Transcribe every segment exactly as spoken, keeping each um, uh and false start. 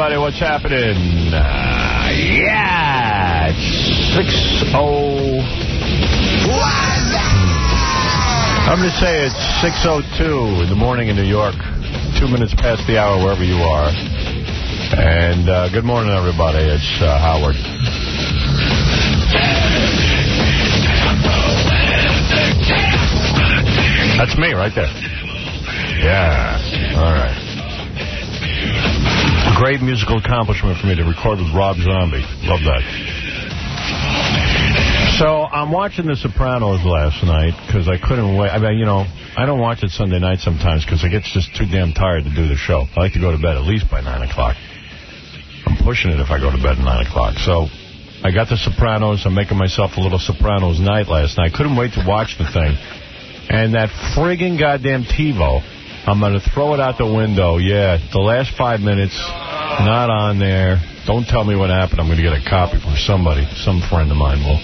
everybody. What's happening? Uh, yeah, it's six oh... I'm going to say it's six oh two in the morning in New York. Two minutes past the hour wherever you are. And uh, good morning, everybody. It's uh, Howard. That's me right there. Yeah. All right. Great musical accomplishment for me to record with Rob Zombie. Love that. So I'm watching The Sopranos last night because I couldn't wait. I mean, you know, I don't watch it Sunday night sometimes because I get just too damn tired to do the show. I like to go to bed at least by nine o'clock. I'm pushing it if I go to bed at nine o'clock. So I got The Sopranos. I'm making myself a little Sopranos night last night. Couldn't wait to watch the thing. And that friggin' goddamn TiVo, I'm going to throw it out the window. Yeah, the last five minutes, not on there. Don't tell me what happened. I'm going to get a copy from somebody. Some friend of mine will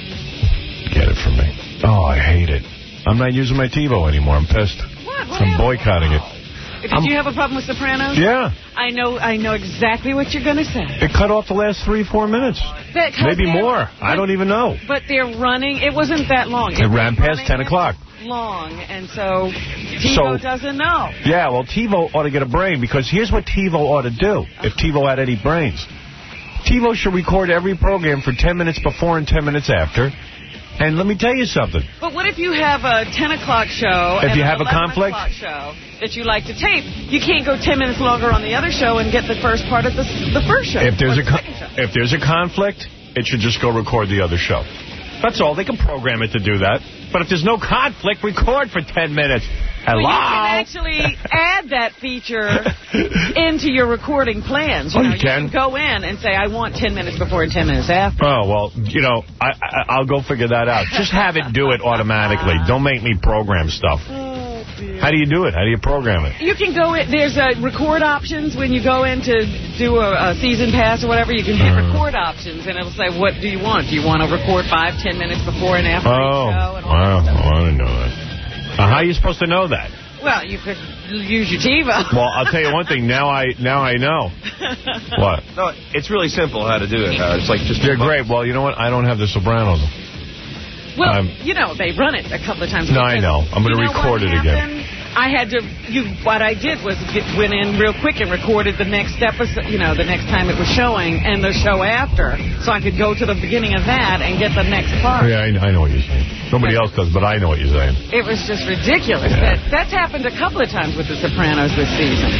get it from me. Oh, I hate it. I'm not using my TiVo anymore. I'm pissed. What? What I'm boycotting it. Did I'm, you have a problem with Sopranos? Yeah. I know I know exactly what you're going to say. It cut off the last three, four minutes. Maybe more. I don't even know. But they're running. It wasn't that long. It, it ran past ten o'clock. Long, and so So, TiVo doesn't know. Yeah, well, TiVo ought to get a brain, because here's what TiVo ought to do, if TiVo had any brains. TiVo should record every program for ten minutes before and ten minutes after. And let me tell you something. But what if you have a ten o'clock show if and you an have a conflict show that you like to tape? You can't go ten minutes longer on the other show and get the first part of the, the first show. If there's, a the if there's a conflict, it should just go record the other show. That's all. They can program it to do that. But if there's no conflict, record for ten minutes. Hello? Well, you can actually add that feature into your recording plans. You oh, know, you you can? can go in and say, I want ten minutes before and ten minutes after. Oh, well, you know, I, I, I'll go figure that out. Just have it do it automatically. Don't make me program stuff. Oh, dear. How do you do it? How do you program it? You can go in. There's a record options when you go in to do a, a season pass or whatever. You can hit uh, record options, and it'll say, what do you want? Do you want to record five, ten minutes before and after oh, each show? And all wow. that Oh, I didn't know that. Uh, how are you supposed to know that? Well, you could use your TiVo. Well, I'll tell you one thing. Now I now I know. What? No, it's really simple how to do it. Uh, it's like just. You're great. Well, you know what? I don't have The Sopranos. Well, um, you know, they run it a couple of times. No, I know. I'm going to record it again. I had to, you, what I did was get, went in real quick and recorded the next episode, you know, the next time it was showing and the show after. So I could go to the beginning of that and get the next part. Yeah, I, I know what you're saying. Nobody else does, but I know what you're saying. It was just ridiculous. Yeah. That, that's happened a couple of times with The Sopranos this season.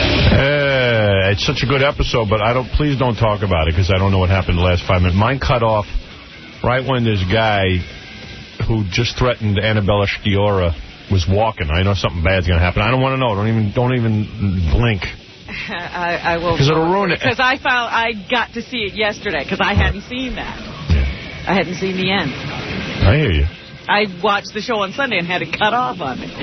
Uh, it's such a good episode, but I don't, please don't talk about it because I don't know what happened the last five minutes. Mine cut off right when this guy who just threatened Annabella Sciorra was walking. I know something bad's going to happen. I don't want to know. Don't even don't even blink. I, I will. Because it'll ruin it. Because I found I got to see it yesterday because I hadn't seen that. Yeah. I hadn't seen the end. I hear you. I watched the show on Sunday and had it cut off on me.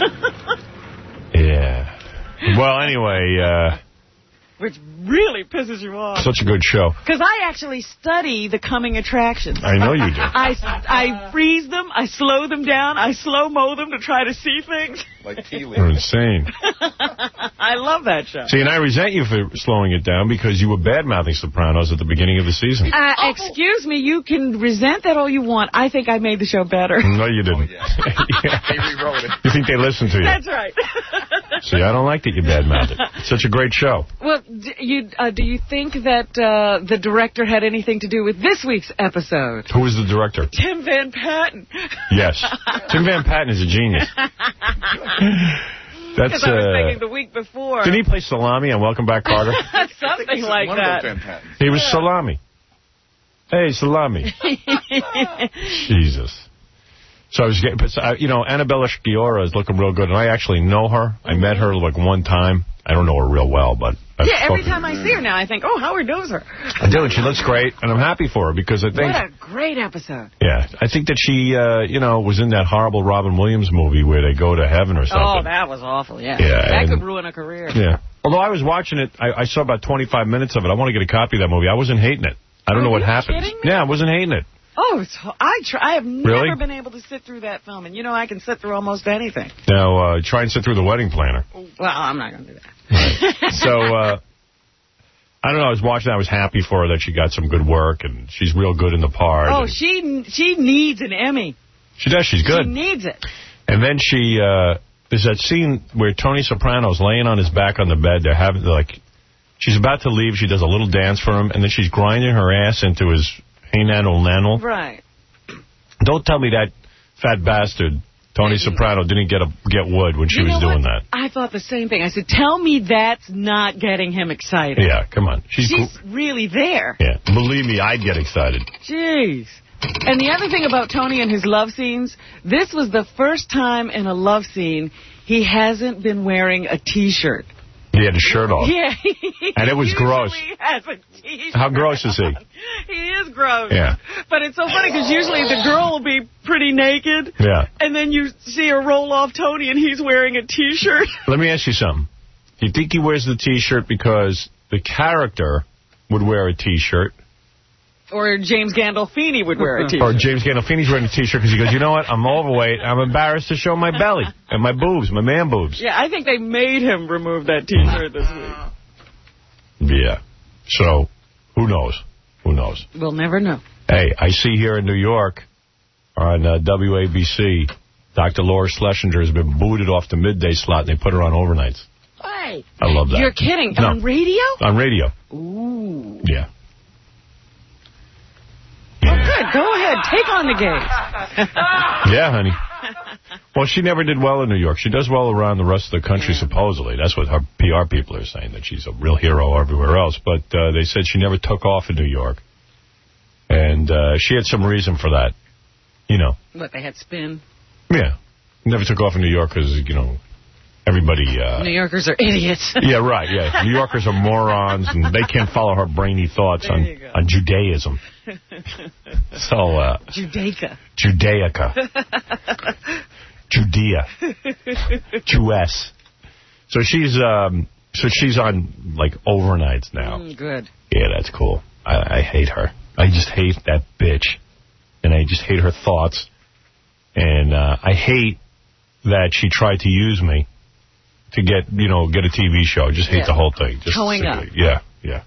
Yeah. Well, anyway, uh, which really pisses you off. Such a good show. Because I actually study the coming attractions. I know you do. I, I freeze them, I slow them down, I slow-mo them to try to see things. Like tea leaves. You're insane. I love that show. See, and I resent you for slowing it down because you were bad-mouthing Sopranos at the beginning of the season. Uh, oh. Excuse me, you can resent that all you want. I think I made the show better. No, you didn't. Oh, yeah. They rewrote it. You think they listened to you? That's right. See, I don't like that you bad-mouthed it. It's such a great show. Well, do you, uh, do you think that uh, the director had anything to do with this week's episode? Who was the director? Tim Van Patten. Yes. Tim Van Patten is a genius. That's, Because I was uh, thinking the week before. Didn't he play Salami on Welcome Back, Carter? Something like that. He was yeah. Salami. Hey, Salami. Jesus. So I was getting, you know, Annabella Sciorra is looking real good, and I actually know her. I met her like one time. I don't know her real well, but I've yeah, every spoken. time I see her now, I think, oh, Howard knows her. I do, and she looks great, and I'm happy for her because I think. What a great episode. Yeah, I think that she, uh, you know, was in that horrible Robin Williams movie where they go to heaven or something. Oh, that was awful. Yeah, yeah that and, could ruin a career. Yeah. Although I was watching it, I, I saw about twenty-five minutes of it. I want to get a copy of that movie. I wasn't hating it. I don't Are know what you happens. Kidding me? Yeah, I wasn't hating it. Oh, it's, I try. I have never really? been able to sit through that film, and you know I can sit through almost anything. Now, uh, try and sit through The Wedding Planner. Well, I'm not going to do that. Right. So, uh, I don't know. I was watching. I was happy for her that she got some good work, and she's real good in the part. Oh, she she needs an Emmy. She does. She's good. She needs it. And then she, uh, there's that scene where Tony Soprano's laying on his back on the bed. They're having, they're like, she's about to leave. She does a little dance for him, and then she's grinding her ass into his hey nanel nanel. Right. Don't tell me that fat bastard, Tony Soprano, didn't get a get wood when she you was know doing what? that. I thought the same thing. I said, tell me that's not getting him excited. Yeah, come on. She's, She's really there. Yeah, believe me, I'd get excited. Jeez. And the other thing about Tony and his love scenes, this was the first time in a love scene he hasn't been wearing a T-shirt. He had his shirt off. Yeah. And it was gross. He has a T-shirt. How gross is he? He is gross. Yeah. But it's so funny because usually the girl will be pretty naked. Yeah. And then you see her roll off Tony and he's wearing a T-shirt. Let me ask you something. Do you think he wears the T-shirt because the character would wear a T-shirt? Or James Gandolfini would wear a T-shirt. Or James Gandolfini's wearing a T-shirt because he goes, you know what, I'm overweight. I'm embarrassed to show my belly and my boobs, my man boobs. Yeah, I think they made him remove that T-shirt this week. Yeah. So, who knows? Who knows? We'll never know. Hey, I see here in New York on uh, W A B C, Doctor Laura Schlesinger has been booted off the midday slot and they put her on overnights. Hey. I love that. You're kidding. No. On radio? On radio. Ooh. Yeah. Oh, good. Go ahead. Take on the gays. Yeah, honey. Well, she never did well in New York. She does well around the rest of the country, yeah. supposedly. That's what her P R people are saying, that she's a real hero everywhere else. But uh, they said she never took off in New York. And uh, she had some reason for that. You know. What, they had spin? Yeah. Never took off in New York because, you know, everybody... Uh, New Yorkers are idiots. Yeah, right, yeah. New Yorkers are morons, and they can't follow her brainy thoughts on, on Judaism. So, uh... Judaica. Judaica. Judea. Jewess. So she's, um... So she's on, like, overnights now. Mm, good. Yeah, that's cool. I, I hate her. I just hate that bitch. And I just hate her thoughts. And uh, I hate that she tried to use me to get, you know, get a T V show. Just hate yeah. the whole thing. Just Showing up. Yeah, yeah.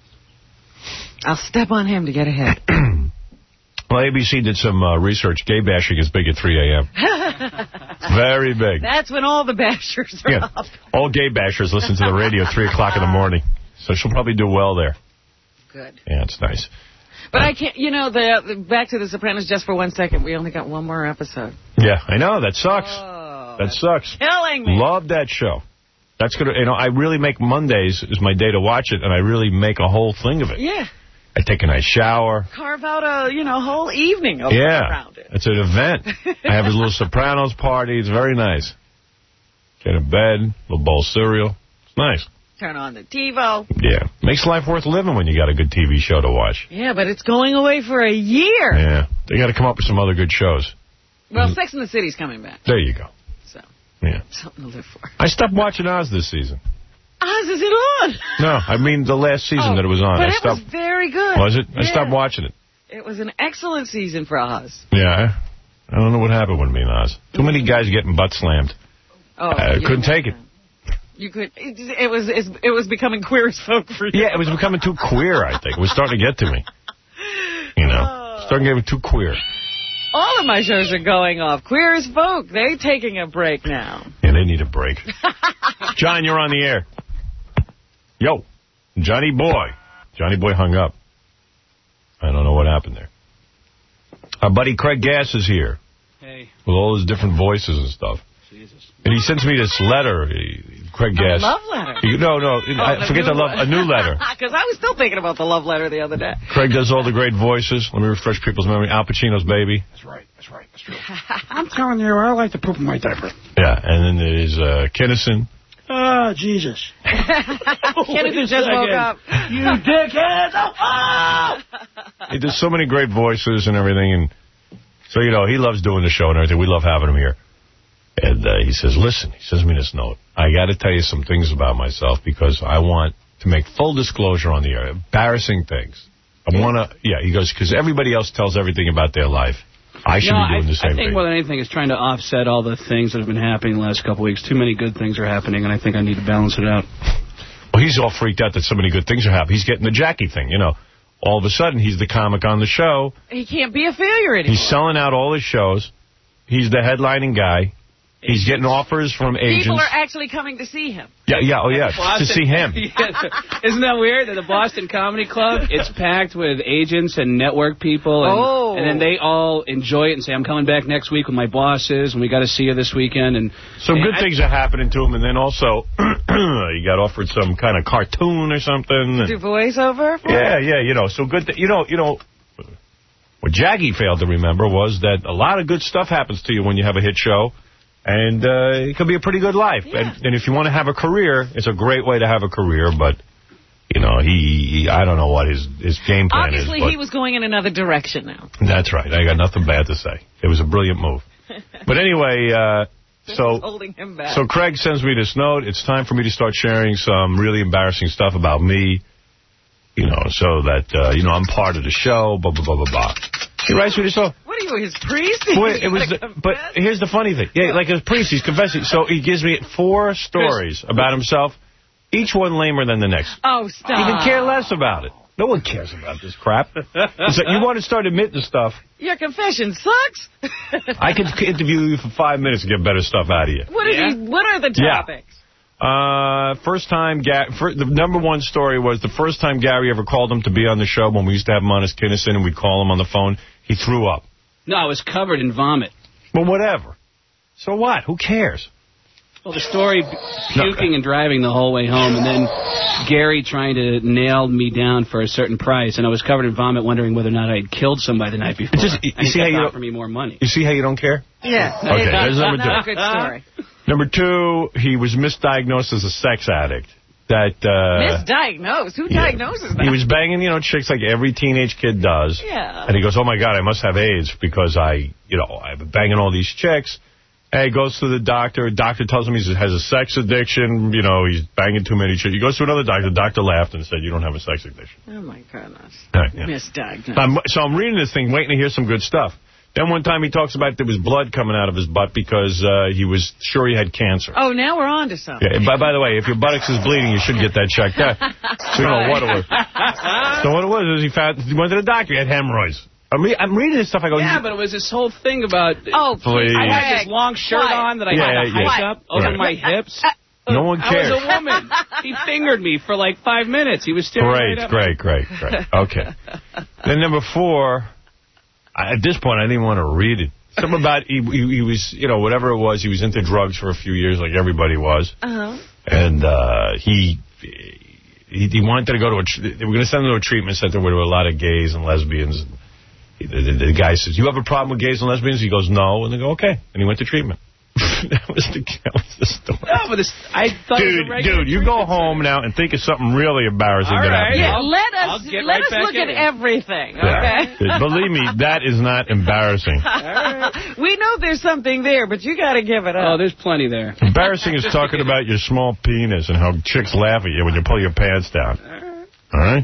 I'll step on him to get ahead. Well, A B C did some uh, research. Gay bashing is big at three A M Very big. That's when all the bashers are yeah. up. All gay bashers listen to the radio at three o'clock in the morning. So she'll probably do well there. Good. Yeah, it's nice. But I can't, you know, the, the back to The Sopranos just for one second. We only got one more episode. Yeah, I know. That sucks. Oh, that sucks. Killing me. Love that show. That's gonna, you know, I really make Mondays is my day to watch it, and I really make a whole thing of it. Yeah. I take a nice shower. Carve out a, you know, whole evening of yeah, around it. It's an event. I have a little Sopranos party. It's very nice. Get a bed, a little bowl of cereal. It's nice. Turn on the TiVo. Yeah. Makes life worth living when you got a good T V show to watch. Yeah, but it's going away for a year. Yeah. They got to come up with some other good shows. Well, mm. Sex and the City's coming back. There you go. So. Yeah. Something to live for. I stopped watching Oz this season. Oz, is it on? No, I mean the last season oh, that it was on. But I it stopped... was very good. Was it? Yeah. I stopped watching it. It was an excellent season for Oz. Yeah. I don't know what happened with me and Oz. Too many guys getting butt slammed. Oh, I couldn't take it. You could. It, it was. It was becoming queer as folk for you. Yeah, it was becoming too queer. I think it was starting to get to me. You know, oh. starting to get too queer. All of my shows are going off. Queer as folk. They're taking a break now. Yeah, they need a break. John, you're on the air. Yo, Johnny Boy. Johnny Boy hung up. I don't know what happened there. Our buddy Craig Gass is here. Hey. With all his different voices and stuff. Jesus. And he sends me this letter, Craig Gass. A love letter? He, no, no, oh, I forget the love, a new letter. Because I was still thinking about the love letter the other day. Craig does all the great voices. Let me refresh people's memory. Al Pacino's Baby. That's right, that's right, that's true. I'm telling you, I like to poop in my diaper. Yeah, and then there's uh, Kinnison. Oh, Jesus. Kinnison just woke up. You dickhead! Oh! He does so many great voices and everything, and so, you know, he loves doing the show and everything. We love having him here. And uh, he says, listen, he sends me this note. I got to tell you some things about myself because I want to make full disclosure on the air. Embarrassing things. I want to, yeah, he goes, because everybody else tells everything about their life. I should no, be doing I, the same I think thing. more than anything is trying to offset all the things that have been happening the last couple of weeks. Too many good things are happening, and I think I need to balance it out. Well, he's all freaked out that so many good things are happening. He's getting the Jackie thing, you know. All of a sudden, he's the comic on the show. He can't be a failure anymore. He's selling out all his shows. He's the headlining guy. He's getting offers from agents. People are actually coming to see him. Yeah, yeah, oh yeah, Boston, to see him. Yeah. Isn't that weird? At the Boston Comedy Club, it's packed with agents and network people. And, oh. and then they all enjoy it and say, I'm coming back next week with my bosses, and we got to see you this weekend. And Some and good I, things are happening to him, and then also he got offered some kind of cartoon or something. Do voiceover? For yeah, yeah, you know, so good. Th you know, you know, what Jackie failed to remember was that a lot of good stuff happens to you when you have a hit show. And uh, it could be a pretty good life. Yeah. And, and if you want to have a career, it's a great way to have a career. But, you know, he, he I don't know what his, his game plan Obviously, is. Obviously, he was going in another direction now. That's right. I got nothing bad to say. It was a brilliant move. But anyway, uh, so, holding him back. so Craig sends me this note. It's time for me to start sharing some really embarrassing stuff about me. You know, so that, uh, you know, I'm part of the show, blah, blah, blah, blah, blah. He writes me this stuff. What are you, his priest? Well, it was the, but here's the funny thing. Yeah, like a priest, he's confessing. So he gives me four stories about himself, each one lamer than the next. Oh, stop. He can care less about it. No one cares about this crap. It's like, you want to start admitting stuff. Your confession sucks. I could interview you for five minutes and get better stuff out of you. What, is Yeah. he, what are the topics? Yeah. Uh, first time, Ga for, the number one story was the first time Gary ever called him to be on the show when we used to have him on as Kinnison and we'd call him on the phone. He threw up. No, I was covered in vomit. Well, whatever. So what? Who cares? Well, the story, puking and driving the whole way home, and then Gary trying to nail me down for a certain price, and I was covered in vomit wondering whether or not I had killed somebody the night before. Just, you and see he how you kept don't, offering me more money. You see how you don't care? Yeah. Okay, there's number Not a two. good story. Number two, he was misdiagnosed as a sex addict. That uh, Misdiagnosed? Who yeah. diagnoses that? He was banging, you know, chicks like every teenage kid does. Yeah. And he goes, oh, my God, I must have AIDS because I, you know, I've been banging all these chicks. And he goes to the doctor. Doctor tells him he has a sex addiction. You know, he's banging too many chicks. He goes to another doctor. The doctor laughed and said, you don't have a sex addiction. Oh, my goodness. Right, yeah. Misdiagnosed. I'm, so I'm reading this thing, waiting to hear some good stuff. Then one time he talks about there was blood coming out of his butt because uh, he was sure he had cancer. Oh, now we're on to something. Yeah, by, by the way, if your buttocks is bleeding, you should get that checked out. So you don't know what it was. So what it was is he found, he went to the doctor, he had hemorrhoids. I'm, re I'm reading this stuff, I go... Yeah, but it was this whole thing about... Oh, please. I had this long shirt What? on that I Yeah, had to yeah. hike up over Right. my hips. No one cares. I was a woman. He fingered me for like five minutes. He was staring Great, right at great, great, great. Okay. Then number four, I, at this point, I didn't want to read it. Something about, he, he, he was, you know, whatever it was, he was into drugs for a few years like everybody was. Uh-huh. And uh, he, he he wanted to go to a, they were going to send him to a treatment center where there were a lot of gays and lesbians. The, the, the guy says, you have a problem with gays and lesbians? He goes, no. And they go, okay. And he went to treatment. that, was the, that was the story. No, but this, I thought Dude, it was a regular dude, you go treatment home center. now and think of something really embarrassing All that right. happened. Yeah, I'll- let us, I'll get let right us back look in at it. everything, okay? Yeah. Believe me, that is not embarrassing. We know there's something there, but you got to give it Oh, up. there's plenty there. Embarrassing is talking about your small penis and how chicks laugh at you when you pull your pants down. All right?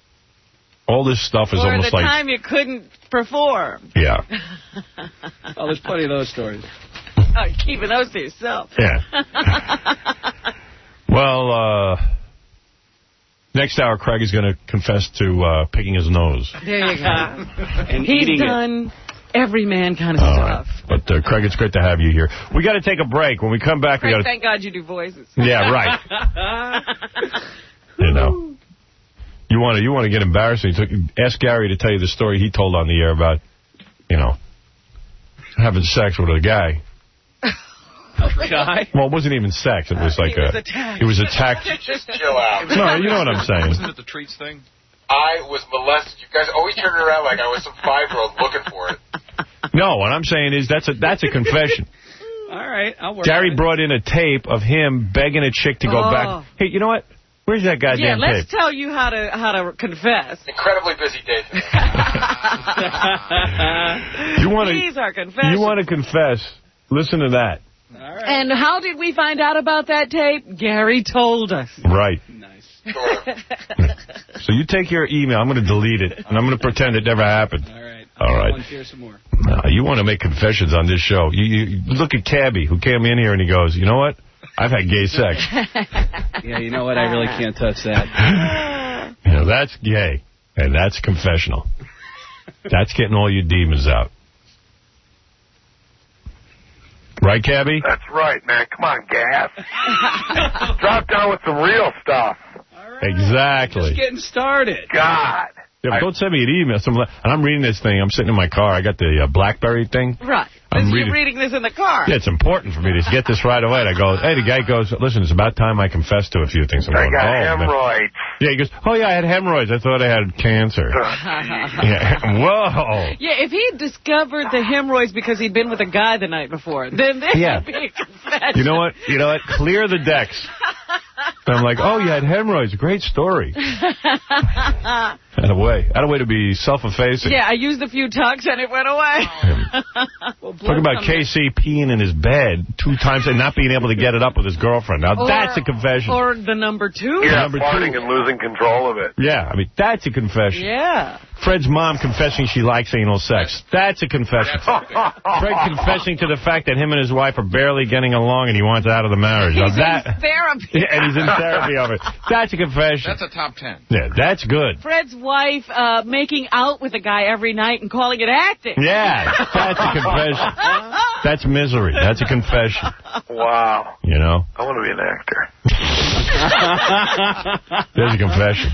All this stuff is or almost the like... time you couldn't perform. Yeah. Oh, there's plenty of those stories. Oh, you're keeping those to yourself. Yeah. Well, uh, next hour, Craig is going to confess to uh, picking his nose. There you go. And He's eating done every man kind of All stuff. right. But, uh, Craig, it's great to have you here. We got to take a break. When we come back, we Craig, got to... thank God you do voices. Yeah, right. You know. You want to you want to get embarrassing. So ask Gary to tell you the story he told on the air about, you know, having sex with a guy. Guy? Well, it wasn't even sex. It was like he was a... attacked. He was attacked. Just chill out. No, you know what I'm saying. Wasn't it the treats thing? I was molested. You guys always turn it around like I was some five-year-old looking for it. No, what I'm saying is that's a that's a confession. All right, I'll work Gary on it. brought in a tape of him begging a chick to go Oh. back. Hey, you know what? Where's that Yeah, goddamn let's tape? tell you how to how to confess. Incredibly busy day today. You want These to are confessions. you want to confess? Listen to that. All right. And how did we find out about that tape? Gary told us. Right. Nice. Sort of. So you take your email. I'm going to delete it, and I'm going to pretend it never happened. All right. All I'll right. volunteer some more. No, you want to make confessions on this show. You, you look at Cabby, who came in here, and he goes, you know what? I've had gay sex. Yeah, you know what? I really can't touch that. You know, that's gay. And that's confessional. That's getting all your demons out. Right, Cabby? That's right, man. Come on, Gas. Drop down with some real stuff. Right. Exactly. Just getting started. God. Yeah, but don't send me an email. Some, and I'm reading this thing. I'm sitting in my car. I got the uh, BlackBerry thing. Right. I'm You're reading, reading this in the car. Yeah, it's important for me to get this right away. And I go, hey, the guy goes, listen, it's about time I confess to a few things. I'm I going, got oh, hemorrhoids. Man. Yeah, he goes, oh, yeah, I had hemorrhoids. I thought I had cancer. Yeah. Whoa. Yeah, if he discovered the hemorrhoids because he'd been with a guy the night before, then this Yeah. would be a confession. You know what? You know what? Clear the decks. And I'm like, oh, you had hemorrhoids. Great story. Out of way. Out of way to be self-effacing. Yeah, I used a few tucks and it went away. Well, Talk about K C peeing in his bed two times and not being able to get it up with his girlfriend. Now, or, that's a confession. Or the number two. Yeah, Number farting two. and losing control of it. Yeah, I mean, that's a confession. Yeah. Fred's mom confessing she likes anal sex. That's a confession. Fred confessing to the fact that him and his wife are barely getting along and he wants out of the marriage. He's now, that, in therapy. Yeah, and he's in therapy of it. That's a confession. That's a top ten. Yeah, that's good. Fred's wife uh, making out with a guy every night and calling it acting. Yeah, that's a confession. That's misery. That's a confession. Wow. You know? I want to be an actor. There's a confession.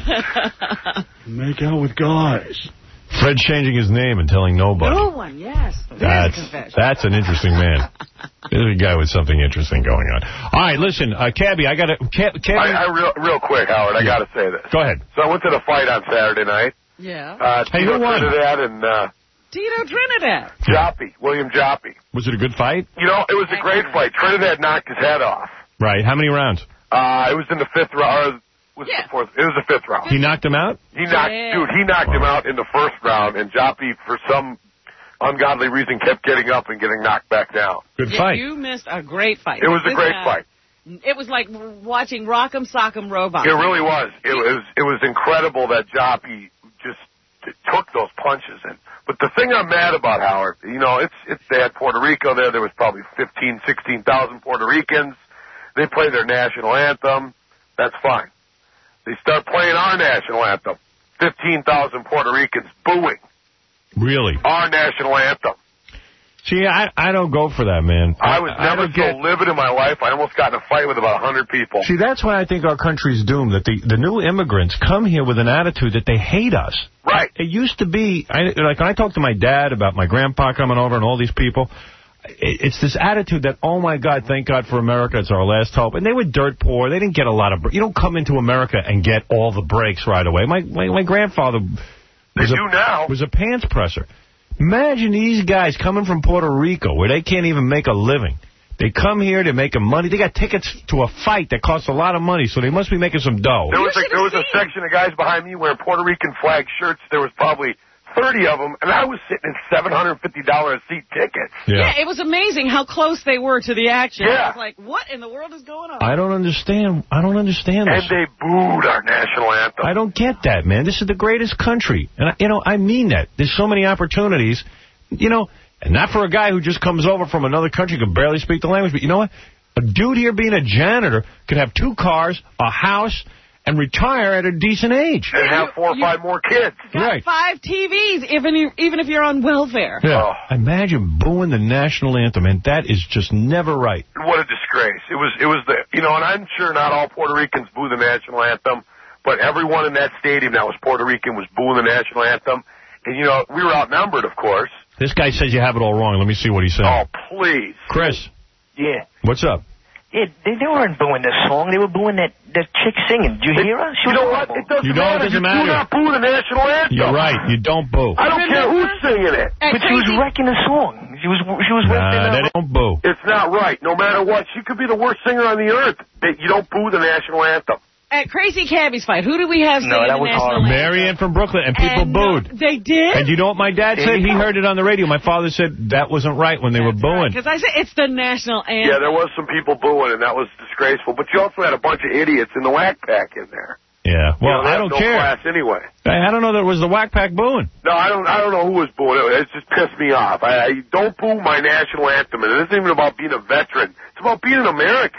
Make out with guys. Fred's changing his name and telling nobody. No one, yes. That's, a confession. that's an interesting man. There's a guy with something interesting going on. All right, listen, uh, Cabby, I got to... Cab, Cabby, I, I real, real quick, Howard, I Yeah. got to say this. Go ahead. So I went to the fight on Saturday night. Yeah. Uh, Hey, Tito who won? Trinidad and uh, Tito Trinidad. Joppy, William Joppy. Was it a good fight? You know, it was a great fight. Trinidad knocked his head off. Right. How many rounds? Uh, it was in the fifth round. Was Yeah. it the fourth? It was the fifth round. He knocked him out? He knocked, Yeah. dude, he knocked him out in the first round, and Joppy, for some ungodly reason, kept getting up and getting knocked back down. Good Yeah, fight. you missed a great fight. It was a This great guy- fight. It was like watching Rock'em Sock'em Robot. It really was. It was. It was incredible that Joppy just t- took those punches. And but the thing I'm mad about, Howard, you know, it's it's they had Puerto Rico there. There was probably fifteen, sixteen thousand Puerto Ricans. They play their national anthem. That's fine. They start playing our national anthem. fifteen thousand Puerto Ricans booing Really? our national anthem. See, I, I don't go for that, man. I was I never don't so get- livid in my life. I almost got in a fight with about one hundred people. See, that's why I think our country's doomed, that the, the new immigrants come here with an attitude that they hate us. Right. It used to be, I, like when I talk to my dad about my grandpa coming over and all these people, it, it's this attitude that, oh, my God, thank God for America, it's our last hope. And they were dirt poor. They didn't get a lot of, you don't come into America and get all the breaks right away. My, my, my grandfather was, They a, do now. was a pants presser. Imagine these guys coming from Puerto Rico where they can't even make a living. They come here, they're making money. They got tickets to a fight that costs a lot of money, so they must be making some dough. There was, a, should there have was a seen. section of guys behind me wearing Puerto Rican flag shirts. There was probably thirty of them, and I was sitting in seven hundred fifty dollars a seat tickets. Yeah, it was amazing how close they were to the action. Yeah. I was like, what in the world is going on? I don't understand. I don't understand And this. they booed our national anthem. I don't get that, man. This is the greatest country. And, I, you know, I mean that. There's so many opportunities, you know, and not for a guy who just comes over from another country, can barely speak the language. But you know what? A dude here being a janitor could have two cars, a house, and retire at a decent age. And have four or You- five more kids. Got Right. five T Vs, even if, even if you're on welfare. Yeah. Oh. Imagine booing the national anthem, and that is just never right. What a disgrace. It was, it was the, you know, and I'm sure not all Puerto Ricans boo the national anthem, but everyone in that stadium that was Puerto Rican was booing the national anthem. And, you know, we were outnumbered, of course. This guy says you have it all wrong. Let me see what he's saying. Oh, please. Chris, Yeah. what's up? Yeah, they, they weren't booing this song. They were booing that, that chick singing. Did you hear her? She You was know what? horrible. It doesn't You know, it matter. doesn't you matter. do not boo the national anthem. You're right. You don't boo. I don't care who's singing it. At But she was Crazy- wrecking the song. She was she was Nah, wasting they her. don't boo. It's not right. No matter what, she could be the worst singer on the earth. That you don't boo the national anthem. At Crazy Cabby's fight, who did we have No, singing that the was national horrible. anthem? Marianne from Brooklyn, and people And, uh, booed. They did? And you know what my dad said? He heard it on the radio. My father said that wasn't right when they were booing. Because I said it's the national anthem. Yeah, there was some people booing, and that was disgraceful. But you also had a bunch of idiots in the whack pack in there. Yeah. You Well, know, they I have don't no care. class anyway. I I don't know that it was the whack pack booing. No, I don't. I don't know who was booing it. It just pissed me off. I, I don't boo my national anthem, and it isn't even about being a veteran. It's about being an American.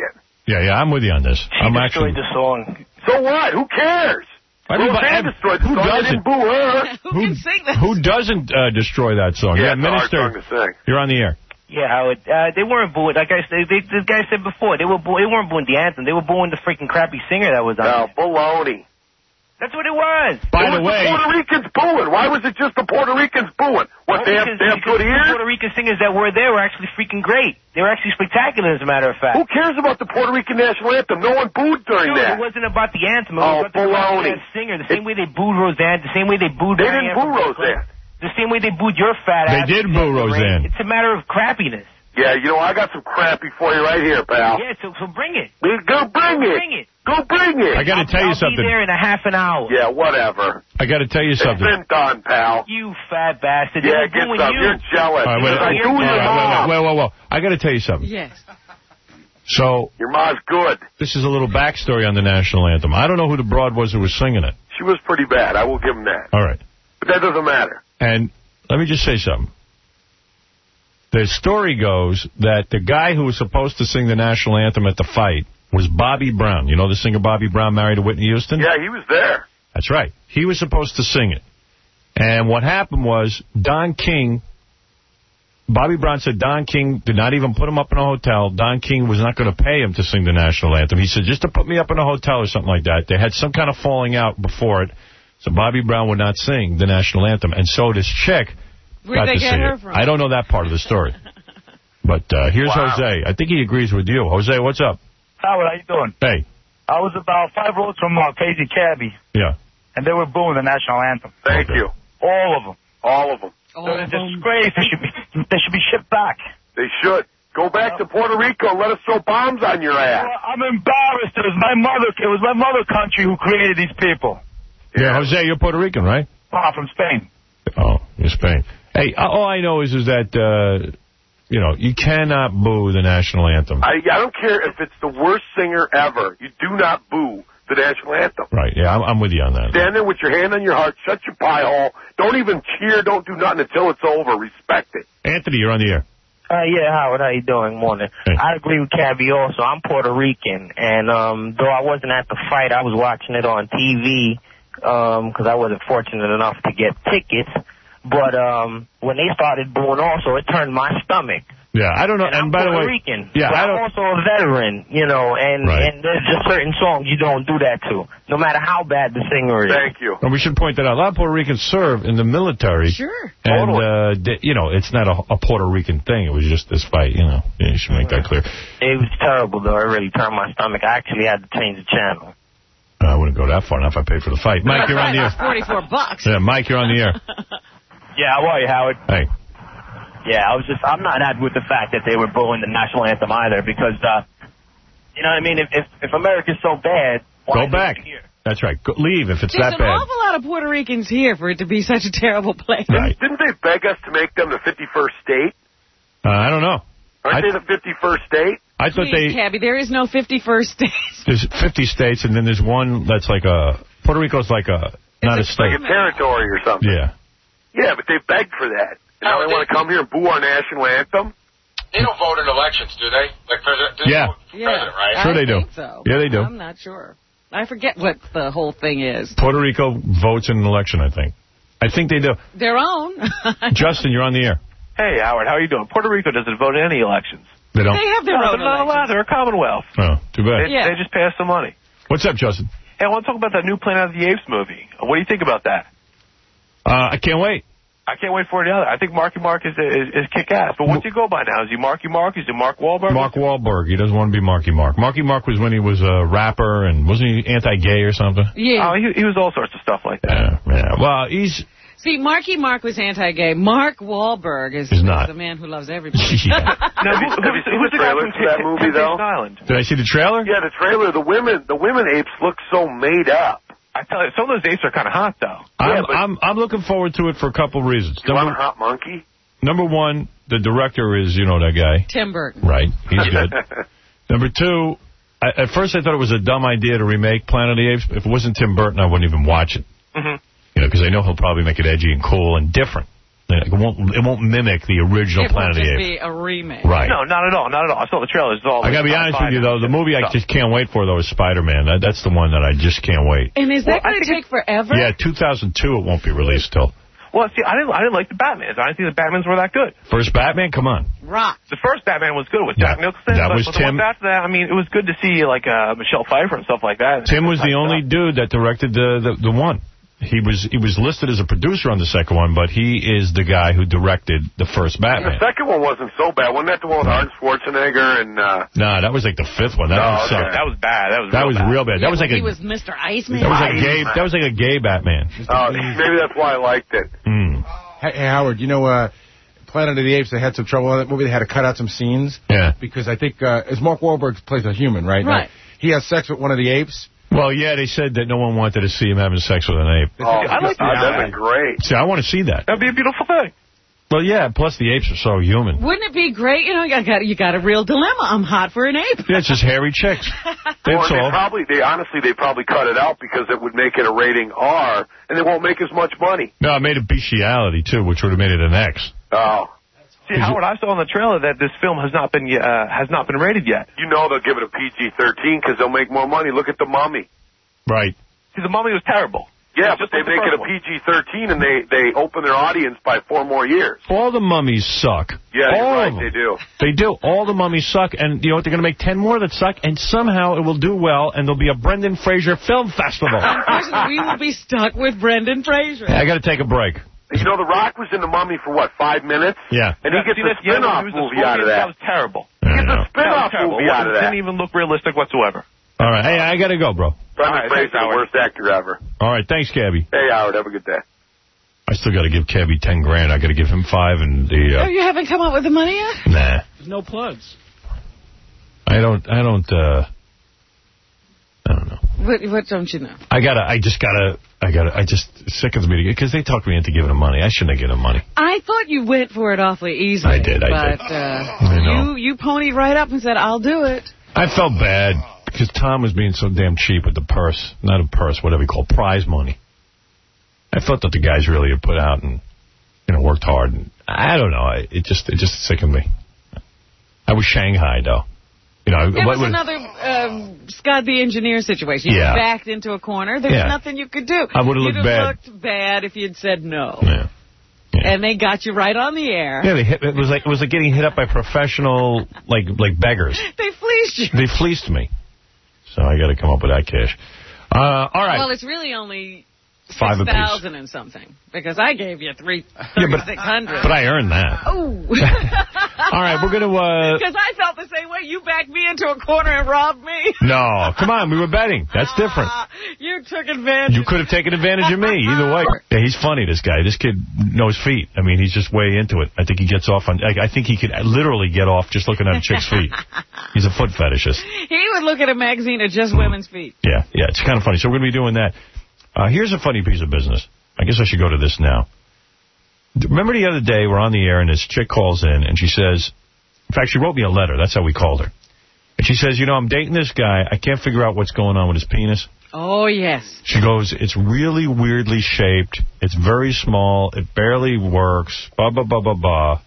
Yeah, yeah, I'm with you on this. She I'm destroyed actually... the song. So what? Who cares? I mean, Roseanne but- destroyed the who song. They doesn't? didn't boo her. Who can sing that? Who doesn't uh, destroy that song? Yeah, it's a hard Minister, song to sing. you're on the air. Yeah, Howard. Uh, they weren't booing. Like I said, they, the guy said before, they were boo- they weren't booing the anthem. They were booing the freaking crappy singer that was on. No, it. baloney. That's what it was. By it the was way... the Puerto Ricans booing. Why was it just the Puerto Ricans booing? What, they have, Because- they have because good the ears? Puerto Rican singers that were there were actually freaking great. They were actually spectacular, as a matter of fact. Who cares about the Puerto Rican national anthem? No one booed during Dude, that. it wasn't about the anthem. It Oh, was about the baloney. fat singer. The same way they booed Roseanne. The same way they booed. They Marianne didn't boo from Brooklyn. Roseanne. The same way they booed your fat They ass. did boo Roseanne. It's a matter of crappiness. Yeah, you know, I got some crappy for you right here, pal. Yeah, so, so bring it. Go bring it. Bring it. Go bring it. I got to tell you I'll something. be there in a half an hour. Yeah, whatever. I got to tell you It's something. been done, pal. You fat bastard. They Yeah, were get booing some. you. You're jealous. All right, wait, Because I wait, do all your right, mom. wait, wait, wait, wait. I got to tell you something. Yes. So, Your mom's good. this is a little backstory on the national anthem. I don't know who the broad was who was singing it. She was pretty bad. I will give him that. All right. But that doesn't matter. And let me just say something. The story goes that the guy who was supposed to sing the national anthem at the fight was Bobby Brown. You know the singer Bobby Brown married to Whitney Houston? Yeah, he was there. That's right. He was supposed to sing it. And what happened was Don King, Bobby Brown said Don King did not even put him up in a hotel. Don King was not going to pay him to sing the national anthem. He said, just to put me up in a hotel or something like that. They had some kind of falling out before it. So Bobby Brown would not sing the national anthem. And so this chick Where'd got they to get see her it. from? I don't know that part of the story. But uh, here's Wow. Jose. I think he agrees with you. Jose, what's up? Howard, how you doing? Hey. I was about five roads from uh, Casey Cabby, Yeah. and they were booing the national anthem. Thank Okay. you. All of them. All of them. All They're of a them. disgrace. They should be. They should be shipped back. They should. Go back to Puerto Rico and let us throw bombs on your ass. Well, I'm embarrassed. It was my mother. It was my mother country who created these people. Yeah, Jose, you're Puerto Rican, right? Ah, from Spain. Oh, you're Spain. Hey, all I know is is that, uh, you know, you cannot boo the national anthem. I, I don't care if it's the worst singer ever. You do not boo the national anthem. Right, yeah, I'm, I'm with you on that. Stand there with your hand on your heart, shut your pie hole. Don't even cheer. Don't do nothing until it's over. Respect it. Anthony, you're on the air. Uh, yeah, Howard, how you doing? Morning. Hey. I agree with Cabby also. I'm Puerto Rican, and um, though I wasn't at the fight, I was watching it on T V because I wasn't fortunate enough to get tickets. But um, when they started booing also, it turned my stomach. Yeah, I don't know. And, And, I'm by the Puerto way, Rican. yeah, but I I'm don't. also a veteran, you know, and, Right. and there's just certain songs you don't do that to, no matter how bad the singer is. Thank you. And we should point that out. A lot of Puerto Ricans serve in the military. Sure. And, Totally. uh, they, you know, it's not a, a Puerto Rican thing. It was just this fight, you know. Yeah, you should make that clear. It was terrible, though. It really turned my stomach. I actually had to change the channel. I wouldn't go that far enough if I paid for the fight. Mike, you're on the air. forty-four bucks. Yeah, Mike, you're on the air. Yeah, how are you, Howard? Hey. Yeah, I was just. I'm not happy with the fact that they were booing the national anthem either, because, uh, you know what I mean? If if, if America's so bad, why Go is it back. here? That's right. Go, leave if it's There's that an bad. awful lot of Puerto Ricans here for it to be such a terrible place. Right. Didn't they beg us to make them the fifty-first state? Uh, I don't know. Aren't I- they the fifty-first state? I thought Please, they... Cabby, there is no fifty-first state. There's fifty states, and then there's one that's like a... Puerto Rico's like a... Not a It's a state. Like a territory or something. Yeah. Yeah, but they begged for that. And now Oh, they want to they- come here and boo our national anthem? They don't vote in elections, do they? Like president? do they Yeah. vote for president, right? Sure I they do. think so. Yeah, they do. I'm not sure. I forget what the whole thing is. Puerto Rico votes in an election, I think. I think they do. Their own. Justin, you're on the air. Hey, Howard, how are you doing? Puerto Rico doesn't vote in any elections. They don't? They have their No, own they're not allowed. elections. They're a commonwealth. Oh, too bad. They, Yeah. they just pass the money. What's up, Justin? Hey, I want to talk about that new Planet of the Apes movie. What do you think about that? Uh, I can't wait. I can't wait for it either. I think Marky Mark is is, is kick-ass. But what's he go by now? Is he Marky Mark? Is he Mark Wahlberg? Mark Wahlberg. He doesn't want to be Marky Mark. Marky Mark was when he was a rapper, and wasn't he anti-gay or something? Yeah. Oh, he, he was all sorts of stuff like that. Yeah, yeah. Well, he's... See, Marky Mark was anti-gay. Mark Wahlberg is, He's is not. the man who loves everybody. Yeah. Now, who, Have you who's, seen who's the the guy trailer from for that T- movie, Temptation though? Island? Did I see the trailer? Yeah, the trailer. The women, the women apes look so made up. I tell you, some of those apes are kind of hot, though. I'm, Yeah, but- I'm I'm looking forward to it for a couple reasons. You want a Number, hot monkey? number one, the director is, you know, that guy. Tim Burton. Right. He's good. Number two, I, at first I thought it was a dumb idea to remake Planet of the Apes. If it wasn't Tim Burton, I wouldn't even watch it. Mm-hmm. You know, because I know he'll probably make it edgy and cool and different. It won't, it won't mimic the original It Planet of will the just Apes. be a remake. Right. No, not at all, not at all. I saw the trailers. It's all I got to be honest with you, though. The movie I just can't wait for, though, is Spider-Man. That, that's the one that I just can't wait. And is that well, going to take forever? Yeah, two thousand two it won't be released till. Well, see, I didn't, I didn't like the Batmans. I didn't think the Batmans were that good. First Batman? Come on. Rock. The first Batman was good with Jack Yeah, Nicholson. that but, was but Tim. The ones after that, I mean, it was good to see, like, uh, Michelle Pfeiffer and stuff like that. Tim was the only dude that directed the, the, the one. He was he was listed as a producer on the second one, but he is the guy who directed the first Batman. The second one wasn't so bad. Wasn't that the one with Arnold Schwarzenegger and... Uh... No, that was like the fifth one. That no, one okay. sucked. That was bad. That was that real was bad. real bad. Yeah, that was like he a, was Mister Iceman. That was like a gay. That was like a gay Batman. Oh, maybe that's why I liked it. Mm. Hey, hey, Howard, you know, uh, Planet of the Apes, they had some trouble in that movie. They had to cut out some scenes. Yeah. Because I think, uh, as Mark Wahlberg plays a human, right? Right. Now, he has sex with one of the apes. Well, yeah, they said that no one wanted to see him having sex with an ape. Oh, I like that. That'd be great. See, I want to see that. That'd be a beautiful thing. Well, yeah, plus the apes are so human. Wouldn't it be great? You know, you got, you got a real dilemma. I'm hot for an ape. Yeah, it's just hairy chicks. That's well, they all. probably, they honestly, they probably cut it out because it would make it a rating R, and they won't make as much money. No, I made a bestiality, too, which would have made it an X. Oh. See, Howard, I saw in the trailer that this film has not been uh, has not been rated yet. You know they'll give it a P G thirteen because they'll make more money. Look at The Mummy. Right. See, The Mummy was terrible. Yeah, but they make it a P G thirteen and they, they open their audience by four more years. All the mummies suck. Yeah, all you're right, of them. they do. They do. All the mummies suck, and you know what? They're going to make ten more that suck, and somehow it will do well, and there'll be a Brendan Fraser Film Festival. Unfortunately, we will be stuck with Brendan Fraser. I got to take a break. You know, The Rock was in The Mummy for, what, five minutes? Yeah. And he gets See, a yeah, spin-off he was movie the out of That that. was terrible. He gets a That spin-off was terrible. movie out of It that. didn't even look realistic whatsoever. All right. Hey, I got to go, bro. Brendan All right, Fraser, thanks, Howard. the worst actor ever. All right. Thanks, Cabby. Hey, Howard, have a good day. I still got to give Cabby ten grand. I got to give him five, and the... Uh, Oh, you haven't come up with the money yet? Nah. There's no plugs. I don't... I don't... Uh, I don't know. What, what don't you know? I gotta, I just gotta, I gotta, I just, it sickens me, because they talked me into giving him money. I shouldn't have given him money. I thought you went for it awfully easily. I did, I but, did. But I know. uh, you, you ponied right up and said, I'll do it. I felt bad, because Tom was being so damn cheap with the purse. Not a purse, whatever you call it, prize money. I thought that the guys really had put out and, you know, worked hard. And I don't know, I, it just, it just sickened me. I was Shanghai, though. You know, It what was another um, Scott the Engineer situation. You Yeah. were backed into a corner. There was Yeah. nothing you could do. I would've You'd looked have bad. looked bad if you'd said no. Yeah. Yeah. And they got you right on the air. Yeah, they hit, it was like it was like getting hit up by professional, like like beggars. They fleeced you. They fleeced me. So I got to come up with that cash. Uh, all right. Well, it's really only Five six apiece. thousand and something, because I gave you three Yeah, but, thirty-six hundred. but I earned that. Oh. All right, we're going to... Uh, Because I felt the same way. You backed me into a corner and robbed me. no, come on, we were betting. That's different. You took advantage. You could have taken advantage of me, either way. Yeah, he's funny, this guy. This kid knows feet. I mean, he's just way into it. I think he gets off on... I, I think he could literally get off just looking at a chick's feet. He's a foot fetishist. He would look at a magazine of just women's feet. Yeah, yeah, it's kind of funny. So we're going to be doing that. Uh, here's a funny piece of business. I guess I should go to this now. Remember the other day, we're on the air, and this chick calls in, and she says... In fact, she wrote me a letter. That's how we called her. And she says, you know, I'm dating this guy. I can't figure out what's going on with his penis. Oh, yes. She goes, it's really weirdly shaped. It's very small. It barely works. Blah, blah, blah, blah, blah.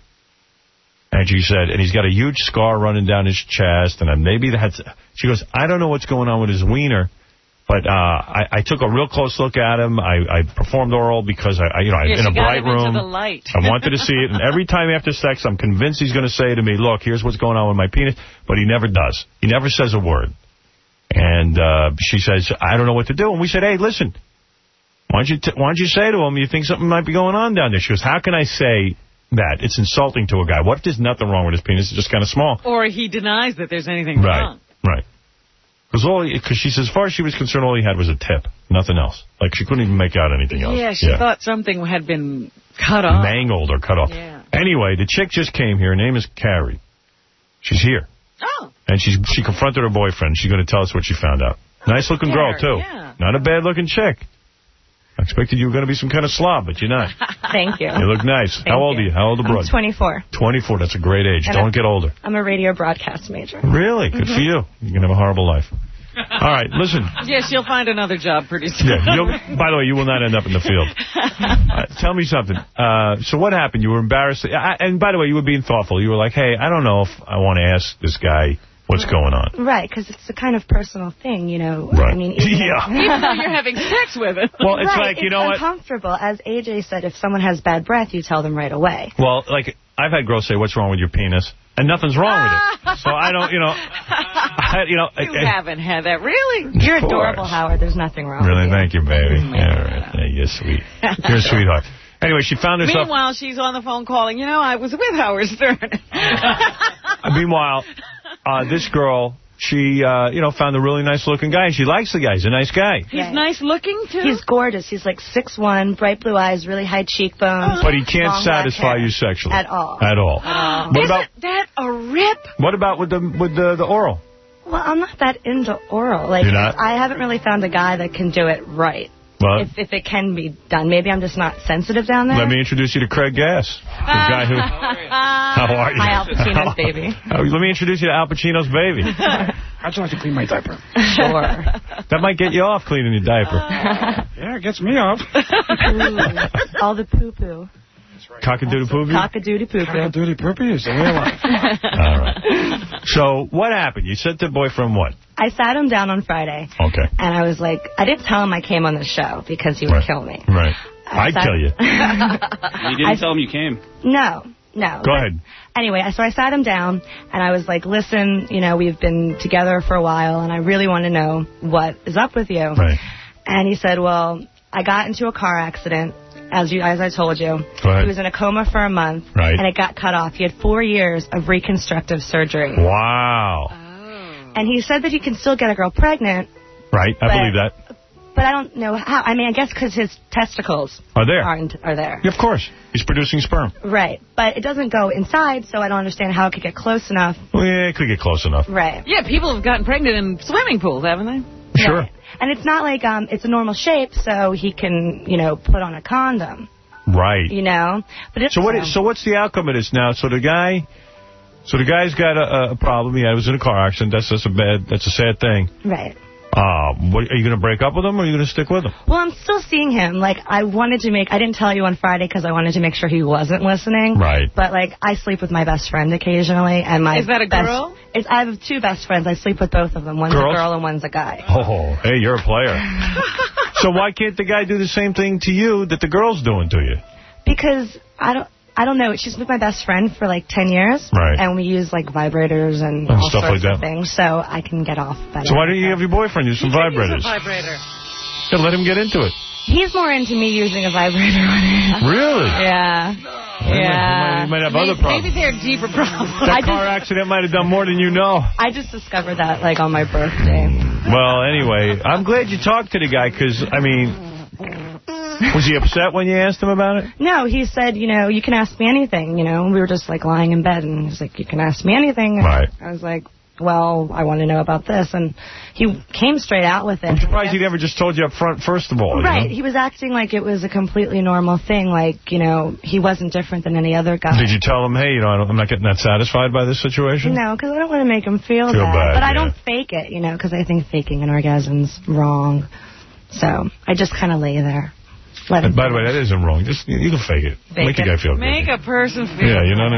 And she said, and he's got a huge scar running down his chest. And maybe that's... She goes, I don't know what's going on with his wiener. But uh, I, I took a real close look at him. I, I performed oral because, I, I you know, Yeah, in a she got bright him room. into the light. I wanted to see it. And every time after sex, I'm convinced he's going to say to me, look, here's what's going on with my penis. But he never does. He never says a word. And uh, she says, I don't know what to do. And we said, hey, listen, why don't you t why don't you say to him you think something might be going on down there? She goes, how can I say that? It's insulting to a guy. What if there's nothing wrong with his penis? It's just kind of small. Or he denies that there's anything Right, wrong. right. Because all because she says, as far as she was concerned, all he had was a tip, nothing else. Like she couldn't even make out anything else. Yeah, she yeah. thought something had been cut off. Mangled or cut off. Yeah. Anyway, the chick just came here. Her name is Carrie. She's here. Oh. And she's she confronted her boyfriend. She's going to tell us what she found out. Nice looking girl, Carrie, too. yeah. Not a bad looking chick. I expected you were going to be some kind of slob, but you're not. Thank you. You look nice. Thank How old you. are you? How old are I'm twenty-four. twenty-four. That's a great age. And Don't I'm- get older. I'm a radio broadcast major. Really? Good Mhm. for you. You're going to have a horrible life. All right, listen. Yeah, she'll find another job pretty soon. Yeah. You'll, by the way, you will not end up in the field. Uh, tell me something. Uh, so what happened? You were embarrassed. I, and by the way, you were being thoughtful. You were like, hey, I don't know if I want to ask this guy what's going on. Right, because it's a kind of personal thing, you know. Right. I mean, even, yeah. Even though you're having sex with him. Well, it's right, like, you it's know what? It's uncomfortable. As A J said, if someone has bad breath, you tell them right away. Well, like, I've had girls say, what's wrong with your penis? And nothing's wrong with it. So I don't, you know, I, you know. You I, haven't had that. Really? You're adorable, Howard. There's nothing wrong Really? with you. Thank you, baby. Yeah, right. Yeah, you're sweet. You're a sweetheart. Anyway, she found herself... Meanwhile, she's on the phone calling, you know, I was with Howard Stern. Meanwhile, uh, this girl... She, uh, you know, found a really nice-looking guy, and she likes the guy. He's a nice guy. He's yeah. nice-looking, too? He's gorgeous. He's like six one, bright blue eyes, really high cheekbones. But he can't satisfy you sexually. At all. At all. At all. What Isn't about that a rip? What about with the with the, the oral? Well, I'm not that into oral. Like, You're not? I haven't really found a guy that can do it right. Well, if, if it can be done. Maybe I'm just not sensitive down there. Let me introduce you to Craig Gass, the guy who... How are you? My Al Pacino's baby. Oh, let me introduce you to Al Pacino's baby. I'd like to clean my diaper. Sure. That might get you off cleaning your diaper. Yeah, it gets me off. Ooh, all the poo-poo. Right. Cock-a-doodle-poopy? Cock-a-doodle-poopy. Cock-a-doodle-poopy is the real life. All right. So, what happened? You said to the boyfriend what? I sat him down on Friday. Okay. And I was like, I didn't tell him I came on the show because he would right. kill me. Right. I I'd sat... kill you. You didn't I... tell him you came. No. No. Go but ahead. Anyway, so I sat him down, and I was like, listen, you know, we've been together for a while, and I really want to know what is up with you. Right. And he said, well, I got into a car accident, as you as I told you. Go ahead. He was in a coma for a month, right. and it got cut off. He had four years of reconstructive surgery. Wow. Oh. And he said that he can still get a girl pregnant. Right, I but, believe that. But I don't know how. I mean, I guess because his testicles are there. Aren't, are there. Yeah, of course. He's producing sperm. Right. But it doesn't go inside, so I don't understand how it could get close enough. Well, yeah, it could get close enough. Right. Yeah, people have gotten pregnant in swimming pools, haven't they? Sure. Right. And it's not like um, it's a normal shape, so he can, you know, put on a condom. Right. You know? But it's, so what? Um, Is, so what's the outcome of this now? So the guy... So the guy's got a, a problem. Yeah, he was in a car accident. That's, that's a bad... That's a sad thing. Right. Uh, what, are you going to break up with him, or are you going to stick with him? Well, I'm still seeing him. Like, I wanted to make... I didn't tell you on Friday because I wanted to make sure he wasn't listening. Right. But, like, I sleep with my best friend occasionally. And my Is that a best, girl? It's, I have two best friends. I sleep with both of them. One's Girls? a girl and one's a guy. Oh, hey, you're a player. So why can't the guy do the same thing to you that the girl's doing to you? Because I don't... I don't know. She's with my best friend for like ten years. Right. And we use like vibrators and, and all stuff sorts like that. of things, so I can get off better. So why don't you have your boyfriend use some vibrators? Use a vibrator. Yeah, let him get into it. He's more into me using a vibrator on him. Really? Yeah. Well, yeah. He might, he might have maybe, other problems. Maybe they're deeper problems. That I car just, accident might have done more than you know. I just discovered that like on my birthday. Well, anyway, I'm glad you talked to the guy because, I mean... Was he upset when you asked him about it? No, he said, you know, you can ask me anything, you know. We were just, like, lying in bed, and he's like, you can ask me anything. And right. I was like, well, I want to know about this. And he came straight out with it. I'm surprised he never just told you up front, first of all. Right. You know? He was acting like it was a completely normal thing, like, you know, he wasn't different than any other guy. Did you tell him, hey, you know, I'm not getting that satisfied by this situation? No, because I don't want to make him feel, feel bad. bad. But yeah. I don't fake it, you know, because I think faking an orgasm's wrong. So I just kind of lay there. Let him By the way, that isn't wrong. Just you, you can fake it. Fake Make it. the guy feel Make good. a person feel Yeah, you know what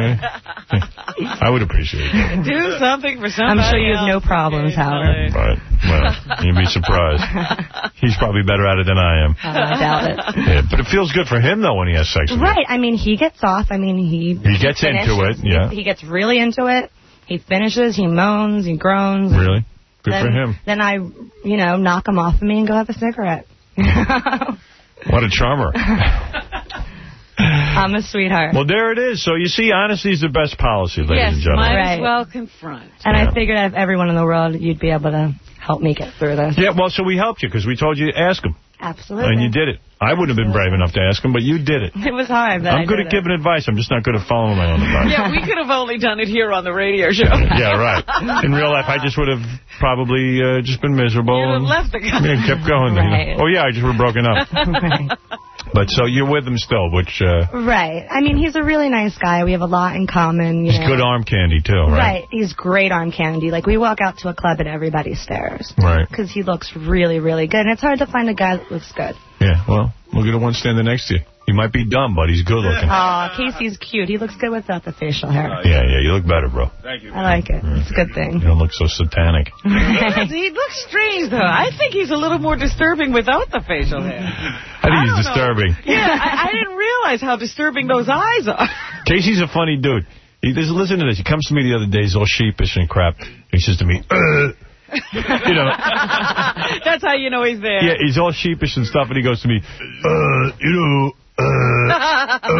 I mean? I would appreciate that. Do something for somebody I'm sure you have else. no problems, Howard. Right. Well, you'd be surprised. He's probably better at it than I am. Uh, I doubt it. Yeah, but it feels good for him, though, when he has sex with you. Right. I mean, he gets off. I mean, he... He gets finishes. into it, yeah. He, he gets really into it. He finishes. He moans. He groans. Really? Good then, for him. Then I, you know, knock him off of me and go have a cigarette. What a charmer. I'm a sweetheart. Well, there it is. So, you see, honesty is the best policy, ladies yes, and gentlemen. might Right. as well confront. And Yeah. I figured out of everyone in the world, you'd be able to help me get through this. Yeah, well, so we helped you because we told you to ask him. Absolutely. And you did it. I wouldn't have been brave enough to ask him, but you did it. It was hard, but I'm I good did at it. giving advice. I'm just not good at following my own advice. Yeah, we could have only done it here on the radio show. Yeah, right. In real life, I just would have probably uh, just been miserable. You'd have and left the guy. yeah, kept going. Right. You know? Oh, yeah, I just would have broken up. Right. But so you're with him still, which... Uh, right. I mean, he's a really nice guy. We have a lot in common. You he's know. good arm candy, too, right? Right. He's great arm candy. Like, we walk out to a club and everybody stares. Right. Because he looks really, really good. And it's hard to find a guy that looks good. Yeah, well, look at the one standing next to you. He might be dumb, but he's good looking. Aw, Casey's cute. He looks good without the facial hair. Uh, yeah, yeah, you look better, bro. Thank you. I like it. It's a good thing. You don't look so satanic. He looks strange, though. I think he's a little more disturbing without the facial hair. I think I he's disturbing. Know. Yeah, I, I didn't realize how disturbing those eyes are. Casey's a funny dude. He does, listen to this. He comes to me the other day. He's all sheepish and crap. He says to me, uh, you know. That's how you know he's there. Yeah, he's all sheepish and stuff, and he goes to me, uh, you know, uh, uh,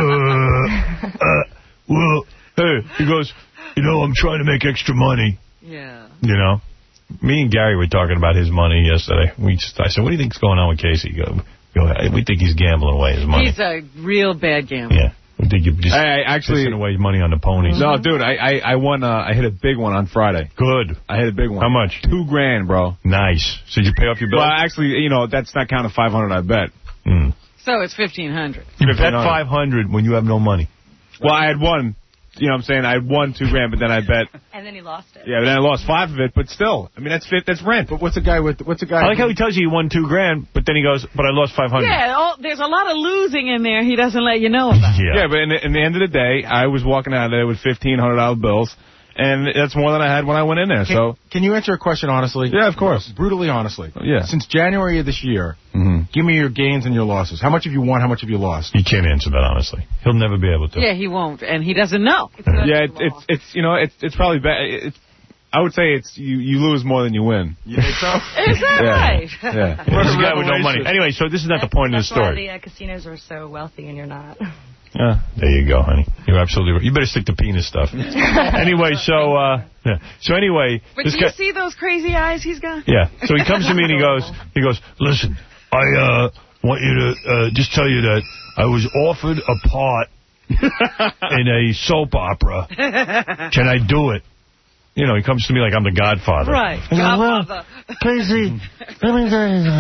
uh, well, hey, he goes, you know, I'm trying to make extra money. Yeah. You know, me and Gary were talking about his money yesterday. We just, I said, what do you think's going on with Casey? Go, go, we think he's gambling away his money. He's a real bad gambler. Yeah. We think you're just I, I actually pissing away money on the ponies. No, dude, I, I, I won, uh, I hit a big one on Friday. Good. I hit a big one. How much? Two grand, bro. Nice. So did you pay off your bill? Well, actually, you know, that's not counting five hundred I bet. Mm. So it's fifteen hundred. You bet five hundred when you have no money. Well, I had won, you know what I'm saying? I had won two grand, but then I bet. And then he lost it. Yeah, but then I lost five of it, but still. I mean, that's fit, that's rent. But what's a guy with, what's a guy... I like how he tells you he won two grand, but then he goes, but I lost five hundred. Yeah, all, there's a lot of losing in there he doesn't let you know about. Yeah, yeah but in the, in the end of the day, I was walking out of there with fifteen hundred dollar bills. And that's more than I had when I went in there. Can, So, can you answer a question honestly? Yeah, of course. Brutally honestly. Yeah. Since January of this year, mm-hmm. give me your gains and your losses. How much have you won? How much have you lost? He can't answer that honestly. He'll never be able to. Yeah, he won't, and he doesn't know. Yeah, it, it's it's you know it's it's probably bad. It's I would say it's you you lose more than you win. You think so? Is that yeah. right? Yeah. This is a guy with no money. Anyway, so this is not the point of the That's why story. the uh, casinos are so wealthy and you're not. Yeah, there you go, honey. You're absolutely right. You better stick to penis stuff. Anyway, so uh, yeah. so anyway, But this do you guy, see those crazy eyes he's got? yeah. So he comes to me and he goes, he goes, listen, I uh, want you to uh, just tell you that I was offered a part in a soap opera. Can I do it? You know, he comes to me like I'm the Godfather. Right. I go, well, Casey, let me tell you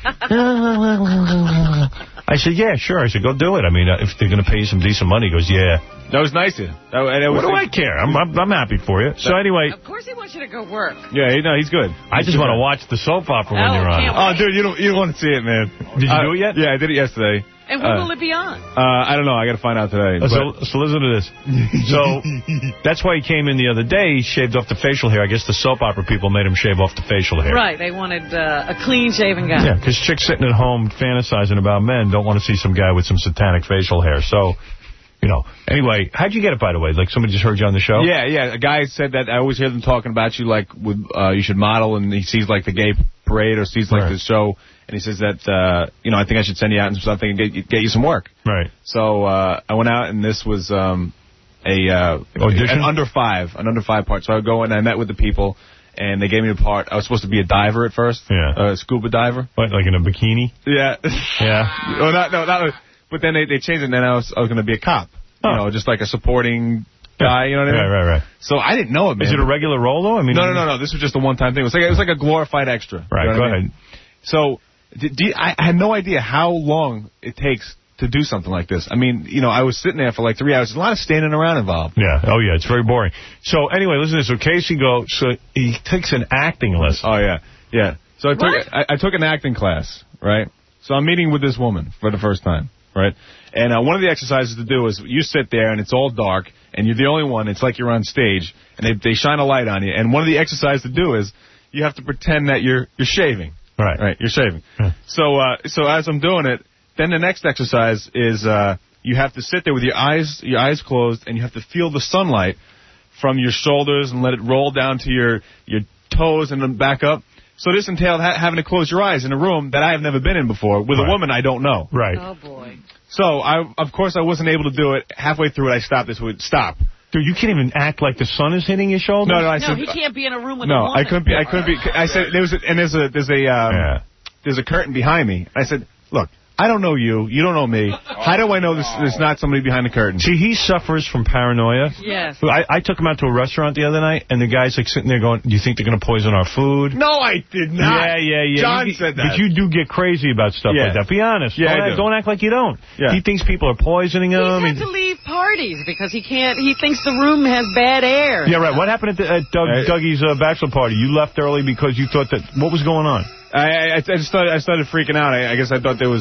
I said, yeah, sure. I said, go do it. I mean, uh, if they're going to pay you some decent money, he goes, yeah. That was nice of you. That, that was, what do I care? I'm, I'm I'm happy for you. So anyway. Of course he wants you to go work. Yeah, he, no, he's good. I just want to watch the soap opera when Oh, you're on it. can't Oh, dude, you don't you don't want to see it, man. Did you Uh, do it yet? Yeah, I did it yesterday. And when Uh, will it be on? Uh, I don't know. I got to find out today. Uh, But, So, so listen to this. So that's why he came in the other day. He shaved off the facial hair. I guess the soap opera people made him shave off the facial hair. Right, they wanted uh, a clean-shaven guy. Yeah, because chicks sitting at home fantasizing about men don't want to see some guy with some satanic facial hair. So, you know. Anyway, how'd you get it, by the way? Like somebody just heard you on the show? yeah, yeah. A guy said that I always hear them talking about you, like with uh, you should model, and he sees like the gay parade or sees like Right. the show, and he says that uh, you know I think I should send you out and something and get you, get you some work. Right. So uh, I went out, and this was um, a uh, Audition? an under five, an under five part. So I go in, and I met with the people, and they gave me a part. I was supposed to be a diver at first, Yeah. a scuba diver. What, like in a bikini? Yeah. Yeah. well, not, no, not, but then they, they changed it, and then I was I was going to be a cop. Oh. You know, just like a supporting guy, you know what I mean? Right, right, right. So I didn't know it, man. Is it a regular role, though? I mean, No, no, no, no. This was just a one-time thing. It was like it was like a glorified extra. Right, You know go what I mean? ahead. So d d I, I had no idea how long it takes to do something like this. I mean, you know, I was sitting there for like three hours. There's a lot of standing around involved. Yeah. Oh, yeah. It's very boring. So, anyway, listen to this. So, Casey goes, so he takes an acting lesson. Oh, yeah. Yeah. So I took What? I, I took an acting class, right? So I'm meeting with this woman for the first time, right? And uh, one of the exercises to do is you sit there and it's all dark and you're the only one. It's like you're on stage and they they shine a light on you. And one of the exercises to do is you have to pretend that you're you're shaving. Right. Right. You're shaving. Yeah. So uh, so as I'm doing it, then the next exercise is uh, you have to sit there with your eyes your eyes closed and you have to feel the sunlight from your shoulders and let it roll down to your your toes and then back up. So this entailed ha having to close your eyes in a room that I have never been in before with Right. a woman I don't know. Right. Oh, boy. So, I, of course, I wasn't able to do it. Halfway through it, I stopped. This would stop. Dude, you can't even act like the sun is hitting your shoulders? No, no, I No, said he can't be in a room with a no. woman. I couldn't be. I couldn't be. I said there was a, and there's a there's a um, Yeah. there's a curtain behind me. I said, look, I don't know you. You don't know me. How do I know this there's not somebody behind the curtain? See, he suffers from paranoia. Yes. I, I took him out to a restaurant the other night, and the guy's like sitting there going, do you think they're going to poison our food? No, I did not. Yeah, yeah, yeah. John you, said that. But you do get crazy about stuff Yeah. like that. Be honest. Yeah, don't, I act, do. don't act like you don't. Yeah. He thinks people are poisoning him. He's had to leave parties because he can't, he thinks the room has bad air. Yeah, right. What happened at, the, at Doug, Right. Dougie's uh, bachelor party? You left early because you thought that, what was going on? I, I, I just started, I started freaking out. I, I guess I thought there was...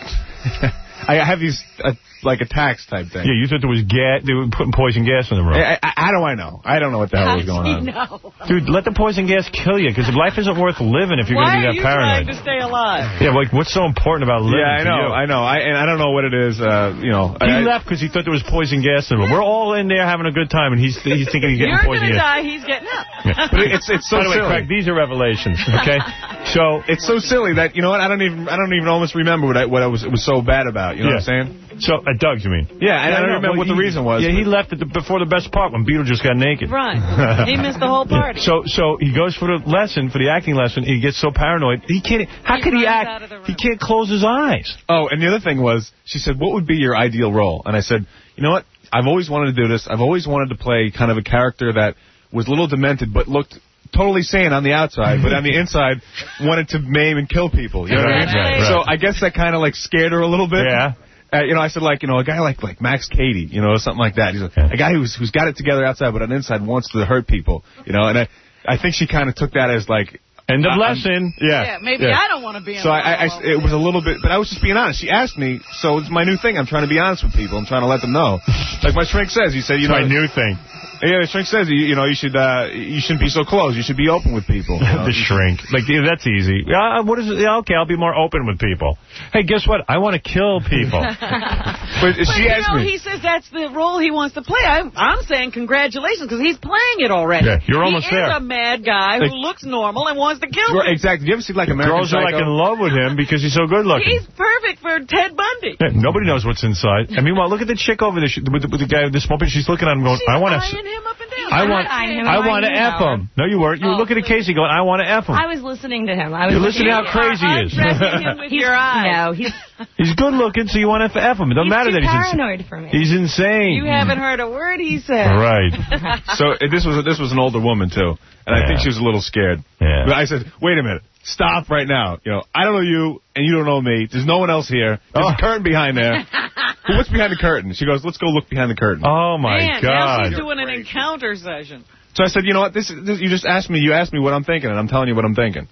I have these, uh, like, attacks type thing. Yeah, you thought there was gas, they were putting poison gas in the room. I, I, how do I know? I don't know what the hell was going on. No. Dude, let the poison gas kill you, because life isn't worth living if you're going to be that Why are you paranoid. trying to stay alive? Yeah, like, what's so important about living Yeah, I for know, you? I know. I, and I don't know what it is, uh, you know. He I, left because he thought there was poison gas in the room. We're all in there having a good time, and he's he's thinking he's getting You're poison going to gas. die, he's getting up. Yeah. But it's it's so By the way, silly. Craig, these are revelations, okay? So it's so silly that, you know what, I don't even I don't even almost remember what I, what I was it was so bad about, you know Yeah. what I'm saying? So, at Doug's, you mean? Yeah, and I don't know, remember well, what the he- reason was. Yeah, but- he left at the, before the best part when Beetle just got naked. Right. He missed the whole party. So so he goes for the lesson, for the acting lesson, he gets so paranoid. He can't, how He could he runs out act? of the room. He can't close his eyes. Oh, and the other thing was, she said, what would be your ideal role? And I said, you know what, I've always wanted to do this. I've always wanted to play kind of a character that was a little demented, but looked totally sane on the outside, but on the inside wanted to maim and kill people. You know what I mean? Right, right. So I guess that kind of like scared her a little bit. Yeah. Uh, you know, I said, like, you know, a guy like like Max Cady, you know, something like that. He's a, a guy who's who's got it together outside, but on the inside wants to hurt people, you know. And I, I think she kind of took that as like end of uh, lesson. Yeah, Yeah, maybe yeah. I don't want to be in So a I, I, room I, it was a little bit, but I was just being honest. She asked me, so it's my new thing. I'm trying to be honest with people. I'm trying to let them know. Like my shrink says, he said, you It's know, my new thing. Yeah, the shrink says, you, you know, you should, uh, you shouldn't be so closed. You should be open with people. You know? The shrink. Like, yeah, that's easy. Yeah, what is it? Yeah, okay, I'll be more open with people. Hey, guess what? I want to kill people. But But, she you asked know, me. he says that's the role he wants to play. I'm, I'm saying congratulations, because he's playing it already. Yeah, you're almost he there. He is a mad guy Like- who looks normal and wants to kill Right, people. exactly. You ever see like American Girls are like Psycho? in love with him because he's so good looking. He's perfect for Ted Bundy. Yeah, nobody knows what's inside. And meanwhile, look at the chick over there she, with, the, with the guy with the smoking. She's looking at him going, She's I want to... eyeing him up and down. I want, eyeing him, I eyeing want to you, F Howard. him. No, you weren't. You were Oh, looking at please. Casey going, I want to F him. I was listening to him. I was You're listening listening how crazy he is. Undressing him with He's- your eyes. No, he's, He's good looking, so you want to F him. It doesn't he's matter too that he's paranoid insane. for me. He's insane. You haven't heard a word he said. Right. So uh, this was this was an older woman too, and I Yeah. think she was a little scared. Yeah. But I said, wait a minute, stop right now. You know, I don't know you, and you don't know me. There's no one else here. There's Oh. a curtain behind there. Well, what's behind the curtain? She goes, let's go look behind the curtain. Oh, my Man, now God. she's doing an encounter session. So I said, you know what? This, is- this you just asked me. You asked me what I'm thinking, and I'm telling you what I'm thinking.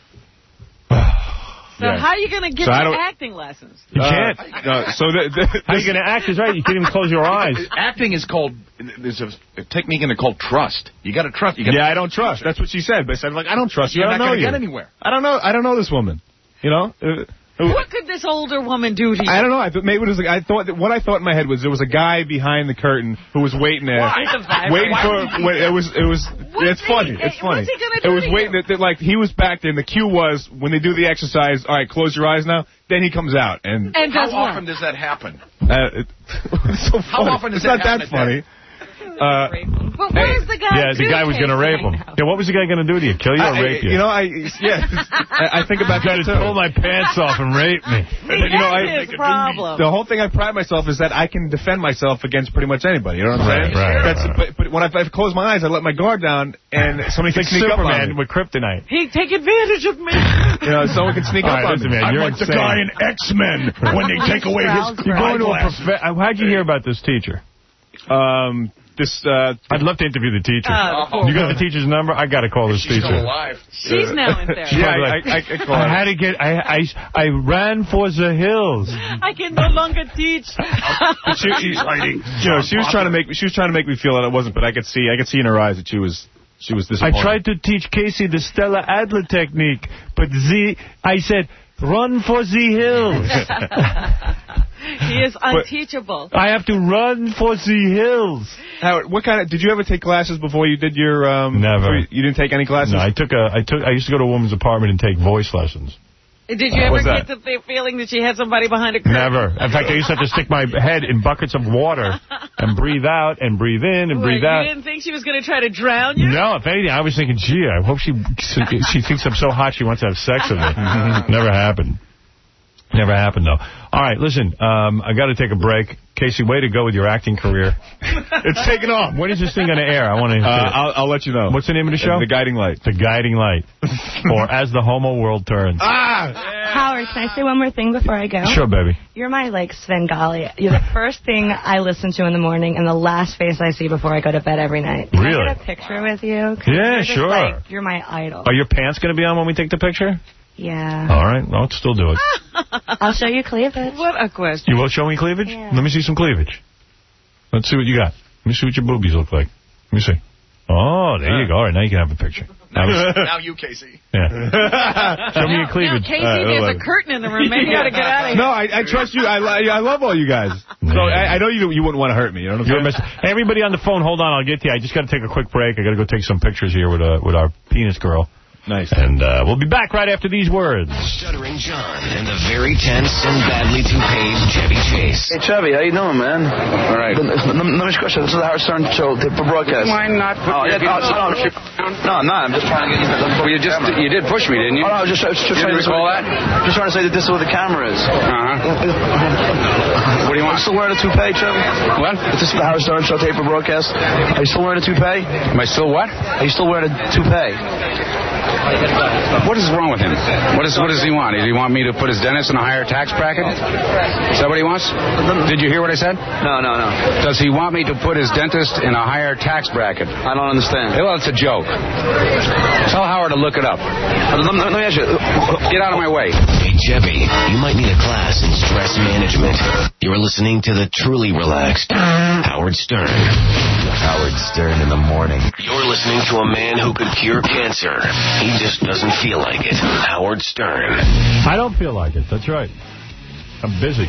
So Yeah. how are you going to get So I your don't- acting lessons? You can't. Uh, uh, so the, the, How you going to act is right. You can't even close your eyes. Acting is called, there's a, a technique in it called trust. You got to trust. You gotta, yeah, I don't trust. That's what she said. But I said, like, I don't trust you. You're I not don't know going to you. get anywhere. I don't know. I don't know this woman. You know. Uh, What could this older woman do to you? I don't know. I thought maybe it was like I thought that what I thought in my head was there was a guy behind the curtain who was waiting there, Why? waiting Why for. would he- When it was it was. What's it's funny. he- It's funny. what's he gonna it do was to waiting you? that, that like he was back there, and the cue was when they do the exercise. All right, close your eyes now. Then he comes out, and And How does often what? does that happen? uh, it, it's so How funny. often does it's not that that happen funny. Uh, But where's the guy? Yeah, the guy was going to rape him. Yeah, what was the guy going to do to you? Kill you or I, rape you? you know, I yeah, I, I think about Try that to too. pull my pants off and rape me. See, you know, that's I- his problem. The whole thing I pride myself is that I can defend myself against pretty much anybody. You know what I'm Right, saying? right, That's, right. But, but when I, if I close my eyes, I let my guard down, and somebody It's can like sneak up on Superman me. with kryptonite. He take advantage of me. You know, someone can sneak All up right, on listen, me. man, I'm you're like the insane. guy in X-Men when they take away his You're going to a eyeglasses. prof- uh, How'd you hear about this teacher? Um, this. Uh, I'd love to interview the teacher. Oh, You got the teacher's number? I got to call this She's teacher. still alive. She's now in there. yeah, Probably I, like, I, I, call I her. had to get. I I I ran for the hills. I can no longer teach. She, she, you know, she was trying to make. She was trying to make me feel that it wasn't, but I could see. I could see in her eyes that she was. She was I disappointed. tried to teach Casey the Stella Adler technique, but the I said run for the hills. He is unteachable. I have to run for the hills. Howard, what kind of? Did you ever take classes before you did your? Um, Never. before You, you didn't take any classes. No, I took a. I took. I used to go to a woman's apartment and take voice lessons. Did you What ever was get that? the feeling that she had somebody behind a curtain? Never. In fact, I used to have to stick my head in buckets of water and breathe out and breathe in and Wait, breathe you out. didn't think she was going to try to drown you? No, if anything, I was thinking, gee, I hope she she thinks I'm so hot she wants to have sex with me. Never happened. Never happened, though. All right, listen, um, I got to take a break. Casey, way to go with your acting career. It's taking off. When is this thing going to air? I want to. Uh, I'll, I'll let you know. What's the name of the show? The Guiding Light. The Guiding Light. Or As the Homo World Turns. Ah! Yeah. Howard, can I say one more thing before I go? Sure, baby. You're my, like, Svengali. You're the first thing I listen to in the morning and the last face I see before I go to bed every night. Can Really? I get a picture with you? Yeah, you're just, sure. Like, you're my idol. Are your pants going to be on when we take the picture? Yeah. All right. I'll still do it. I'll show you cleavage. What a question. You will show me cleavage? Yeah. Let me see some cleavage. Let's see what you got. Let me see what your boobies look like. Let me see. Oh, there uh, you go. All right, now you can have a picture. Now, now you, Casey. Yeah. Show me your cleavage. Now, Casey, right, there's a curtain in the room. Maybe you ought to get out of here. No, I, I trust you. I, I love all you guys. So I, I know you you wouldn't want to hurt me. You know what I'm saying? Hey, everybody on the phone, hold on. I'll get to you. I just got to take a quick break. I got to go take some pictures here with uh, with our penis girl. Nice. And uh, we'll be back right after these words. Stuttering John and the very tense and badly toupeed Chevy Chase. Hey, Chevy, how you doing, man? All right. Let me ask you a question. This is the Howard Stern show for broadcast. Why not put oh, your yeah, no, no, no, no, I'm just trying to get you... Well, you just you did push me, didn't you? Oh, no, I was just, just, just you trying didn't to... recall that? Just trying to say that this is where the camera is. Uh-huh. What do you want? Are you still wearing a toupee, Chevy? What? Is this the Howard Stern show tape for broadcast? Are you still wearing a toupee? Am I still what? Are you still wearing a toupee? What is wrong with him? What, is, what does he want? Does he want me to put his dentist in a higher tax bracket? Is that what he wants? Did you hear what I said? No, no, no. Does he want me to put his dentist in a higher tax bracket? I don't understand. Well, it's a joke. Tell Howard to look it up. Let me, let me ask you. Get out of my way. Hey, Chevy, you might need a class in stress management. You're listening to the truly relaxed Howard Stern. Howard Stern in the morning. You're listening to a man who could cure cancer. He just doesn't feel like it. Howard Stern. I don't feel like it. That's right. I'm busy.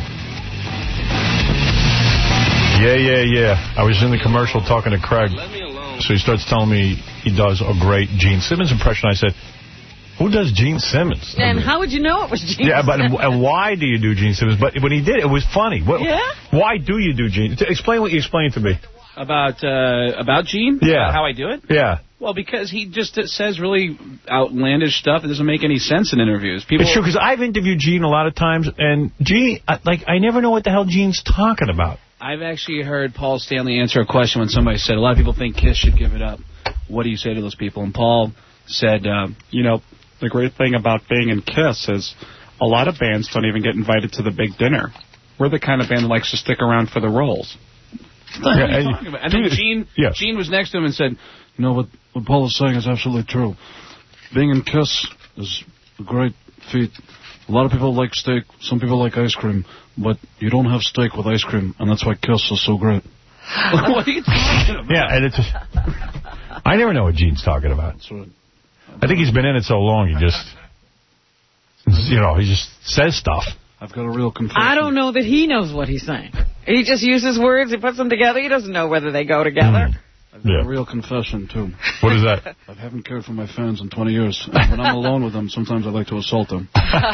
Yeah, yeah, yeah. I was in the commercial talking to Craig. So he starts telling me he does a great Gene Simmons impression. I said, who does Gene Simmons? And I mean, how would you know it was Gene yeah, Simmons? but and why do you do Gene Simmons? But when he did, it was funny. What, yeah? Why do you do Gene? Explain what you explained to me. About uh, about Gene? Yeah. About how I do it? Yeah. Well, because he just says really outlandish stuff that doesn't make any sense in interviews. People. It's true, because I've interviewed Gene a lot of times, and Gene, like, I never know what the hell Gene's talking about. I've actually heard Paul Stanley answer a question when somebody said, a lot of people think Kiss should give it up. What do you say to those people? And Paul said, uh, you know, the great thing about being in Kiss is a lot of bands don't even get invited to the big dinner. We're the kind of band that likes to stick around for the roles. What the hell are you talking about? And then Gene, yes. Gene was next to him and said, you know, what, what Paul is saying is absolutely true. Being in Kiss is a great feat. A lot of people like steak, some people like ice cream, but you don't have steak with ice cream, and that's why Kiss is so great. What are you talking about? Yeah, and it's... I never know what Gene's talking about. That's right. I think he's been in it so long, he just... You know, he just says stuff. I've got a real confession. I don't know that he knows what he's saying. He just uses words, he puts them together, he doesn't know whether they go together. Mm. I've got yeah. a real confession, too. What is that? I haven't cared for my fans in twenty years. And when I'm alone with them, sometimes I like to assault them.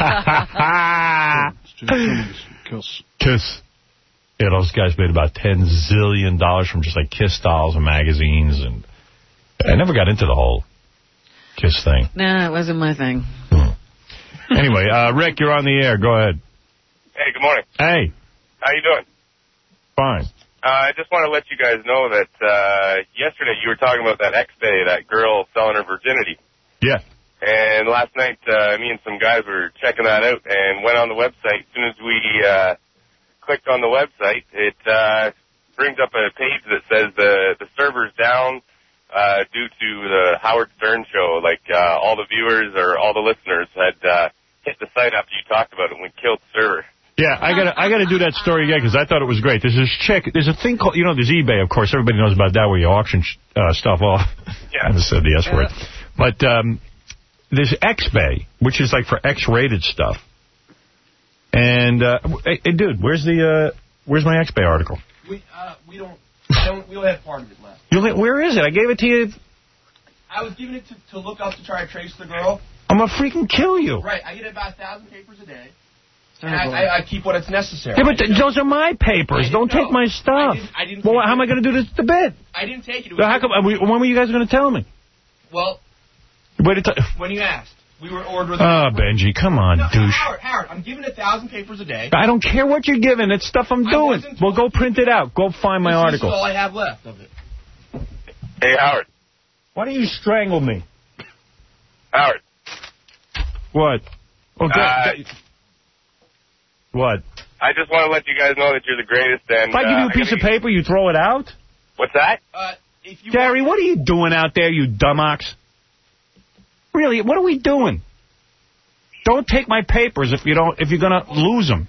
Gene Simmons, Kiss. Kiss. Yeah, those guys made about ten zillion dollars from just like Kiss dolls and magazines. And I never got into the whole Kiss thing. No, it wasn't my thing. Hmm. Anyway, uh, Rick, you're on the air. Go ahead. Hey, good morning. Hey. How you doing? Fine. Uh, I just want to let you guys know that uh, yesterday you were talking about that X-Bay, that girl selling her virginity. Yeah. And last night, uh, me and some guys were checking that out and went on the website. As soon as we uh, clicked on the website, it uh, brings up a page that says the, the server's down uh, due to the Howard Stern show. Like uh, all the viewers or all the listeners had uh, hit the site after you talked about it and we killed the server. Yeah, I gotta, I gotta do that story again because I thought it was great. There's this chick, there's a thing called, you know, there's eBay, of course. Everybody knows about that where you auction uh, stuff off. Yeah. I haven't said the S word. But um, there's X-Bay, which is like for X-rated stuff. And, uh, hey, hey, dude, where's the, uh, where's my X-Bay article? We, uh, we don't, we don't, we only have part of it left. You, where is it? I gave it to you. I was giving it to, to look up to try to trace the girl. I'm gonna freaking kill you. Right, I get about a thousand papers a day. And I, I, I keep what is necessary. Yeah, but th those are my papers. Don't take my stuff. I didn't, I didn't well, how am I going to do this the bit? I didn't take it. it so how come, when were you guys going to tell me? Well, Wait t when you asked. We were ordered... Oh, Benji, come on, no, douche. Howard, Howard, I'm giving a thousand papers a day. I don't care what you're giving. It's stuff I'm doing. Well, go print it out. Go find my this article. This is all I have left of it. Hey, Howard. Why don't you strangle me? Howard. What? Oh, go, uh, go. What? I just want to let you guys know that you're the greatest. And if I give you a uh, piece of paper, you throw it out? What's that? Uh, if you Gary, what are you doing out there, you dumbox? Really, what are we doing? Don't take my papers if you don't. If you're gonna lose them.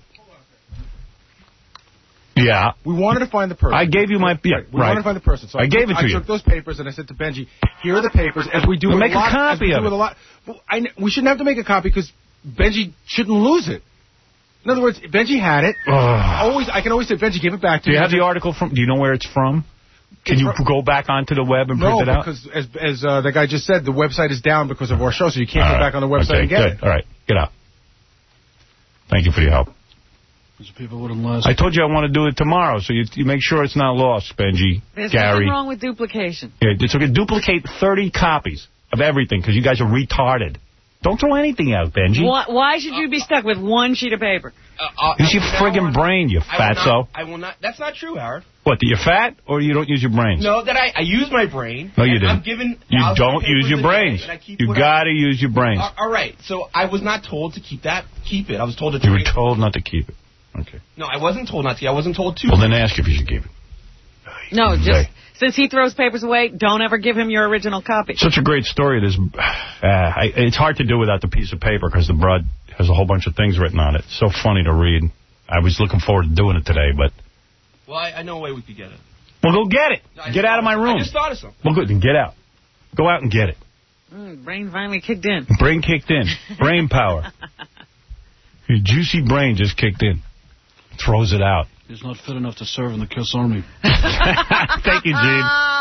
Yeah. We wanted to find the person. I gave you my... Yeah, we right. wanted to find the person. So I, I gave it to I you. I took those papers and I said to Benji, here are the papers. As we do Well, with make a, lot, a copy as we of do it. With a lot, well, I, we shouldn't have to make a copy because Benji shouldn't lose it. In other words, Benji had it. always, I can always say, Benji, give it back to do me. Do you have the article from... Do you know where it's from? Can it's you from, go back onto the web and print no, it out? No, because as, as uh, the guy just said, the website is down because of our show, so you can't All go right. back on the website okay, and get good. it. All right, get out. Thank you for your help. People wouldn't last. I told you I want to do it tomorrow, so you, you make sure it's not lost, Benji, There's Gary. nothing wrong with duplication. Yeah, it's okay. Duplicate thirty copies of everything because you guys are retarded. Don't throw anything out, Benji. Why, why should you be stuck with one sheet of paper? Uh, uh, Use your friggin' brain, you I will fatso. not, I will not. That's not true, Howard. What, that you're fat or you don't use your brains? No, that I, I use my brain. No, you didn't. I'm given you don't papers use your a brains. day, and I keep You what got I- to use your brains. Uh, all right. So I was not told to keep that. Keep it. I was told to. You were trade- told not to keep it. Okay. No, I wasn't told not to. I wasn't told to. Well, then ask if you should keep it. No, just Okay. since he throws papers away, don't ever give him your original copy. Such a great story. This, uh, I, it's hard to do without the piece of paper because the broad has a whole bunch of things written on it. It's so funny to read. I was looking forward to doing it today, but... Well, I, I know a way we could get it. Well, go get it. No, Get out of my room. I just thought of something. Well, good. Then get out. Go out and get it. Mm, brain finally kicked in. Brain kicked in. Brain power. Your juicy brain just kicked in. Throws it out. He's not fit enough to serve in the Kiss Army. Thank you, Gene.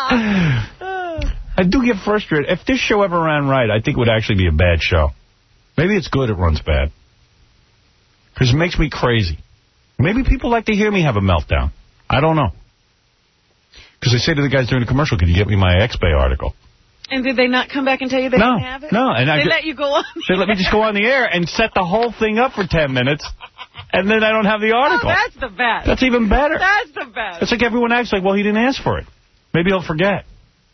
I do get frustrated. If this show ever ran right, I think it would actually be a bad show. Maybe it's good it runs bad. Because it makes me crazy. Maybe people like to hear me have a meltdown. I don't know. Because I say to the guys during the commercial, could you get me my X-Bay article? And did they not come back and tell you they No, didn't have it? no, and they I let you go on. They let me just go on the air and set the whole thing up for ten minutes, and then I don't have the article. Oh, that's the best. That's even better. That's the best. It's like everyone acts like, well, he didn't ask for it. Maybe he'll forget.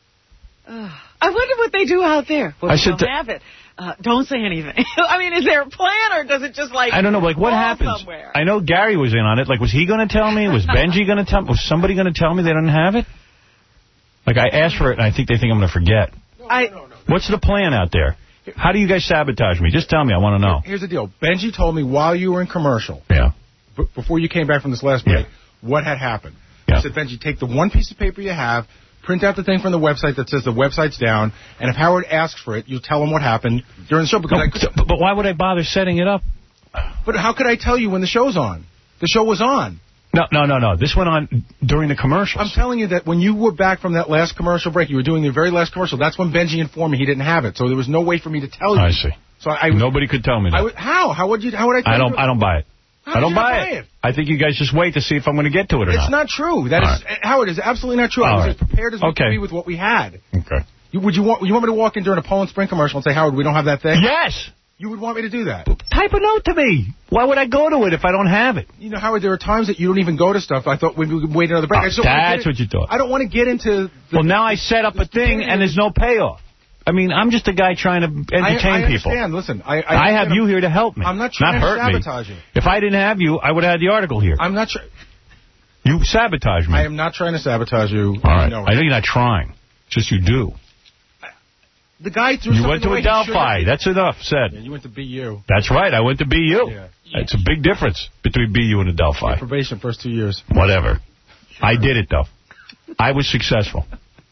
Uh, I wonder what they do out there. Well, I we said don't to- have it. Uh, don't say anything. I mean, is there a plan, or does it just, like, I don't know, like, what fall happens? somewhere? I know Gary was in on it. Like, was he going to tell me? Was Benji going to tell me? Was somebody going to tell me they didn't have it? Like, I asked for it, and I think they think I'm going to forget. I, What's the plan out there? How do you guys sabotage me? Just tell me. I want to know. Here's the deal. Benji told me while you were in commercial, Yeah. b- before you came back from this last break, what had happened. Yeah. He said, Benji, take the one piece of paper you have, print out the thing from the website that says the website's down, and if Howard asks for it, you tell him what happened during the show. Because No, I could, but but why would I bother setting it up? But how could I tell you when the show's on? The show was on. No, no, no, no. This went on during the commercials. I'm telling you that when you were back from that last commercial break, you were doing the very last commercial. That's when Benji informed me he didn't have it. So there was no way for me to tell you. I see. So I Nobody could tell me that. I would, how? How would you? How would I? Tell I don't. You? I don't buy it. How I don't did you not buy buy it. it? I think you guys just wait to see if I'm going to get to it or It's not. not true. That All is Howard is absolutely not true. All I was right. as prepared as we Okay. could be with what we had. Okay. You, would you want? You want me to walk in during a Poland Spring commercial and say, Howard, we don't have that thing? Yes. You would want me to do that? Type a note to me. Why would I go to it if I don't have it? You know, Howard, there are times that you don't even go to stuff. I thought we would wait another break. Oh, I just don't wanna that's get in- what you thought. I don't want to get into. The, Well, now I set up a thing and there's no payoff. I mean, I'm just a guy trying to entertain I, I people. understand. Listen, I, I, I have understand. you here to help me. I'm not trying not to hurt sabotage me. you. If I didn't have you, I would have had the article here. I'm not trying. You sabotage me. I am not trying to sabotage you. All right. You know, I know you're not trying. Just you do. the guy threw You something went to away he Adelphi. shouldn't. That's enough said. Yeah, you went to B U. That's right. I went to B U. Yeah. It's a big difference between B U and Adelphi. Probation first two years. Whatever. I did it, though. I was successful.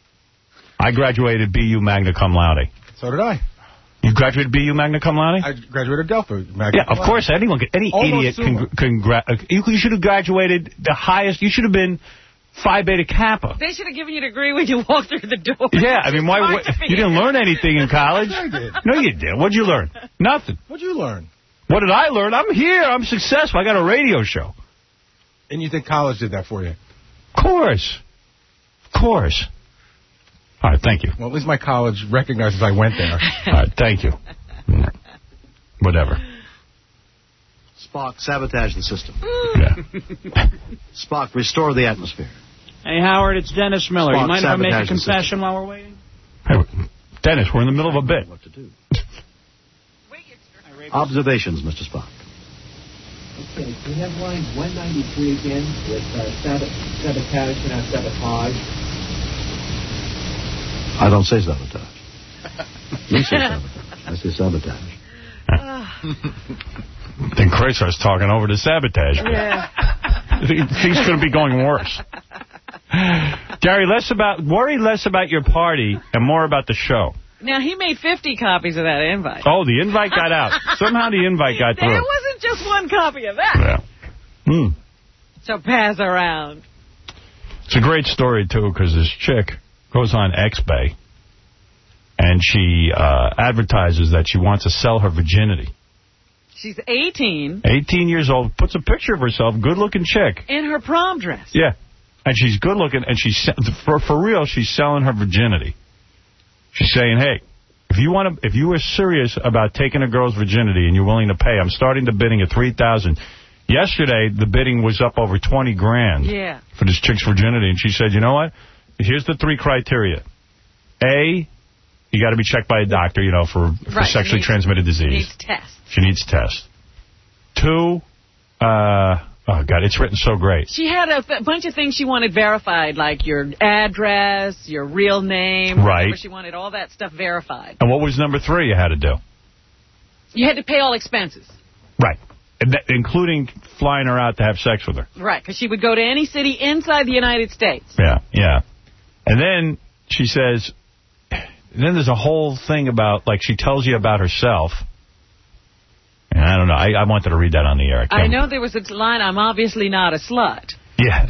I graduated B U magna cum laude. So did I. You graduated B U magna cum laude? I graduated Delphi. Magna Yeah, cum of laude. course. Anyone, could, any Almost idiot can, Summa. can gra- uh, you, you should have graduated the highest. You should have been Phi Beta Kappa. They should have given you a degree when you walked through the door. Yeah, I mean, why? Hard What, to you didn't figure. learn anything in college. I did. No, you did. What'd you learn? Nothing. What'd you learn? What did I learn? I'm here. I'm successful. I got a radio show. And you think college did that for you? Of course. Of course. All right, thank you. Well, at least my college recognizes I went there. All right, thank you. Whatever. Spock, sabotage the system. Yeah. Spock, restore the atmosphere. Hey, Howard, it's Dennis Miller. Spock, you mind if I make a sabotage the confession system. while we're waiting? Hey, Dennis, we're in the middle of a bit. What to do. Observations, Mister Spock. Okay, the headline one ninety-three again with uh, sabot sabotage and not sabotage. I don't say sabotage. You say sabotage. I say sabotage. Then Chris starts talking over the sabotage. Yeah. Things could be going worse. Gary, less about worry less about your party and more about the show. Now, he made fifty copies of that invite. Oh, the invite got out. Somehow the invite got through. There wasn't just one copy of that. Yeah. Hmm. So pass around. It's a great story, too, because this chick goes on X-Bay, and she uh, advertises that she wants to sell her virginity. She's eighteen. eighteen years old, puts a picture of herself, good-looking chick. In her prom dress. Yeah. And she's good-looking, and she's for, for real, she's selling her virginity. She's saying, hey, if you want to, if you are serious about taking a girl's virginity and you're willing to pay, I'm starting the bidding at three thousand dollars. Yesterday, the bidding was up over twenty grand yeah. for this chick's virginity. And she said, you know what? Here's the three criteria. A, you got to be checked by a doctor, you know, for, for right. sexually needs, transmitted disease. Needs tests. She needs tests. Two, uh... oh, God, it's written so great. She had a th bunch of things she wanted verified, like your address, your real name. Right. Whatever. She wanted all that stuff verified. And what was number three you had to do? You had to pay all expenses. Right. And that, including flying her out to have sex with her. Right, because she would go to any city inside the United States. Yeah, yeah. And then she says, then there's a whole thing about, like, she tells you about herself. And I don't know. I, I wanted to read that on the air. I, I know there was a line, I'm obviously not a slut. Yeah.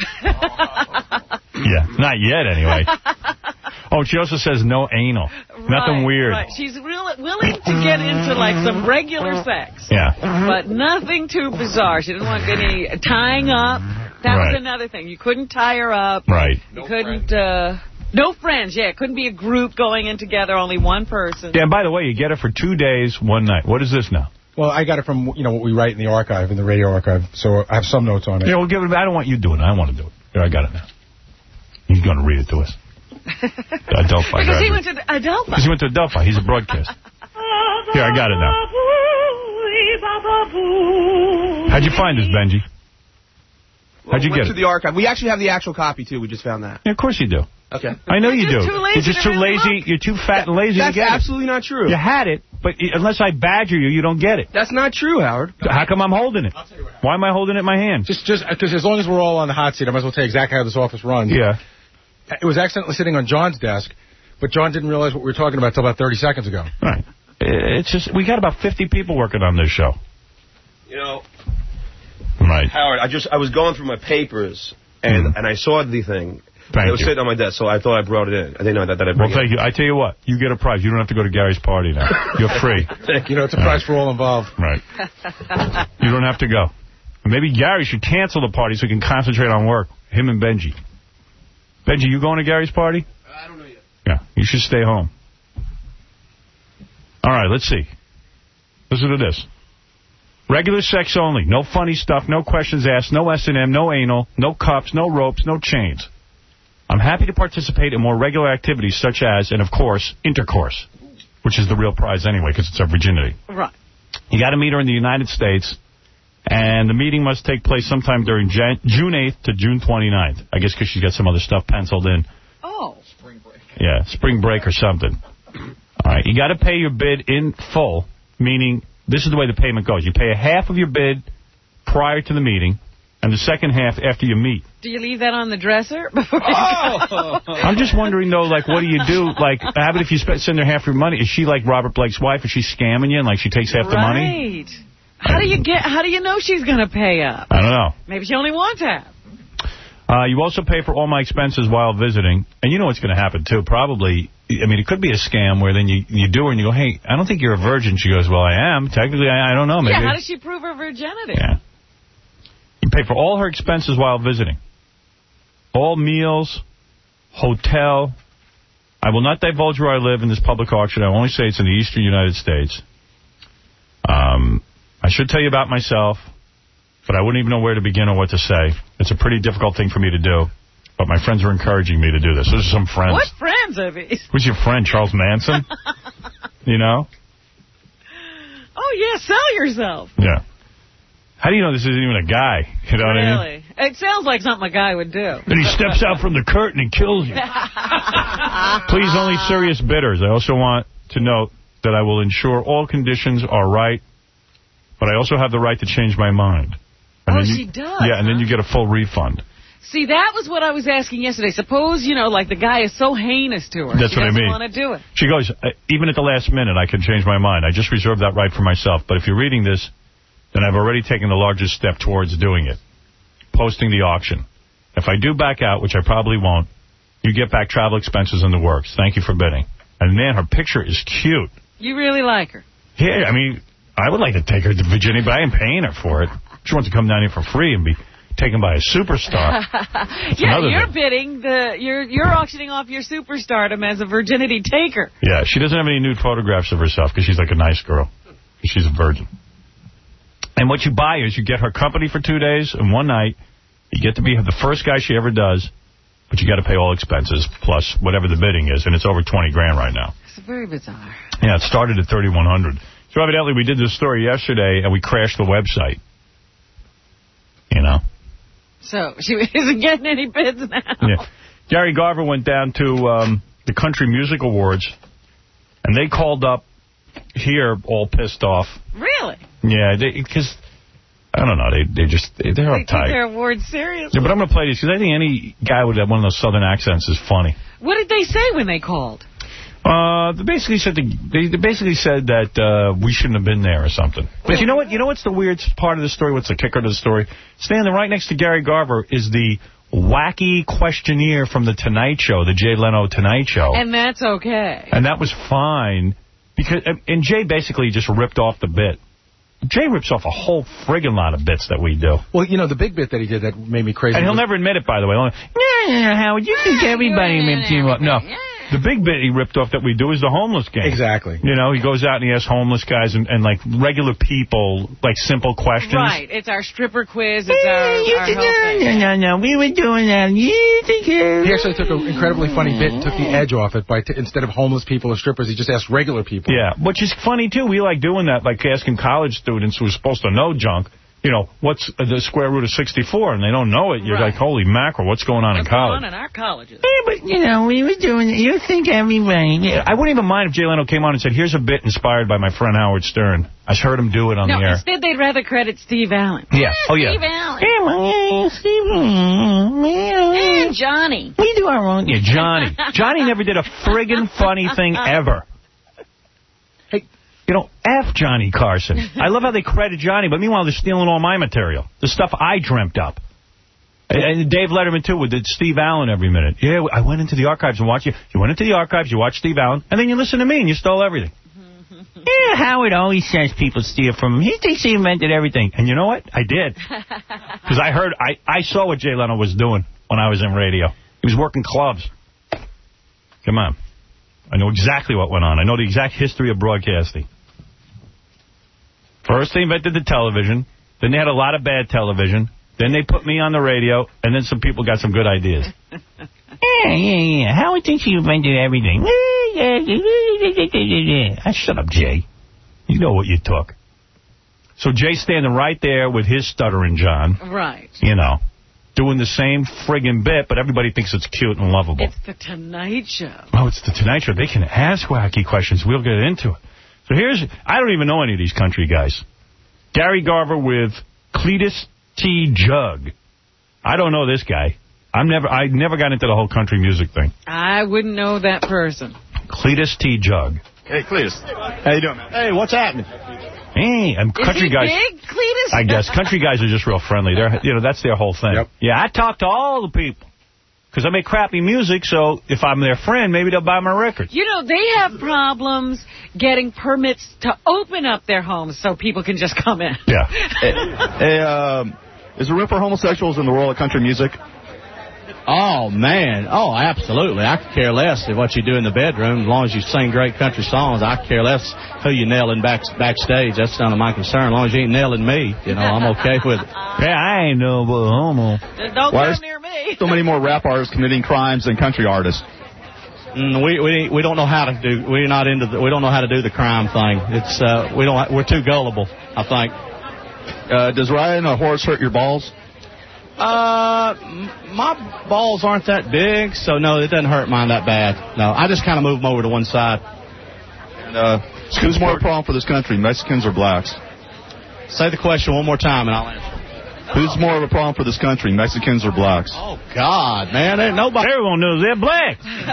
Yeah. Not yet, anyway. Oh, she also says no anal. Right, Nothing weird. Right. She's real, willing to get into, like, some regular sex. Yeah. But nothing too bizarre. She didn't want any tying up. That Right. was another thing. You couldn't tie her up. Right. You no couldn't... Uh, no friends, yeah. It couldn't be a group going in together, only one person. Yeah, and by the way, you get it for two days, one night. What is this now? Well, I got it from, you know, what we write in the archive, in the radio archive, so I have some notes on it. Yeah, we'll give it. I don't want you doing it. I want to do it. Here, I got it now. He's going to read it to us. Adelphi. Because he went to Adelphi. Because he went to Adelphi. He's a broadcaster. Here, I got it now. How'd you find this, Benji? How'd you went get to it? the archive. We actually have the actual copy, too. We just found that. Yeah, of course you do. Okay. I know you You're do. just too lazy You're just to too really lazy. look. You're too fat and lazy That's to get absolutely not true. it. You had it, but unless I badger you, you don't get it. That's not true, Howard. How come I'm holding it? Why am I holding it in my hand? Just, just because as long as we're all on the hot seat, I might as well tell you exactly how this office runs. Yeah. It was accidentally sitting on John's desk, but John didn't realize what we were talking about until about thirty seconds ago. Right. It's just, we got about fifty people working on this show. You know, Right. Howard, I just I was going through my papers and Mm. and I saw the thing. Thank it was you. sitting on my desk, so I thought I brought it in. I didn't know that, that I Well, brought thank it. you. I tell you what, you get a prize. You don't have to go to Gary's party now. You're free. You know, it's a prize for all involved. Right. You don't have to go. Maybe Gary should cancel the party so he can concentrate on work. Him and Benji. Benji, you going to Gary's party? I don't know yet. Yeah, you should stay home. All right, let's see. Listen to this. Regular sex only. No funny stuff, no questions asked, no S and M, no anal, no cups, no ropes, no chains. I'm happy to participate in more regular activities such as, and of course, intercourse, which is the real prize anyway because it's our virginity. Right. You got to meet her in the United States, and the meeting must take place sometime during Jan June eighth to June twenty-ninth. I guess because she's got some other stuff penciled in. Oh. Yeah, spring break or something. All right, you got to pay your bid in full, meaning this is the way the payment goes. You pay a half of your bid prior to the meeting, and the second half after you meet. Do you leave that on the dresser before you Oh! I'm just wondering, though, like, what do you do? Like, how about if you spend, send her half your money? Is she like Robert Blake's wife? Is she scamming you and, like, she takes half the money? Right. How do you get? How do you know she's going to pay up? I don't know. Maybe she only wants half. Uh, you also pay for all my expenses while visiting. And you know what's going to happen, too. Probably, I mean, it could be a scam where then you, you do her and you go, hey, I don't think you're a virgin. She goes, well, I am. Technically, I, I don't know. Maybe. Yeah, how does she prove her virginity? Yeah. You pay for all her expenses while visiting. All meals, hotel. I will not divulge where I live in this public auction. I will only say it's in the eastern United States. Um, Um, I should tell you about myself, but I wouldn't even know where to begin or what to say. It's a pretty difficult thing for me to do, but my friends are encouraging me to do this. Those are some friends. What friends are these? Who's your friend, Charles Manson? You know? Oh, yeah, sell yourself. Yeah. How do you know this isn't even a guy? You know what really? I mean? It sounds like something a guy would do. Then he steps out from the curtain and kills you. Please, only serious bidders. I also want to note that I will ensure all conditions are right, but I also have the right to change my mind. And oh, then you, she does, Yeah, and huh? then you get a full refund. See, that was what I was asking yesterday. Suppose, you know, like the guy is so heinous to her. That's she what I mean. doesn't want to do it. She goes, uh, even at the last minute, I can change my mind. I just reserve that right for myself. But if you're reading this, then I've already taken the largest step towards doing it, posting the auction. If I do back out, which I probably won't, you get back travel expenses in the works. Thank you for bidding. And, man, her picture is cute. You really like her? Yeah, I mean, I would like to take her to Virginia, but I ain't paying her for it. She wants to come down here for free and be taken by a superstar. Yeah, you're thing. bidding, the you're you're auctioning off your superstardom as a virginity taker. Yeah, she doesn't have any nude photographs of herself because she's like a nice girl. She's a virgin. And what you buy is you get her company for two days and one night. You get to be the first guy she ever does, but you got to pay all expenses plus whatever the bidding is, and it's over twenty grand right now. It's very bizarre. Yeah, it started at thirty-one hundred. So evidently we did this story yesterday, and we crashed the website. You know? So she isn't getting any bids now. Yeah. Gary Garver went down to um, the Country Music Awards, and they called up here all pissed off. Really? Yeah, because, I don't know, they, they just, they, they're They uptight. take their awards seriously. Yeah, but I'm going to play this, because I think any guy with one of those southern accents is funny. What did they say when they called? Uh, they basically said the, they, they basically said that uh, we shouldn't have been there or something. But you know what? You know what's the weird part of the story? What's the kicker to the story? Standing right next to Gary Garver is the wacky questionnaire from the Tonight Show, the Jay Leno Tonight Show. And that's okay. And that was fine because and Jay basically just ripped off the bit. Jay rips off a whole friggin' lot of bits that we do. Well, you know, the big bit that he did that made me crazy. And he'll never admit it, by the way. Yeah, yeah, Howard, you think everybody ripped you up. No. The big bit he ripped off that we do is the homeless game. Exactly. You know, he goes out and he asks homeless guys and, and like, regular people, like, simple questions. Right. It's our stripper quiz. It's our, our whole thing. No, no, no. We were doing that. He actually took an incredibly funny bit and took the edge off it by t instead of homeless people or strippers, he just asked regular people. Yeah, which is funny, too. We like doing that, like asking college students who are supposed to know junk, you know, what's the square root of sixty-four, and they don't know it. You're Right. like, holy mackerel, what's going on What's in college? going on in our colleges? Yeah, but, you know, we were doing it. You think everybody... Yeah, I wouldn't even mind if Jay Leno came on and said, here's a bit inspired by my friend Howard Stern. I heard him do it on No, the air. instead they'd rather credit Steve Allen. Yeah. Oh, yeah. Steve Allen. Yeah, well, Steve Allen. And Johnny. We do our own... Yeah, Johnny. Johnny never did a friggin' funny thing ever. Hey, you know, F Johnny Carson. I love how they credit Johnny, but meanwhile they're stealing all my material. The stuff I dreamt up. And, and Dave Letterman, too, with Steve Allen every minute. Yeah, I went into the archives and watched you. You went into the archives, you watched Steve Allen, and then you listen to me and you stole everything. Yeah, Howard always says people steal from him. He thinks he invented everything. And you know what? I did. Because I heard, I, I saw what Jay Leno was doing when I was in radio. He was working clubs. Come on. I know exactly what went on. I know the exact history of broadcasting. First they invented the television. Then they had a lot of bad television. Then they put me on the radio. And then some people got some good ideas. Yeah, yeah, yeah. Howard thinks he invented everything. I shut up, Jay. You know what you took. So Jay's standing right there with his stuttering John. Right. You know, doing the same friggin' bit, but everybody thinks it's cute and lovable. It's the Tonight Show. Oh, it's the Tonight Show. They can ask wacky questions. We'll get into it. So here's, I don't even know any of these country guys. Gary Garver with Cletus T. Jug. I don't know this guy. I'm never, I never got into the whole country music thing. I wouldn't know that person. Cletus T. Jug. Hey, Cletus. How you doing, man? Hey, what's happening? Hey, I'm country Is he guys. big, Cletus? I guess country guys are just real friendly. They're, you know, that's their whole thing. Yep. Yeah, I talk to all the people because I make crappy music. So if I'm their friend, maybe they'll buy my record. You know, they have problems getting permits to open up their homes so people can just come in. Yeah. hey, hey, um, is there room for homosexuals in the world of country music? Oh, man. Oh, absolutely. I could care less of what you do in the bedroom. As long as you sing great country songs, I could care less who you nailing back, backstage. That's none of my concern. As long as you ain't nailing me, you know, I'm okay with it. Yeah, I ain't no homo. Don't Why come is- near me. So many more rap artists committing crimes than country artists. Mm, we we we don't know how to do. We're not into. The, we don't know how to do the crime thing. It's uh, we don't. We're too gullible, I think. Uh, does riding a horse hurt your balls? Uh, m- my balls aren't that big, so no, it doesn't hurt mine that bad. No, I just kind of move them over to one side. And uh, who's more a problem for this country, Mexicans or blacks? Say the question one more time, and I'll answer. Who's more of a problem for this country, Mexicans or blacks? Oh, God, man. Ain't nobody. Everyone knows they're black.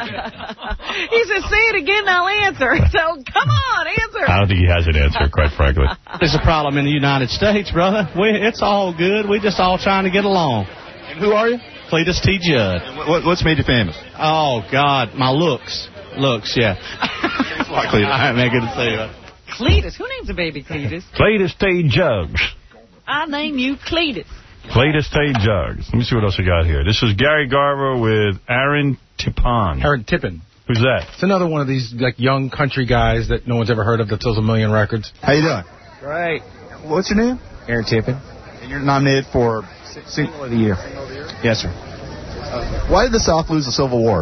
He said, say it again, I'll answer. So, come on, answer. I don't think he has an answer, quite frankly. There's a problem in the United States, brother. We, it's all good. We just all trying to get along. And who are you? Cletus T. Judd. What, what's made you famous? Oh, God, my looks. Looks, yeah. Thanks a lot, Cletus. All right, man, good to see you. Cletus. Who names a baby Cletus? Cletus T. Jugs. I'll name you Cletus. Cletus T. Jugs. Let me see what else we got here. This is Gary Garver with Aaron Tippon. Aaron Tippin. Who's that? It's another one of these like young country guys that no one's ever heard of that sells a million records. How you doing? Great. What's your name? Aaron Tippin. And you're nominated for Single of the Year. Yes, sir. Uh, why did the South lose the Civil War?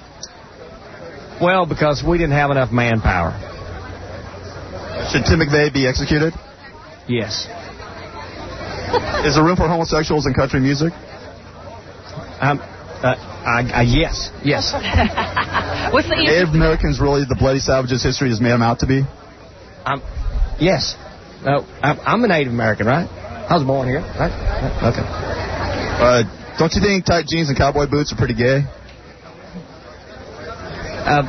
Well, because we didn't have enough manpower. Should Tim McVeigh be executed? Yes. Is there room for homosexuals in country music? Um, uh, I, I, yes, yes. What's the Native answer? Americans really the bloody savages history has made them out to be? Um, yes. No, I'm, I'm a Native American, right? I was born here, right? Okay. Uh, don't you think tight jeans and cowboy boots are pretty gay? Um,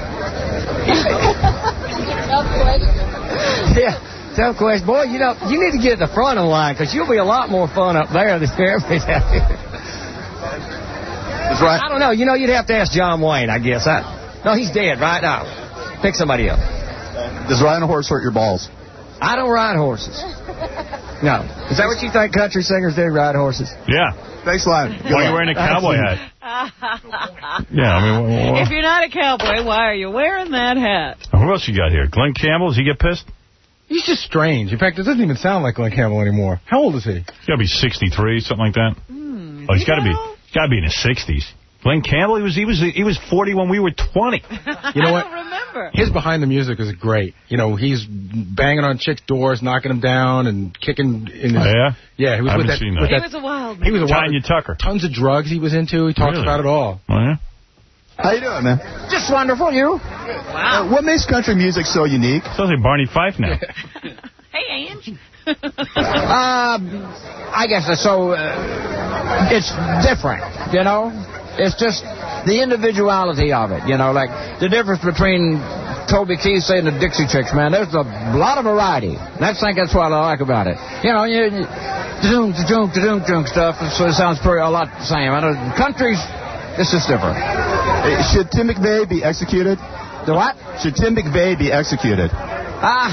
yeah. Tough question. Boy, you know, you need to get at the front of the line because you'll be a lot more fun up there than everybody's out here. That's right. I don't know. You know, you'd have to ask John Wayne, I guess. I, no, he's dead right now. Pick somebody else. Does riding a horse hurt your balls? I don't ride horses. No. Is that what you think country singers do, ride horses? Yeah. Thanks a lot. Why are you wearing a cowboy hat? Yeah, I mean, wh- wh- If you're not a cowboy, why are you wearing that hat? who else you got here? Glenn Campbell, does he get pissed? He's just strange. In fact, it doesn't even sound like Glenn Campbell anymore. How old is he? He's got to be sixty-three, something like that. Hmm, oh, he's got to be he's got to be in his sixties. Glenn Campbell, he was he was he was forty when we were twenty. You know what? I don't remember. His behind the music is great. You know, he's banging on chicks' doors, knocking them down, and kicking in his... Oh, yeah? Yeah, he was I with haven't that, seen that. with He that. was a wild man. He was a wild Tanya Tucker. Tons of drugs he was into. He talks Really? about it all. Oh, yeah? How you doing, man? Just wonderful, you. Wow. Uh, what makes country music so unique? Sounds like Barney Fife now. Hey, Ange. Um, I guess it's so, uh, it's different, you know? It's just the individuality of it, you know, like the difference between Toby Keith and the Dixie Chicks, man. There's a lot of variety. And I think that's what I like about it. You know, you, you doom, doom, doom, doom stuff, so it sounds pretty a lot the same. I know countries, it's just different. Uh, Should Tim McVeigh be executed? The what? Should Tim McVeigh be executed? Ah,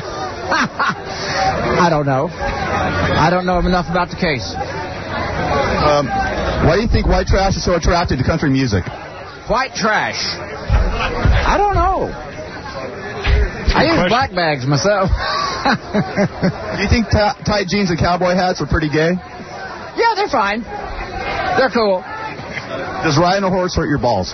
I don't know. I don't know enough about the case. Um, why do you think white trash is so attracted to country music? White trash? I don't know. I use question. black bags myself. Do you think t- tight jeans and cowboy hats are pretty gay? Yeah, they're fine. They're cool. Does riding a horse hurt your balls?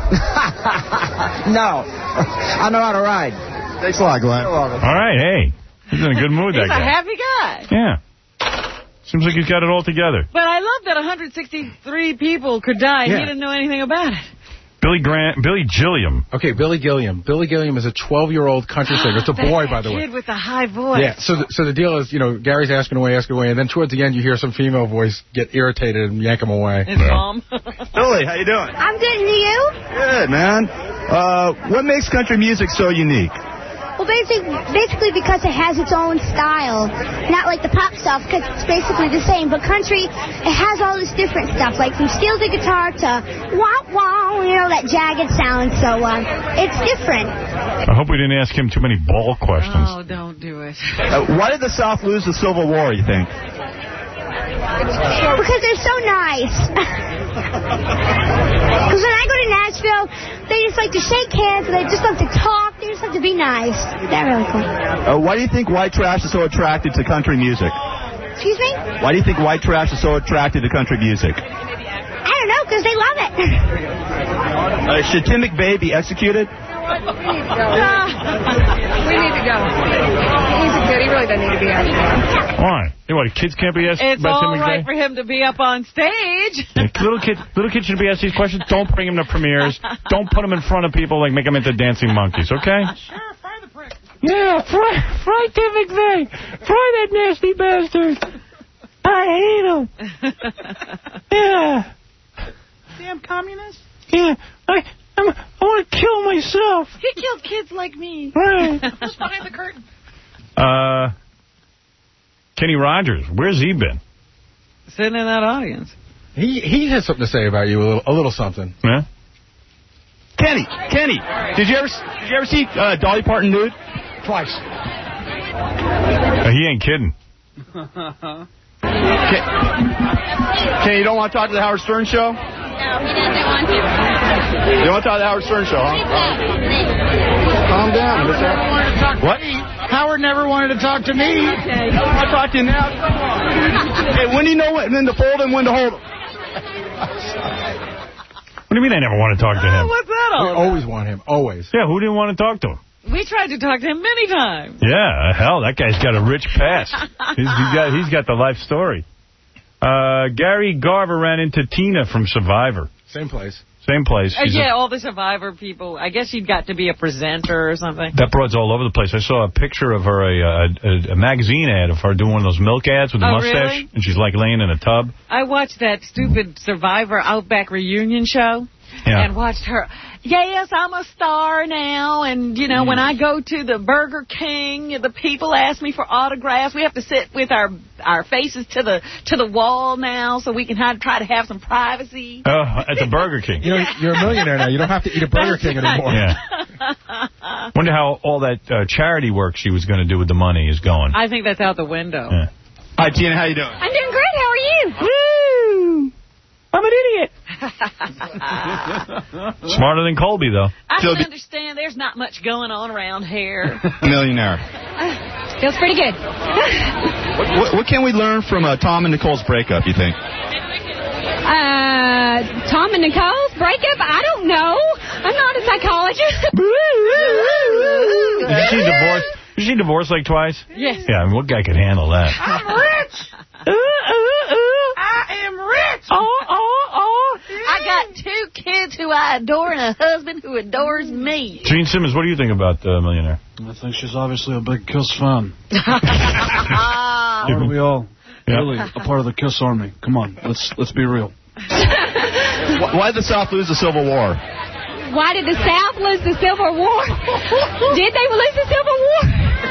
No. I know how to ride. Thanks a lot, Glenn. All right, hey. He's in a good mood, He's that a guy. happy guy. Yeah. Seems like he's got it all together. But I love that one hundred sixty-three people could die and Yeah. he didn't know anything about it. Billy Grant, Billy Gilliam. Okay, Billy Gilliam. Billy Gilliam is a twelve-year-old country singer. It's a boy, by the way. Kid with the high voice. Yeah, so the, so the deal is, you know, Gary's asking away, asking away, and then towards the end you hear some female voice get irritated and yank him away. His mom. Billy, how you doing? I'm good, and you? Good, man. Uh, what makes country music so unique? Well, basically, basically because it has its own style. Not like the pop stuff, because it's basically the same. But country, it has all this different stuff, like from steel to guitar to wah-wah, you know, that jagged sound. So uh, it's different. I hope we didn't ask him too many ball questions. Oh, don't do it. Uh, why did the South lose the Civil War, you think? Because they're so nice. Because when I go to Nashville, they just like to shake hands, and they just love to talk. They just love to be nice. They're really cool. Uh, why do you think white trash is so attracted to country music? Excuse me? Why do you think white trash is so attracted to country music? I don't know, because they love it. Uh, should Tim McVeigh be executed? We need to go. We need to go. He's good. He really doesn't need to be out here. Why? Hey, what, kids can't be asked It's about Tim all McVeigh? right for him to be up on stage. Yeah, little kids little kids should be asked these questions. Don't bring him to premieres. Don't put him in front of people, like make him into dancing monkeys, okay? Yeah, fry, fry Tim McVeigh. Fry that nasty bastard. I hate him. Yeah. Damn communist. Yeah, I I'm, I want to kill myself. He killed kids like me. Right. Who's behind the curtain? Uh, Kenny Rogers, where's he been? Sitting in that audience. He he has something to say about you, a little, a little something. Yeah? Kenny, Kenny, did you ever did you ever see uh, Dolly Parton nude? Twice. Uh, he ain't kidding. Ken, Kenny, you don't want to talk to the Howard Stern show? No, he doesn't want to. You don't want to talk to the Howard Stern show, huh? Calm down. What? Howard never wanted to talk to me. Okay. I'll talk to you now. Hey, when do you know when to fold and when to hold him? What do you mean I never want to talk to him? Oh, what's that all We about? always want him. Always. Yeah, who didn't want to talk to him? We tried to talk to him many times. Yeah, hell, that guy's got a rich past. he's, he's got he's got the life story. Uh, Gary Garver ran into Tina from Survivor. Same place. Same place. Uh, She's yeah, a, all the Survivor people. I guess she'd got to be a presenter or something. that broad's all over the place. I saw a picture of her, a, a, a, a magazine ad of her doing one of those milk ads with the Oh, mustache. really? And she's like laying in a tub. I watched that stupid Survivor Outback reunion show. Yeah. And watched her, yes, I'm a star now, and, you know, mm. when I go to the Burger King, the people ask me for autographs. We have to sit with our our faces to the to the wall now so we can have, try to have some privacy. Oh, at the Burger King. You know, you're a millionaire now. You don't have to eat a Burger King anymore. Yeah. Wonder how all that uh, charity work she was going to do with the money is going. I think that's out the window. Yeah. Hi, Tina, how you doing? I'm doing great. How are you? Woo! I'm an idiot. Smarter than Colby, though. I can understand there's not much going on around here. Millionaire. Uh, feels pretty good. what, what, what can we learn from uh, Tom and Nicole's breakup, you think? Uh, Tom and Nicole's breakup? I don't know. I'm not a psychologist. Did she divorce? Did she divorce like twice? Yes. Yeah, I mean, what guy could handle that? I'm rich. Ooh, ooh, ooh. I am rich. Oh, oh, oh. Yeah. I got two kids who I adore and a husband who adores me. Gene Simmons, what do you think about the uh, Millionaire? I think she's obviously a big Kiss fan. Aren't we all? Yep. Really, a part of the Kiss Army. Come on, let's let's be real. Why did the South lose the Civil War? Why did the South lose the Civil War? Did they lose the Civil War?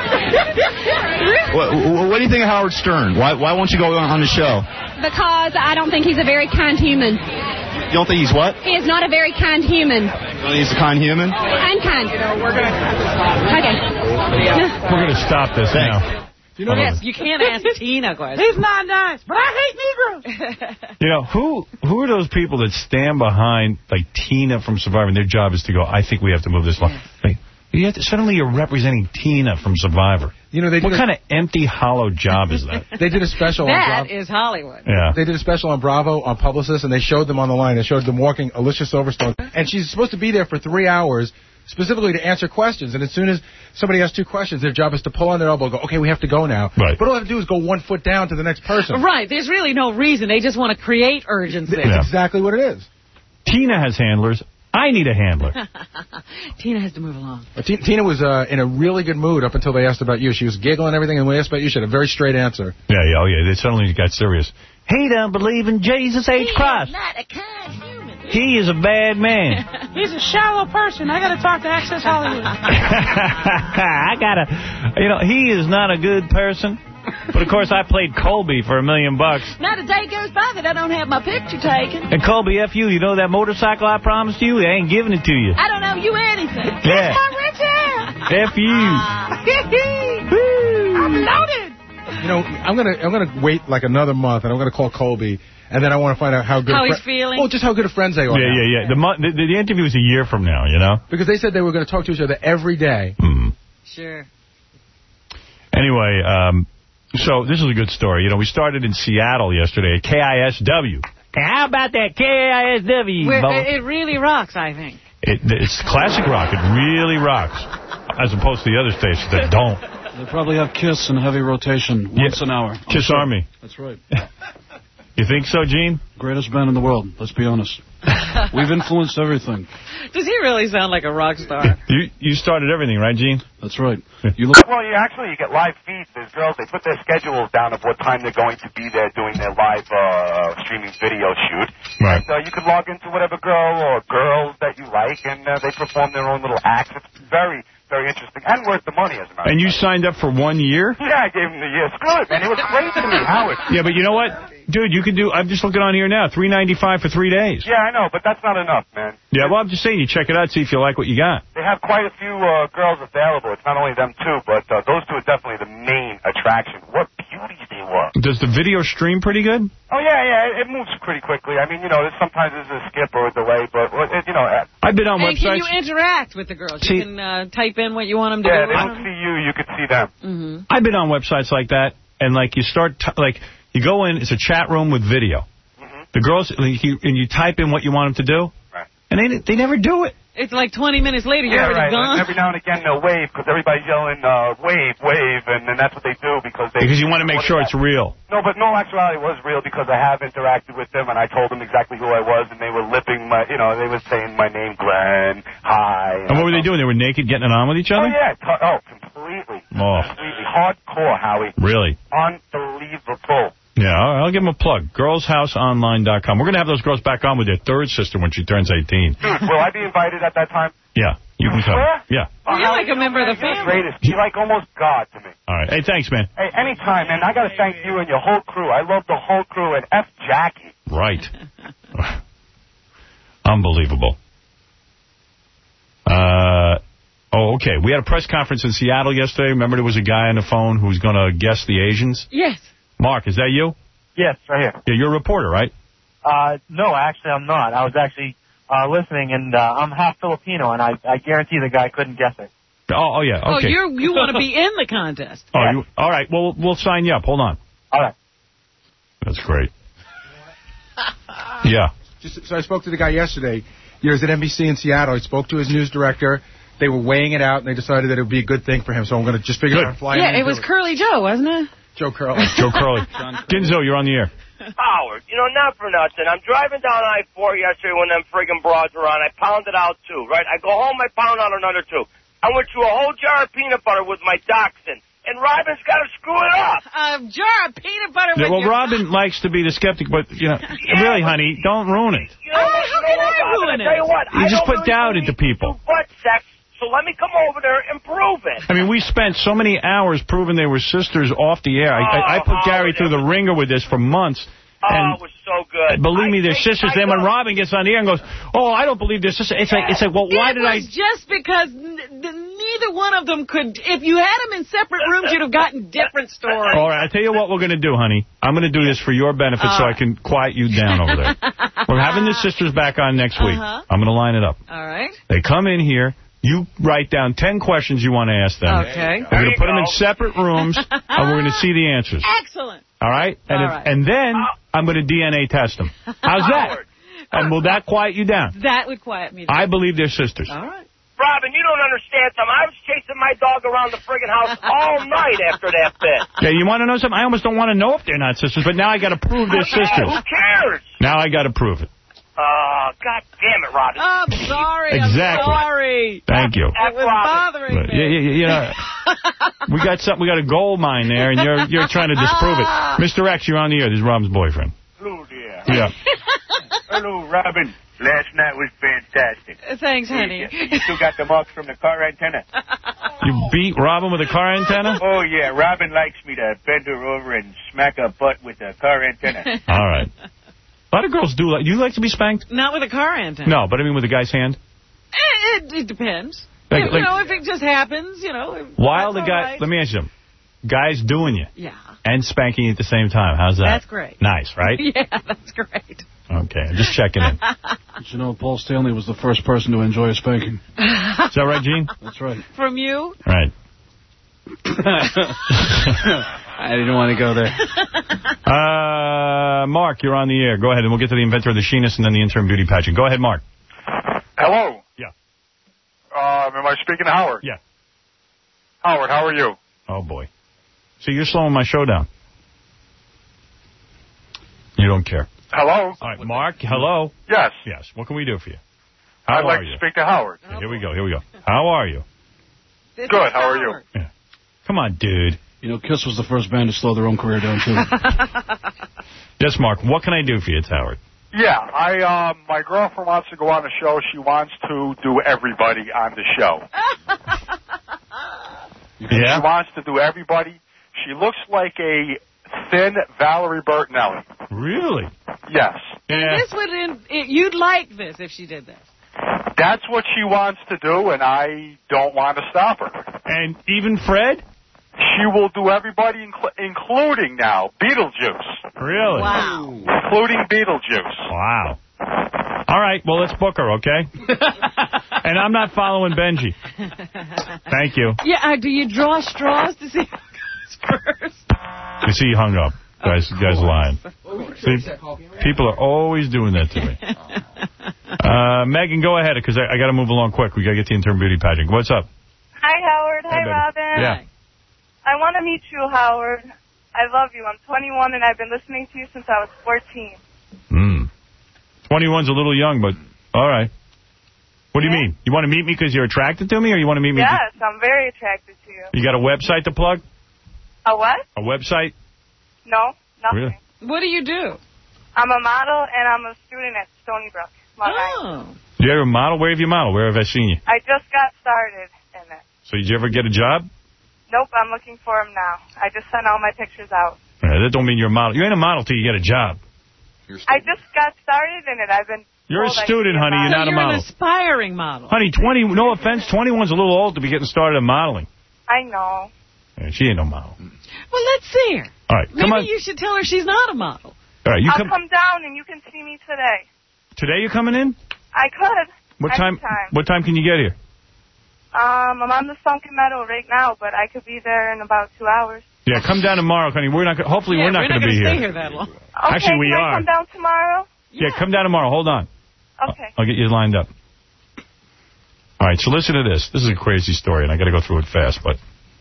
what, what do you think of Howard Stern? Why why won't you go on, on the show? Because I don't think he's a very kind human. You don't think he's what? He is not a very kind human. You don't think he's a kind human? Unkind. You know, we're gonna okay. We're going to stop this Thanks. now. You know, yes, you can't ask Tina questions. He's not nice, but I hate Negroes. You know, who who are those people that stand behind, like, Tina from Survivor, and their job is to go, I think we have to move this along. Like, you have to, suddenly you're representing Tina from Survivor. You know, they what kind of empty, hollow job is that? They did a special on That Bravo. is Hollywood. Yeah. They did a special on Bravo on Publicist, and they showed them on the line. They showed them walking Alicia Silverstone. And she's supposed to be there for three hours specifically to answer questions. And as soon as somebody has two questions, their job is to pull on their elbow and go, okay, we have to go now. Right. But all they have to do is go one foot down to the next person. Right. There's really no reason. They just want to create urgency. That's Yeah. exactly what it is. Tina has handlers. I need a handler. Tina has to move along. Uh, T- Tina was uh, in a really good mood up until they asked about you. She was giggling and everything, and when they asked about you, she had a very straight answer. Yeah, yeah, oh yeah. They suddenly got serious. He don't believe in Jesus H. He Christ. is not a kind human. He is a bad man. He's a shallow person. I got to talk to Access Hollywood. I gotta, you know, he is not a good person. But, of course, I played Colby for a million bucks. Not a day goes by that I don't have my picture taken. And Colby, F you, you know that motorcycle I promised you? I ain't giving it to you. I don't owe you anything. Yeah. Kiss my rich hair. F you. I'm loaded. You know, I'm gonna I'm gonna wait like another month, and I'm gonna call Colby, and then I want to find out how good. How a he's feeling? Well, just how good of friends they are. Yeah, now. yeah, yeah. The, mo the the interview is a year from now, you know. Because they said they were going to talk to each other every day. Mm-hmm. Sure. Anyway, um, so this is a good story. You know, we started in Seattle yesterday at K I S W. How about that K I S W? Where, it really rocks, I think. It, it's classic rock. It really rocks, as opposed to the other stations that don't. They probably have Kiss in heavy rotation once yeah. an hour. Kiss sure. Army. That's right. You think so, Gene? Greatest band in the world, let's be honest. We've influenced everything. Does he really sound like a rock star? You you started everything, right, Gene? That's right. You look well, you actually you get live feeds. There's girls, they put their schedules down of what time they're going to be there doing their live uh, streaming video shoot. Right. And uh, you can log into whatever girl or girls that you like, and uh, they perform their own little acts. It's very, very interesting and worth the money, as a matter of fact. And you signed up for one year? Yeah, I gave him the year. Screw it, man. It was great to me, Howard. Yeah, but you know what? Dude, you can do, I'm just looking on here now, three ninety-five for three days. Yeah, I know, but that's not enough, man. Yeah, well, I'm just saying, you check it out, see if you like what you got. They have quite a few uh, girls available. It's not only them two, but uh, those two are definitely the main attraction. What beauties they were. Does the video stream pretty good? Oh, yeah, yeah, it moves pretty quickly. I mean, you know, there's, sometimes there's a skip or a delay, but, it, you know... I've been on and websites... can you interact with the girls? See, you can uh, type in what you want them to yeah, do? Yeah, they don't see you, you could see them. Mm-hmm. I've been on websites like that, and, like, you start... T like, you go in, it's a chat room with video. Mm-hmm. The girls... Like, you, and you type in what you want them to do, right. and they, they never do it. It's like twenty minutes later, you're yeah, already right. gone. And every now and again, they'll wave, because everybody's yelling, uh, wave, wave, and then that's what they do, because they... Because you want to make sure it's real. No, but no, actuality, it was real, because I have interacted with them, and I told them exactly who I was, and they were lipping my, you know, they were saying my name, Glenn, hi. And, and what were they doing? They were naked getting it on with each other? Oh, yeah. Oh, completely. Oh. Completely. Hardcore, Howie. Really? Unbelievable. Yeah, I'll give them a plug. girls house online dot com. We're going to have those girls back on with their third sister when she turns eighteen. Dude, will I be invited at that time? Yeah, you can come. Yeah. Well, you're like a member of the family. Greatest. You're like almost God to me. All right. Hey, thanks, man. Hey, anytime, man. I got to thank you and your whole crew. I love the whole crew, and F Jackie. Right. Unbelievable. Uh, oh, okay. We had a press conference in Seattle yesterday. Remember there was a guy on the phone who was going to guess the Asians? Yes. Mark, is that you? Yes, right here. Yeah, you're a reporter, right? Uh, no, actually, I'm not. I was actually uh, listening, and uh, I'm half Filipino, and I, I guarantee the guy couldn't guess it. Oh, oh yeah, okay. Oh, you're, you want to be in the contest. Oh, you, all right, well, we'll sign you up. Hold on. All right. That's great. Yeah. Just, so I spoke to the guy yesterday. He was at N B C in Seattle. I spoke to his news director. They were weighing it out, and they decided that it would be a good thing for him, so I'm going to just figure out fly Yeah, it was Curly Joe, wasn't it? Joe Curly. Joe Curly. Ginzo, you're on the air. Howard, you know, not for nothing. I'm driving down I four yesterday when them friggin' broads were on. I pounded out two, right? I go home, I pound out another two. I went through a whole jar of peanut butter with my dachshund. And Robin's got to screw it up. A jar of peanut butter Yeah, with well, your Robin likes to be the skeptic, but, you know, Yeah, really, but- honey, don't ruin it. You know, Oh, what, how you know can what, I Robin? ruin I tell you it? what, You I just don't put really doubt believe into people. you do butt sex, so let me come over there and prove it. I mean, we spent so many hours proving they were sisters off the air. I, I, I put Oh, Gary Howard, through the ringer with this for months. Oh, And it was so good. believe me, I they're think sisters. I Then when know. Robin gets on the air and goes, "Oh, I don't believe they're sisters," it's like, it's like, well, why it did I? was just because n- n- neither one of them could. If you had them in separate rooms, you'd have gotten different stories. All right, I tell you what we're going to do, honey. I'm going to do this for your benefit so I can quiet you down over there. We're having the sisters back on next week. Uh-huh. I'm going to line it up. All right. They come in here. You write down ten questions you want to ask them. Okay. We're going to put them in separate rooms, and we're going to see the answers. Excellent. All right? And, All if, right. and then I'm going to D N A test them. How's that? And will that quiet you down? That would quiet me down. I believe they're sisters. All right. Robin, you don't understand something. I was chasing my dog around the friggin' house all night after that bit. Yeah, you want to know something? I almost don't want to know if they're not sisters, but now I got to prove they're sisters. Who cares? Now I got to prove it. Oh, God damn it, Robin. I'm sorry. Exactly. I'm sorry. Thank you. It was bothering But, me. yeah, yeah, you know, we got something. We got a gold mine there, and you're you're trying to disprove it. Mister X, you're on the air. This is Robin's boyfriend. Hello, dear. Yeah. Hello, Robin. Last night was fantastic. Thanks, honey. You, you still got the marks from the car antenna? You beat Robin with a car antenna? Oh, yeah. Robin likes me to bend her over and smack her butt with a car antenna. All right. A lot of girls do like. Do you like to be spanked? Not with a car antenna. No, but I mean with a guy's hand. It, it, it depends. Like- you like- know, if it just happens, you know. While the that's guy, all right. let me ask you something. guys doing you. Yeah. And spanking you at the same time. How's that? That's great. Nice, right? Yeah, that's great. Okay, I'm just checking in. Did you know Paul Stanley was the first person to enjoy a spanking? Is that right, Gene? That's right. From you? Right. I didn't want to go there. Uh, Mark, you're on the air. Go ahead, and we'll get to the inventor of the sheeness and then the interim beauty pageant. Go ahead, Mark. Hello. Yeah. Um, am I speaking to Howard? Yeah. Howard, how are you? Oh, boy. See, you're slowing my show down. You don't care. Hello. All right, Mark, hello. Yes. Yes. What can we do for you? How I'd like are to you? speak to Howard. Okay, here we go, here we go. How are you? This Good, how are you? Yeah. Come on, dude. You know, Kiss was the first band to slow their own career down, too. Yes, Mark, what can I do for you? It's Howard. Yeah, I um, my girlfriend wants to go on the show. She wants to do everybody on the show. Yeah? She wants to do everybody. She looks like a thin Valerie Bertinelli. Really? Yes. Yeah. This would in, it, you'd like this if she did this. That's what she wants to do, and I don't want to stop her. And even Fred? She will do everybody, incl- including now Beetlejuice. Really? Wow. Including Beetlejuice. Wow. All right, well, let's book her, okay? And I'm not following Benji. Thank you. Yeah, uh, do you draw straws to see who goes first? You see, he hung up. Guys, oh, guys lying. See, people are always doing that to me. Uh, Megan, go ahead, because I, I got to move along quick. We got to get the interim beauty pageant. What's up? Hi, Howard. Hi, Hey, Robin. Yeah. I want to meet you, Howard. I love you. I'm twenty-one, and I've been listening to you since I was fourteen. Hmm. twenty-one's a little young, but all right. What do you mean? You want to meet me because you're attracted to me, or you want to meet me? Yes, I'm very attracted to you. You got a website to plug? A what? A website? No, nothing. Really? What do you do? I'm a model, and I'm a student at Stony Brook. Long Island. Oh. You ever model? Where have you modeled? Where have I seen you? I just got started in it. So did you ever get a job? Nope, I'm looking for them now. I just sent all my pictures out. Yeah, that don't mean you're a model. You ain't a model till you get a job. I just got started in it. I've been. You're a told I student, should be honey. You're model. not a You're model. an aspiring model. Honey, twenty, no offense, twenty-one's a little old to be getting started in modeling. I know. Yeah, she ain't no model. Well, let's see her. All right, Maybe come on. you should tell her she's not a model. All right, you I'll come. come down and you can see me today. Today you coming in? I could. What time? Anytime. What time can you get here? Um, I'm on the Sunken Meadow right now, but I could be there in about two hours. Yeah, come down tomorrow, honey. We're not. Hopefully, Yeah, we're not we're going not to be gonna here. stay here that long. Okay, Actually, we can are. I come down tomorrow? Yeah, come down tomorrow. Hold on. Okay. I'll get you lined up. All right, so listen to this. This is a crazy story, and I got to go through it fast, but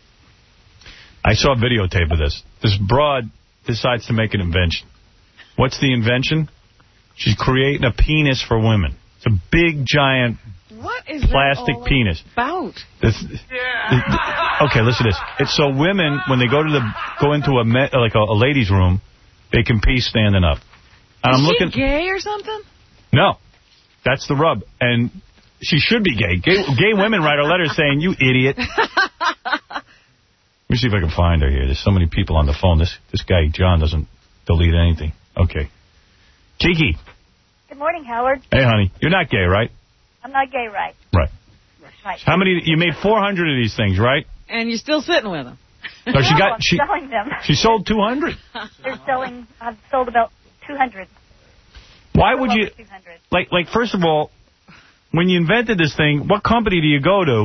I saw a videotape of this. This broad decides to make an invention. What's the invention? She's creating a penis for women. It's a big, giant What is plastic that all penis. about? This, yeah. Okay, listen to this. It's so women, when they go to the go into a me, like a, a ladies' room, they can pee standing up. And Is I'm she looking. gay or something? No, that's the rub. And she should be gay. Gay, gay women write her letters saying, "You idiot." Let me see if I can find her here. There's so many people on the phone. This this guy John doesn't delete anything. Okay, Kiki. Good morning, Howard. Hey, honey, you're not gay, right? I'm not gay, right? Right. Right. How many? You made four hundred of these things, right? And you're still sitting with them. No, she No, got I'm she selling them. she sold two hundred. They're selling. I've sold about two hundred. Why would you two hundred. like like first of all, when you invented this thing, what company do you go to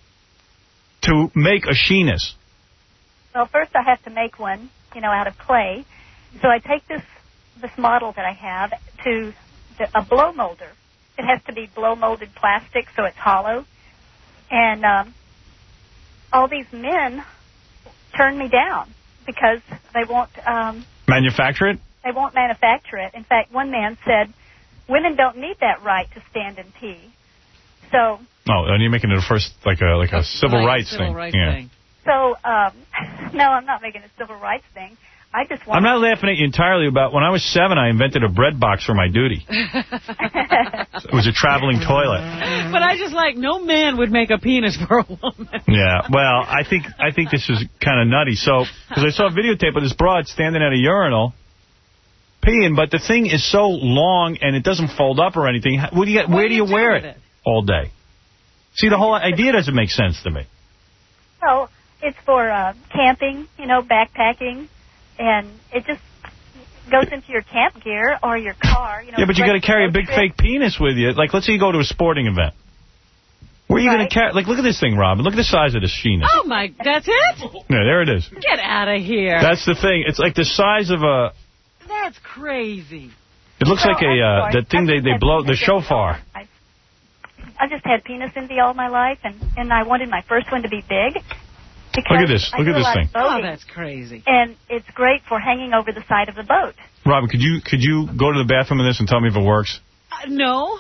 to make a sheeness? Well, first I have to make one, you know, out of clay. So I take this this model that I have to the, a blow molder. It has to be blow molded plastic, so it's hollow. And um, all these men turn me down because they won't um, Manufacture it? they won't manufacture it. In fact, one man said, "Women don't need that right to stand and pee." So, Oh, and you're making it a first like a like a civil Like a rights civil thing. rights yeah. thing. so um, no, I'm not making a civil rights thing. I just want. I'm not laughing at you entirely about when I was seven, I invented a bread box for my duty. It was a traveling toilet. But I just like, no man would make a penis for a woman. Yeah, well, I think I think this is kind of nutty. So, because I saw a videotape of this broad standing at a urinal peeing, but the thing is so long and it doesn't fold up or anything. What do you, where do you, wear it, all day? See, the whole idea doesn't make sense to me. Well, it's for uh, camping, you know, backpacking, and it just goes into your camp gear or your car. You know, yeah, but you got to carry a big trip. fake penis with you. Like, let's say you go to a sporting event. Where are you Right. going to carry? Like, look at this thing, Robin. Look at the size of this sheenus. Oh, my, that's it? Yeah, there it is. Get out of here. That's the thing. It's like the size of a... That's crazy. It looks Oh, like a, I'm uh, sorry. that thing they, they blow, the shofar. I've just had penis envy all my life, and, and I wanted my first one to be big. Look at this. I Look do at a this lot thing. of boating, Oh, that's crazy. and it's great for hanging over the side of the boat. Robin, could you could you go to the bathroom in this and tell me if it works? Uh, no.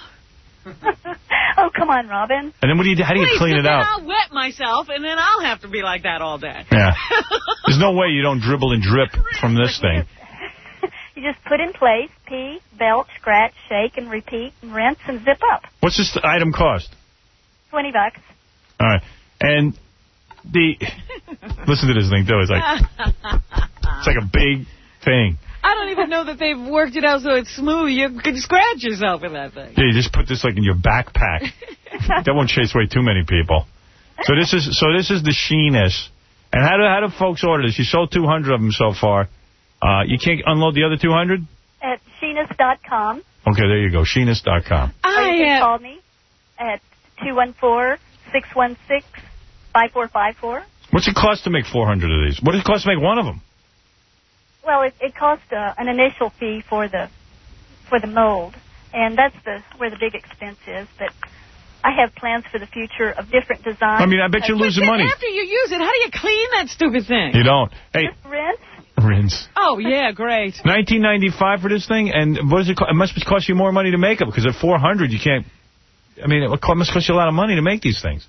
Oh, come on, Robin. And then what do you do? How do you Please, clean it then out? I'll wet myself, and then I'll have to be like that all day. Yeah. There's no way you don't dribble and drip from this thing. You just put in place, pee, belch, scratch, shake, and repeat, and rinse, and zip up. What's this item cost? Twenty bucks. All right. And the... Listen to this thing, too. It's like... It's like a big thing. I don't even know that they've worked it out so it's smooth. You can scratch yourself with that thing. Yeah, you just put this like in your backpack. That won't chase away too many people. So this is so this is the Sheenus. And how do how do folks order this? You sold two hundred of them so far. Uh, you can't unload the other two hundred? At sheenus dot com. Okay, there you go. Sheenus dot com. Or you can call me at two one four, six one six, five four five four. What's it cost to make four hundred of these? What does it cost to make one of them? Well, it, it costs uh, an initial fee for the for the mold, and that's the where the big expense is. But I have plans for the future of different designs. I mean, I bet you're losing money. After you use it, how do you clean that stupid thing? You don't. Hey, Rinse. rinse. Oh, yeah, great. nineteen ninety-five for this thing, and what does it cost? It must cost you more money to make it, because at four hundred you can't... I mean, it must cost you a lot of money to make these things.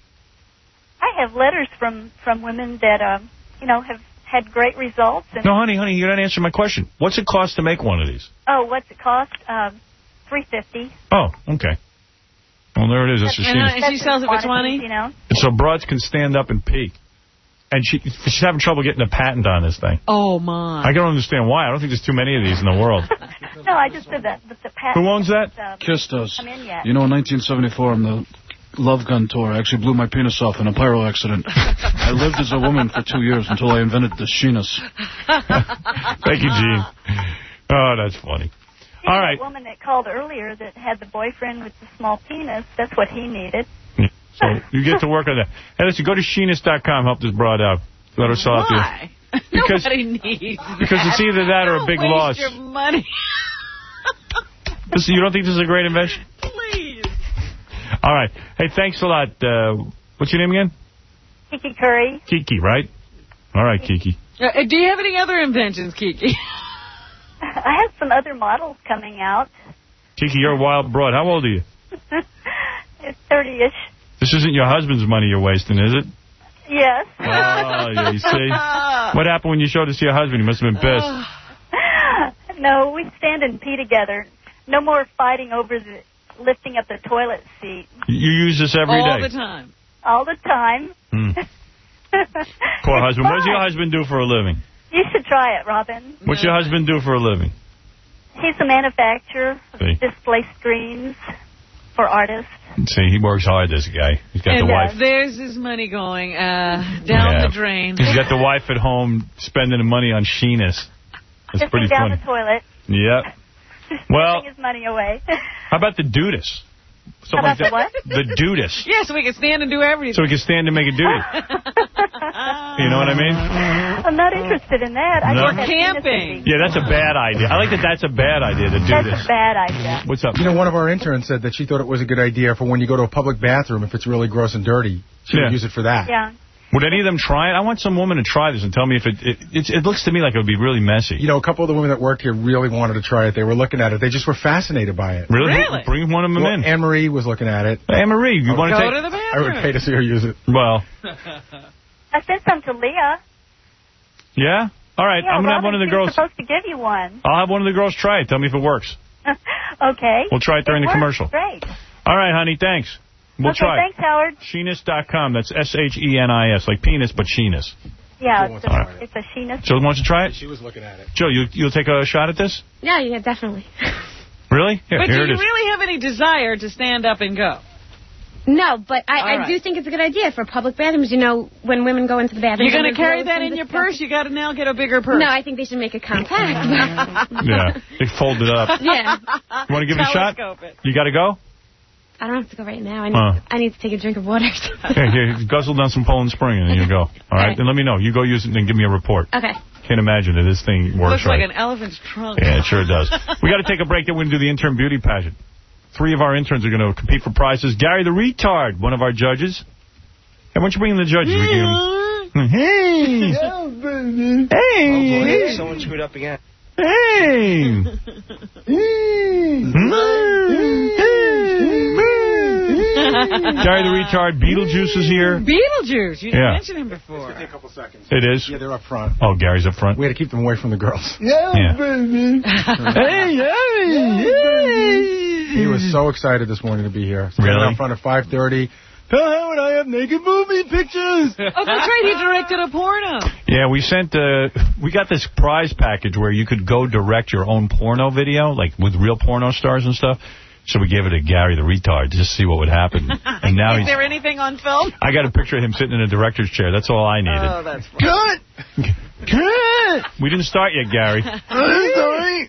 I have letters from, from women that, um, you know, have had great results. And, No, honey, honey, you're not answering my question. What's it cost to make one of these? oh, what's it cost? Um, three fifty. Oh, okay. Well, there it is. That's what And, uh, she, and she sells it for twenty? You know? and so broads can stand up and pee. And she she's having trouble getting a patent on this thing. Oh, my. I don't understand why. I don't think there's too many of these in the world. No, I just said that. But the patent, Who owns that? Um, Kiss does. I'm in yet. You know, in nineteen seventy-four, on the Love Gun tour, I actually blew my penis off in a pyro accident. I lived as a woman for two years until I invented the Sheenus. Thank you, Gene. Oh, that's funny. See, All right. The woman that called earlier that had the boyfriend with the small penis, that's what he needed. So you get to work on that. Hey, listen, go to sheenus dot com, help this broad out. Let her sell it to you. Why? Because, Nobody needs because that. it's either that or a Don't big waste loss. your money. Listen, you don't think this is a great invention? Please. All right. Hey, thanks a lot. Uh, what's your name again? Kiki Curry. Kiki, right? All right, Kiki. Uh, do you have any other inventions, Kiki? I have some other models coming out. Kiki, you're a wild broad. How old are you? It's thirty-ish. This isn't your husband's money you're wasting, is it? Yes. Oh, yeah, you see? What happened when you showed this to your husband? He must have been pissed. No, we stand and pee together. No more fighting over the lifting up the toilet seat. You use this every day? All the time. All the time. Hmm. Poor husband. What does your husband do for a living? You should try it, Robin. What's your husband do for a living? He's a manufacturer of See. display screens for artists. See, he works hard, this guy. He's got And the uh, wife. there's his money going uh, down Yeah. the drain. He's got the wife at home spending the money on Sheenus. That's Just pretty down funny. the toilet. Yep. Well, Giving his money away. how about the dudis? How about the what? The dudis. Yeah, so we can stand and do everything. So we can stand and make a duty. You know what I mean? I'm not interested in that. I No? think that's Camping. Yeah, that's a bad idea. I like that that's a bad idea to do That's this. a bad idea. What's up? You know, one of our interns said that she thought it was a good idea for when you go to a public bathroom, if it's really gross and dirty, she Yeah. would use it for that. Yeah. Would any of them try it? I want some woman to try this and tell me if it... It, it, it looks to me like it would be really messy. You know, a couple of the women that worked here really wanted to try it. They were looking at it. They just were fascinated by it. Really? Really? Bring one of them Well, in. Anne-Marie was looking at it. Anne-Marie, you want to Go take... to the I would bathroom. pay to see her use it. Well, I sent some to Leah. yeah? All right, Yeah, I'm going to have Robin, one of the she was girls... supposed to give you one. I'll have one of the girls try it. Tell me if it works. Okay. We'll try it during the works. commercial. Great. All right, honey, thanks. We'll okay, try thanks, Howard. it. Sheenus dot com. That's S H E N I S, like penis, but Sheenus. Yeah, Joe it's wants to try a, it. it's a Sheenus. Joe, wants to try it? She was looking at it. Joe, you, you'll take a shot at this? Yeah, yeah, definitely. Really? Here, But here do it you is. really have any desire to stand up and go? No, but I, I right. do think it's a good idea for public bathrooms. You know, when women go into the bathroom. You're going to carry that in your purse? You got to now get a bigger purse. No, I think they should make it compact. Yeah, they fold it up. Yeah. You want to give it a shot? It. You got to go? I don't have to go right now. I need, Uh. I need to take a drink of water. Yeah, yeah, guzzle down some Poland Spring and then you go. All right? right. Then let me know. You go use it and then give me a report. Okay. Can't imagine that this thing works Looks like right. an elephant's trunk. Yeah, it sure does. We got to take a break. Then we're going to do the intern beauty pageant. Three of our interns are going to compete for prizes. Gary the Retard, one of our judges. Hey, why don't you bring in the judges? Yeah. Hey. Yeah, baby. Hey. Oh, boy. Hey. Someone screwed up again. Hey. Gary the Retard, Beetlejuice is here. Beetlejuice. You didn't Yeah. mention him before. Take a couple seconds. It is? Yeah, they're up front. Oh, Gary's up front. We had to keep them away from the girls. Yeah, Yeah. baby. Hey, hey, hey. He was so excited this morning to be here. Standing Really? out front at five thirty. Tell Howard I have naked movie pictures. Oh, that's right. He directed a porno. Yeah, we sent, uh, we got this prize package where you could go direct your own porno video, like with real porno stars and stuff. So we gave it to Gary the Retard to just see what would happen. And now Is he's, there anything on film? I got a picture of him sitting in a director's chair. That's all I needed. Oh, that's funny. Cut! Cut! We didn't start yet, Gary. I'm sorry.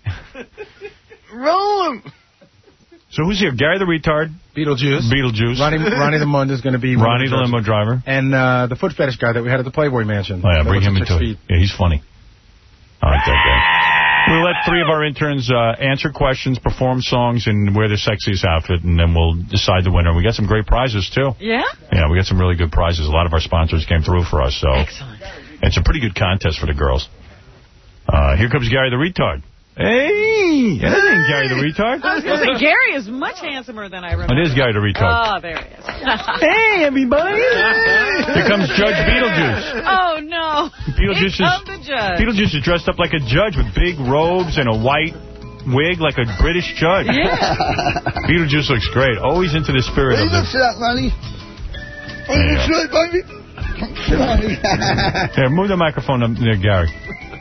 Roll him. So who's here? Gary the Retard. Beetlejuice. Beetlejuice. Ronnie, Ronnie the Mund is going to be... Ronnie the limo driver. And uh, the foot fetish guy that we had at the Playboy Mansion. Oh, yeah, That bring was him at into six it. feet. Yeah, he's funny. I like that guy. We'll let three of our interns uh, answer questions, perform songs, and wear their sexiest outfit, and then we'll decide the winner. We got some great prizes, too. Yeah? Yeah, we got some really good prizes. A lot of our sponsors came through for us, so... Excellent. It's a pretty good contest for the girls. Uh, here comes Gary the Retard. Hey! That ain't Gary the Retard. I was going to say, Gary is much handsomer than I remember. It is Gary the Retard. Oh, there he is. Hey, everybody! Here comes Judge Beetlejuice. Oh, no. Beetlejuice Here is, come the judge. Beetlejuice is dressed up like a judge with big robes and a white wig like a British judge. Yeah. Beetlejuice looks great. Always into the spirit Hey, of look the... at that, Ronnie. Oh, Yeah. that's right, baby. Ronnie. Here, move the microphone up near Gary.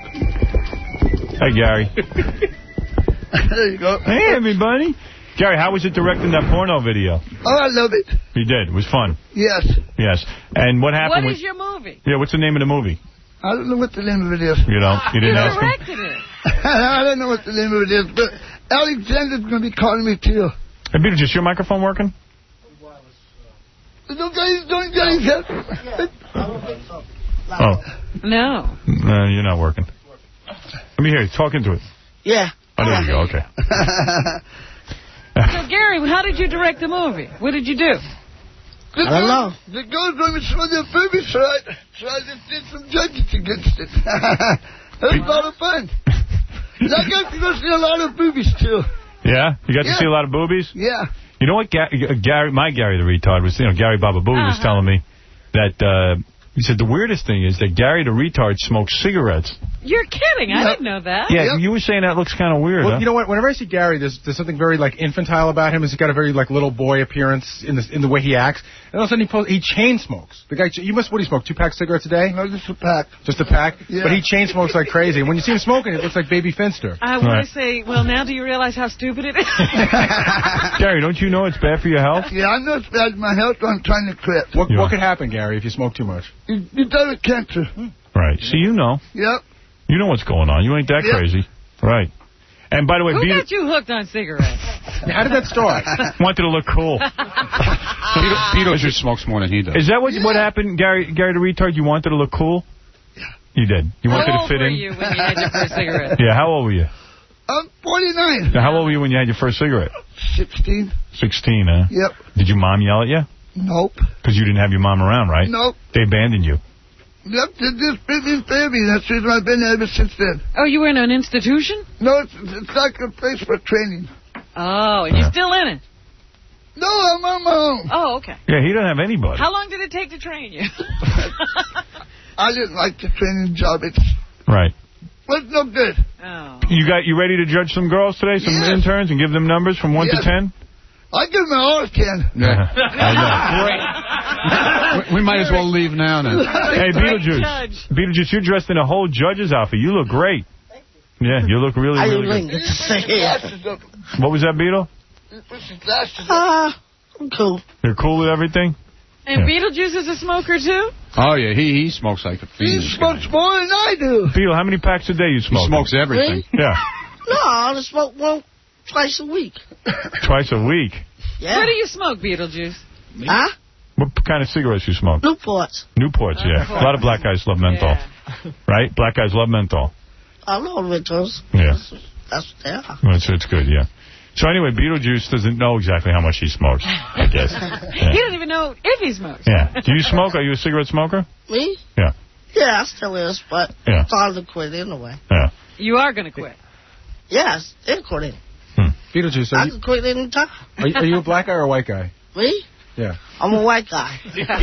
Hey, Gary. There you go. Hey, everybody. Gary, how was it directing that porno video? Oh, I love it. You did. It was fun. Yes. Yes. And what happened What with... is your movie? Yeah, what's the name of the movie? I don't know what the name of it is. You know, you didn't You ask him? directed it. I don't know what the name of it is, but Alexander's going to be calling me, too. Hey, Beetlejuice, your microphone working? Don't guys, don't guys help. Oh. No. No, you're not working. Let me hear you. Talk into it. Yeah. Oh, there you go. Okay. So, Gary, how did you direct the movie? What did you do? The I don't know. The girls want me to show their boobies, so I, so I just did some judges against it. That was a lot of fun. I got to go see a lot of boobies, too. Yeah? You got Yeah. to see a lot of boobies? Yeah. You know what Ga Gary, my Gary the Retard was, you know, Gary Baba Boo was Uh-huh. telling me that, uh, he said the weirdest thing is that Gary the Retard smokes cigarettes. You're kidding. I didn't know that. Yeah, you were saying that looks kind of weird, Well, huh? you know what? Whenever I see Gary, there's there's something very like infantile about him. He's got a very like little boy appearance in the in the way he acts. And all of a sudden he pulls, he chain smokes. The guy, you must what do you smoke? Two packs of cigarettes a day? No, just a pack. Just a pack. Yeah. But he chain smokes like crazy. And when you see him smoking, it looks like Baby Finster. I want Right. to say, well, now do you realize how stupid it is? Gary, don't you know it's bad for your health? Yeah, I know it's bad for my health, but I'm trying to quit. What Yeah. what could happen, Gary, if you smoke too much? You, you die with cancer. Right. See, you know. Yep. You know what's going on. You ain't that Yep. crazy. Right. And by the way, Who Beetle got you hooked on cigarettes? How did that start? wanted to look cool. Beetlejuice smokes more than he does. Is that what what happened, Gary Gary the Retard? You wanted to look cool? Yeah. You did. You wanted How to old fit were in? you when you had your first cigarette? Yeah, how old were you? I'm forty-nine. Now, how old were you when you had your first cigarette? sixteen. sixteen, huh? Yep. Did your mom yell at you? Nope. Because you didn't have your mom around, right? Nope. They abandoned you. Yep, they just bit me baby. That's the reason I've been there ever since then. Oh, you were in an institution? No, it's, it's like a place for training. Oh, and you're still in it? No, I'm on my own. Oh, okay. Yeah, he didn't have anybody. How long did it take to train you? I didn't like the training job. It's Right. was no good. Oh. You got you ready to judge some girls today, some Yes. interns, and give them numbers from one Yes. to ten? I give them all a ten. I We, we might as well leave now. Then. Hey, Beetlejuice. Beetlejuice, you're dressed in a whole judge's outfit. You look great. Yeah, you look really, really good. What was that, Beetle? Put some glasses Uh, I'm cool. You're cool with everything? And Yeah. Beetlejuice is a smoker, too? Oh, yeah, he he smokes like a fiend. He smokes more than I do. Beetle, how many packs a day you smoke? He smokes everything. Me? Yeah. No, I only smoke one twice a week. Twice a week. Yeah. What do you smoke, Beetlejuice? Huh? What kind of cigarettes you smoke? Newports. Newports, yeah. A lot of black guys love menthol. Right? Black guys love menthol. I know Mentos. Yeah. That's what they are. That's, it's good, yeah. So anyway, Beetlejuice doesn't know exactly how much he smokes, I guess. Yeah. He doesn't even know if he smokes. Yeah. Do you smoke? Are you a cigarette smoker? Me? Yeah. Yeah, I still is, but Yeah. it's hard to quit anyway. Yeah. You are going to quit. Yes, yeah, still quit it. Beetlejuice, I are you, can quit any time. are, you, are you a black guy or a white guy? Me? Yeah. I'm a white guy.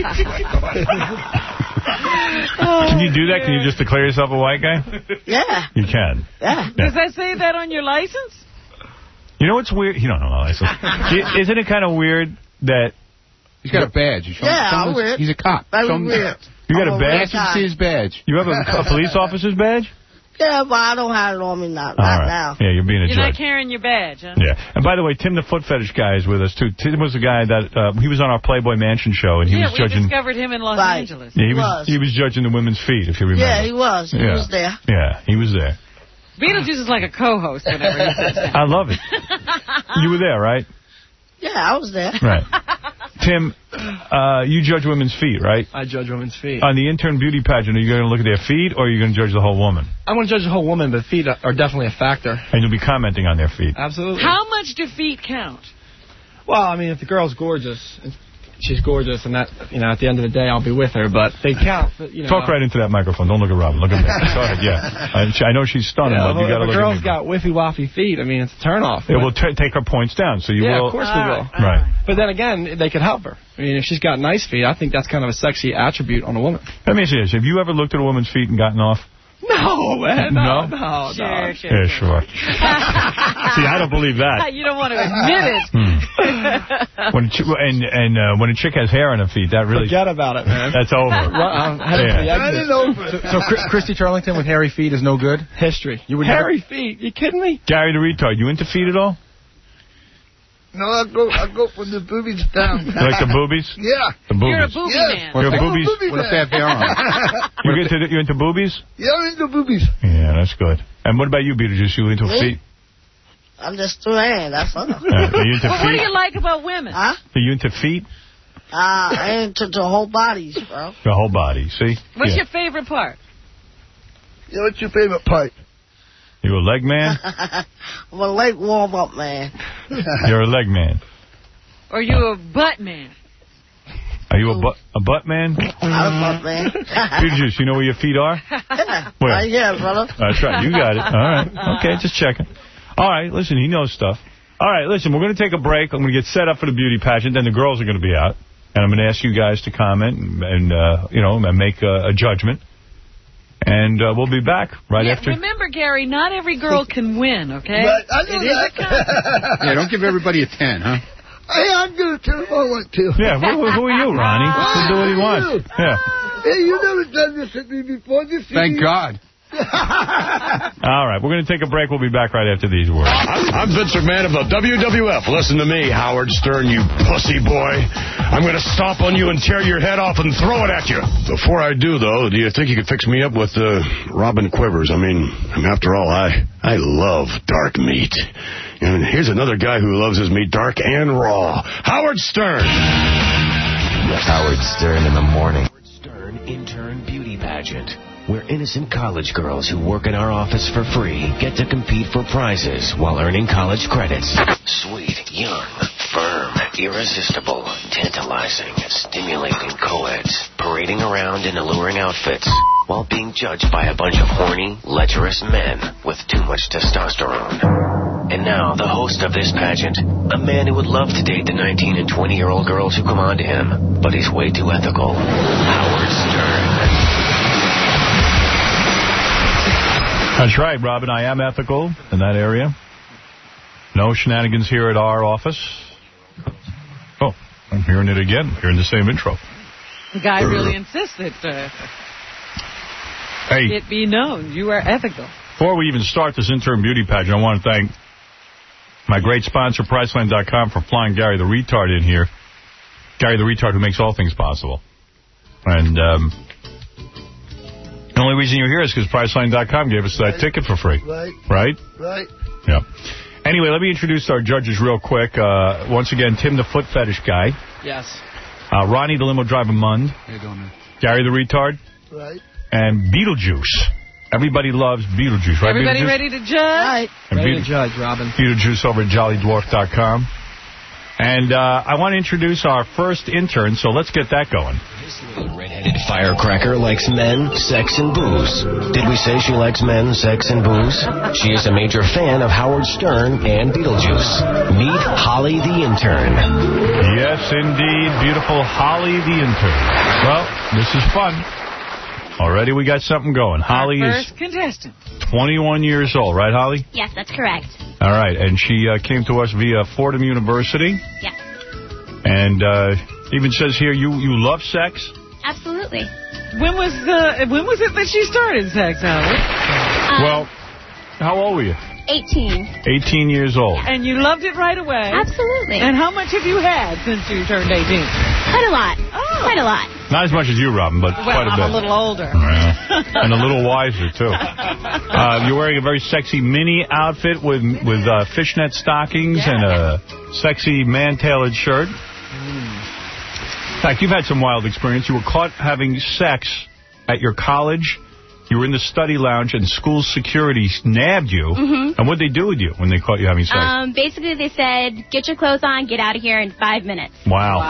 Can you do that? Can you just declare yourself a white guy? Yeah. You can. Yeah. Does that say that on your license? You know what's weird? You don't know my license. Isn't it kind of weird that... He's got a badge. You show him- Yeah, show him I'm his- weird. He's a cop. Very Show him- weird. You got I'm a a badge? weird guy. See his badge. You have a, a police officer's badge? Yeah, but I don't have it on me not, All not right. now. Yeah, you're being a You're judge. not carrying your badge, huh? Yeah. And by the way, Tim the Foot Fetish guy is with us, too. Tim was the guy that, uh, he was on our Playboy Mansion show, and he yeah, was we judging... discovered him in Los Right. Angeles. Yeah, he was, was. he was judging the women's feet, if you remember. Yeah, he was. He Yeah. was there. Yeah, he was there. Beetlejuice is like a co-host whenever he says that. I love it. You were there, right? Yeah, I was there. Right. Tim, uh, you judge women's feet, right? I judge women's feet. On the intern beauty pageant, are you going to look at their feet, or are you going to judge the whole woman? I'm going to judge the whole woman, but feet are definitely a factor. And you'll be commenting on their feet. Absolutely. How much do feet count? Well, I mean, if the girl's gorgeous, she's gorgeous, and that, you know, at the end of the day, I'll be with her. But they count. You know, Talk right into that microphone. Don't look at Robin. Look at me. Go ahead, yeah. I, I know she's stunning, Yeah, but you got to if a look at girl's me. got whiffy-waffy feet, I mean, it's a turnoff. It will t take her points down, so you yeah, will... of course we will. Right. But then again, they could help her. I mean, if she's got nice feet, I think that's kind of a sexy attribute on a woman. Let me ask you this. Have you ever looked at a woman's feet and gotten off? No, man. No, No? no, Sure, no. sure. Yeah, sure. See, I don't believe that. You don't want to admit it. Hmm. When a chi- and and uh, when a chick has hair on her feet, that really... Forget about it, man. That's over. Well, I'm headed for the Yeah. exit. So, so Chris- Christy Turlington with hairy feet is no good? History. You would Hairy feet. You kidding me? Gary the retard, you into feet at all? No, I go, I go from the boobies down. You like the boobies? Yeah. The boobies. You're a booby Yes. man. You're a I'm a boobies? booby What if man. they have hair on them? You into, you into boobies? Yeah, I'm into boobies. Yeah, that's good. And what about you, Beetlejuice? You into Me? feet? I'm just two hand, that's all. Uh, are you into Well, what do feet? you like about women? Huh? Are you into feet? Uh, I ain't to the whole bodies, bro. The whole body, see? What's Yeah. your favorite part? Yeah, what's your favorite part? You a leg man? I'm a late warm-up man. You're a leg man. Or you a butt man? Are you a butt, a butt man? I'm a butt man. Beetlejuice, you know where your feet are? Yeah, Where? right here, brother. That's right. You got it. All right. Okay, just checking. All right, listen, he knows stuff. All right, listen, we're going to take a break. I'm going to get set up for the beauty pageant. Then the girls are going to be out. And I'm going to ask you guys to comment and, and uh, you know, and make a, a judgment. And uh, we'll be back right yeah, after. Remember, Gary, not every girl can win, okay? Right, I know It is that. a contest. Yeah, don't give everybody a ten, huh? Hey, I'm going to tell him I want to. Yeah, who, who are you, Ronnie? He'll do what he wants. Yeah. Hey, you never done this at me before. This Thank is God. All right, we're going to take a break. We'll be back right after these words. I'm, I'm Vince McMahon of the W W F. Listen to me, Howard Stern, you pussy boy. I'm going to stomp on you and tear your head off and throw it at you. Before I do, though, do you think you could fix me up with uh, Robin Quivers? I mean, after all, I, I love dark meat. And here's another guy who loves his meat dark and raw. Howard Stern. Howard Stern in the morning. Howard Stern Intern Beauty Pageant, where innocent college girls who work in our office for free get to compete for prizes while earning college credits. Sweet, young, firm, irresistible, tantalizing, stimulating co-eds, parading around in alluring outfits while being judged by a bunch of horny, lecherous men with too much testosterone. And now, the host of this pageant, a man who would love to date the nineteen and twenty-year-old girls who come on to him, but he's way too ethical. Howard Stern. That's right, Robin. I am ethical in that area. No shenanigans here at our office. Oh, I'm hearing it again. I'm hearing the same intro. The guy really insists that uh, Hey, it be known you are ethical. before we even start this intern beauty pageant, I want to thank my great sponsor, Priceline dot com, for flying Gary the retard in here Gary the Retard, who makes all things possible. And um, the only reason you're here is because Priceline dot com gave us that right. ticket for free. Right. Right? Right. Yeah. Anyway, let me introduce our judges real quick. Uh, once again, Tim the Foot Fetish Guy. Yes. Uh, Ronnie the Limo Driver Mund. How you doing, man? Gary the Retard. Right. And Beetlejuice. Everybody loves Beetlejuice, right? Everybody Beetlejuice? ready to judge? Right. Ready to judge, Robin. Beetlejuice over at Jolly Dwarf dot com. And uh, I want to introduce our first intern, so let's get that going. This little red-headed firecracker likes men, sex, and booze. Did we say she likes men, sex, and booze? She is a major fan of Howard Stern and Beetlejuice. Meet Holly the intern. Yes, indeed. Beautiful Holly the intern. Well, this is fun. Already we got something going. Holly Our is first contestant. twenty-one years old, right, Holly? Yes, that's correct. All right, and she uh, came to us via Fordham University. Yes. And uh, even says here you, you love sex? Absolutely. When was the when was it that she started sex, Holly? Um, well, how old were you? eighteen. eighteen years old. And you loved it right away? Absolutely. And how much have you had since you turned eighteen? Quite a lot. Oh. Quite a lot. Not as much as you, Robin, but well, quite a I'm bit. I'm a little older. Yeah. And a little wiser, too. Uh, you're wearing a very sexy mini outfit with with uh, fishnet stockings yeah. and a sexy man-tailored shirt. Mm. In fact, you've had some wild experience. You were caught having sex at your college. You were in the study lounge, and school security nabbed you. Mm-hmm. And what did they do with you when they caught you having sex? Um, basically, they said, get your clothes on, get out of here in five minutes. Wow.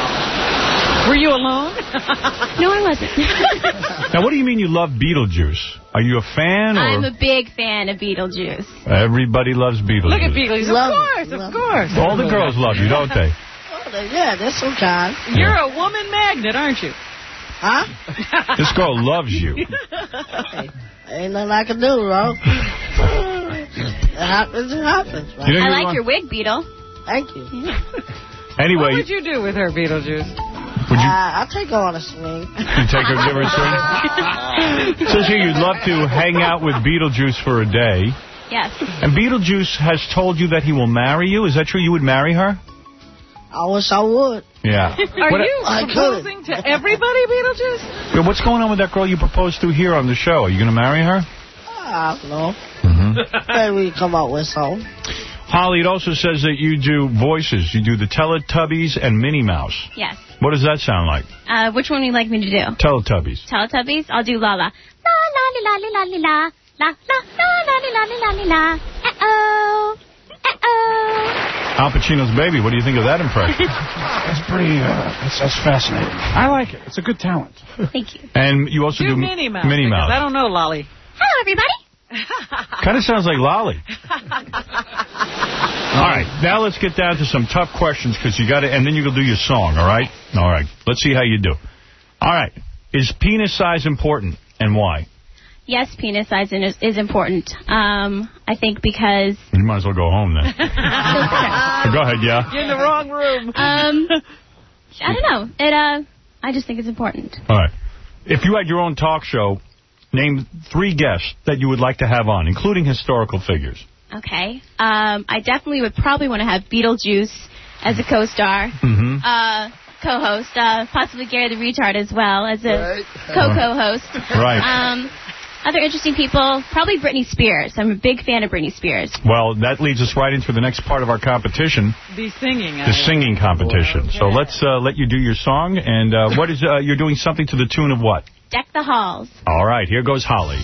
Wow. Were you alone? No, I wasn't. Now, what do you mean you love Beetlejuice? Are you a fan? Or? I'm a big fan of Beetlejuice. Everybody loves Beetlejuice. Look at Beetlejuice. Of Love course, it. of course. All the girls love you, don't they? Oh, they, yeah, they're some kind. You're a woman magnet, aren't you? Huh? This girl loves you. Hey, ain't nothing I can do, bro. It happens, it happens. Right? You know I like your wig, Beetle. Thank you. Yeah. Anyway. What would you do with her, Beetlejuice? Would you? Uh, I'll take her on a swing. You take her, give her a swing? Says here you'd love to hang out with Beetlejuice for a day. Yes. And Beetlejuice has told you that he will marry you. Is that true? You would marry her? I wish I would. Yeah. Are what you I proposing could. to everybody, Beetlejuice? Yeah, what's going on with that girl you proposed to here on the show? Are you going to marry her? I don't know. Mm-hmm. Maybe we come up with something. Holly, it also says that you do voices. You do the Teletubbies and Minnie Mouse. Yes. What does that sound like? Uh, which one would you like me to do? Teletubbies. Teletubbies? I'll do La La. La la la la la la la la la la la la la la. Uh-oh. Uh-oh. Al Pacino's Baby. What do you think of that impression? That's pretty, uh, that's, that's fascinating. I like it. It's a good talent. Thank you. And you also do, do Minnie Mouse. Minnie Mouse. I don't know, Lolly. Hello, everybody. Kind of sounds like Lolly. All right, now let's get down to some tough questions because you got to, and then you can do your song, all right? All right, let's see how you do. All right, is penis size important and why? Yes, penis size is, is important. Um, I think because... You might as well go home then. Go ahead, yeah. You're in the wrong room. Um, I don't know. It. Uh, I just think it's important. All right. If you had your own talk show, name three guests that you would like to have on, including historical figures. Okay. Um, I definitely would probably want to have Beetlejuice as a co-star. Mm-hmm. Uh, co-host. Uh, possibly Gary the Retard as well as a right. co-co-host. Right. Um, other interesting people, probably Britney Spears. I'm a big fan of Britney Spears. Well, that leads us right into the next part of our competition. The singing. The singing competition. Okay. So let's uh, let you do your song. And uh, what is uh, you're doing something to the tune of what? Deck the Halls. All right, here goes Holly.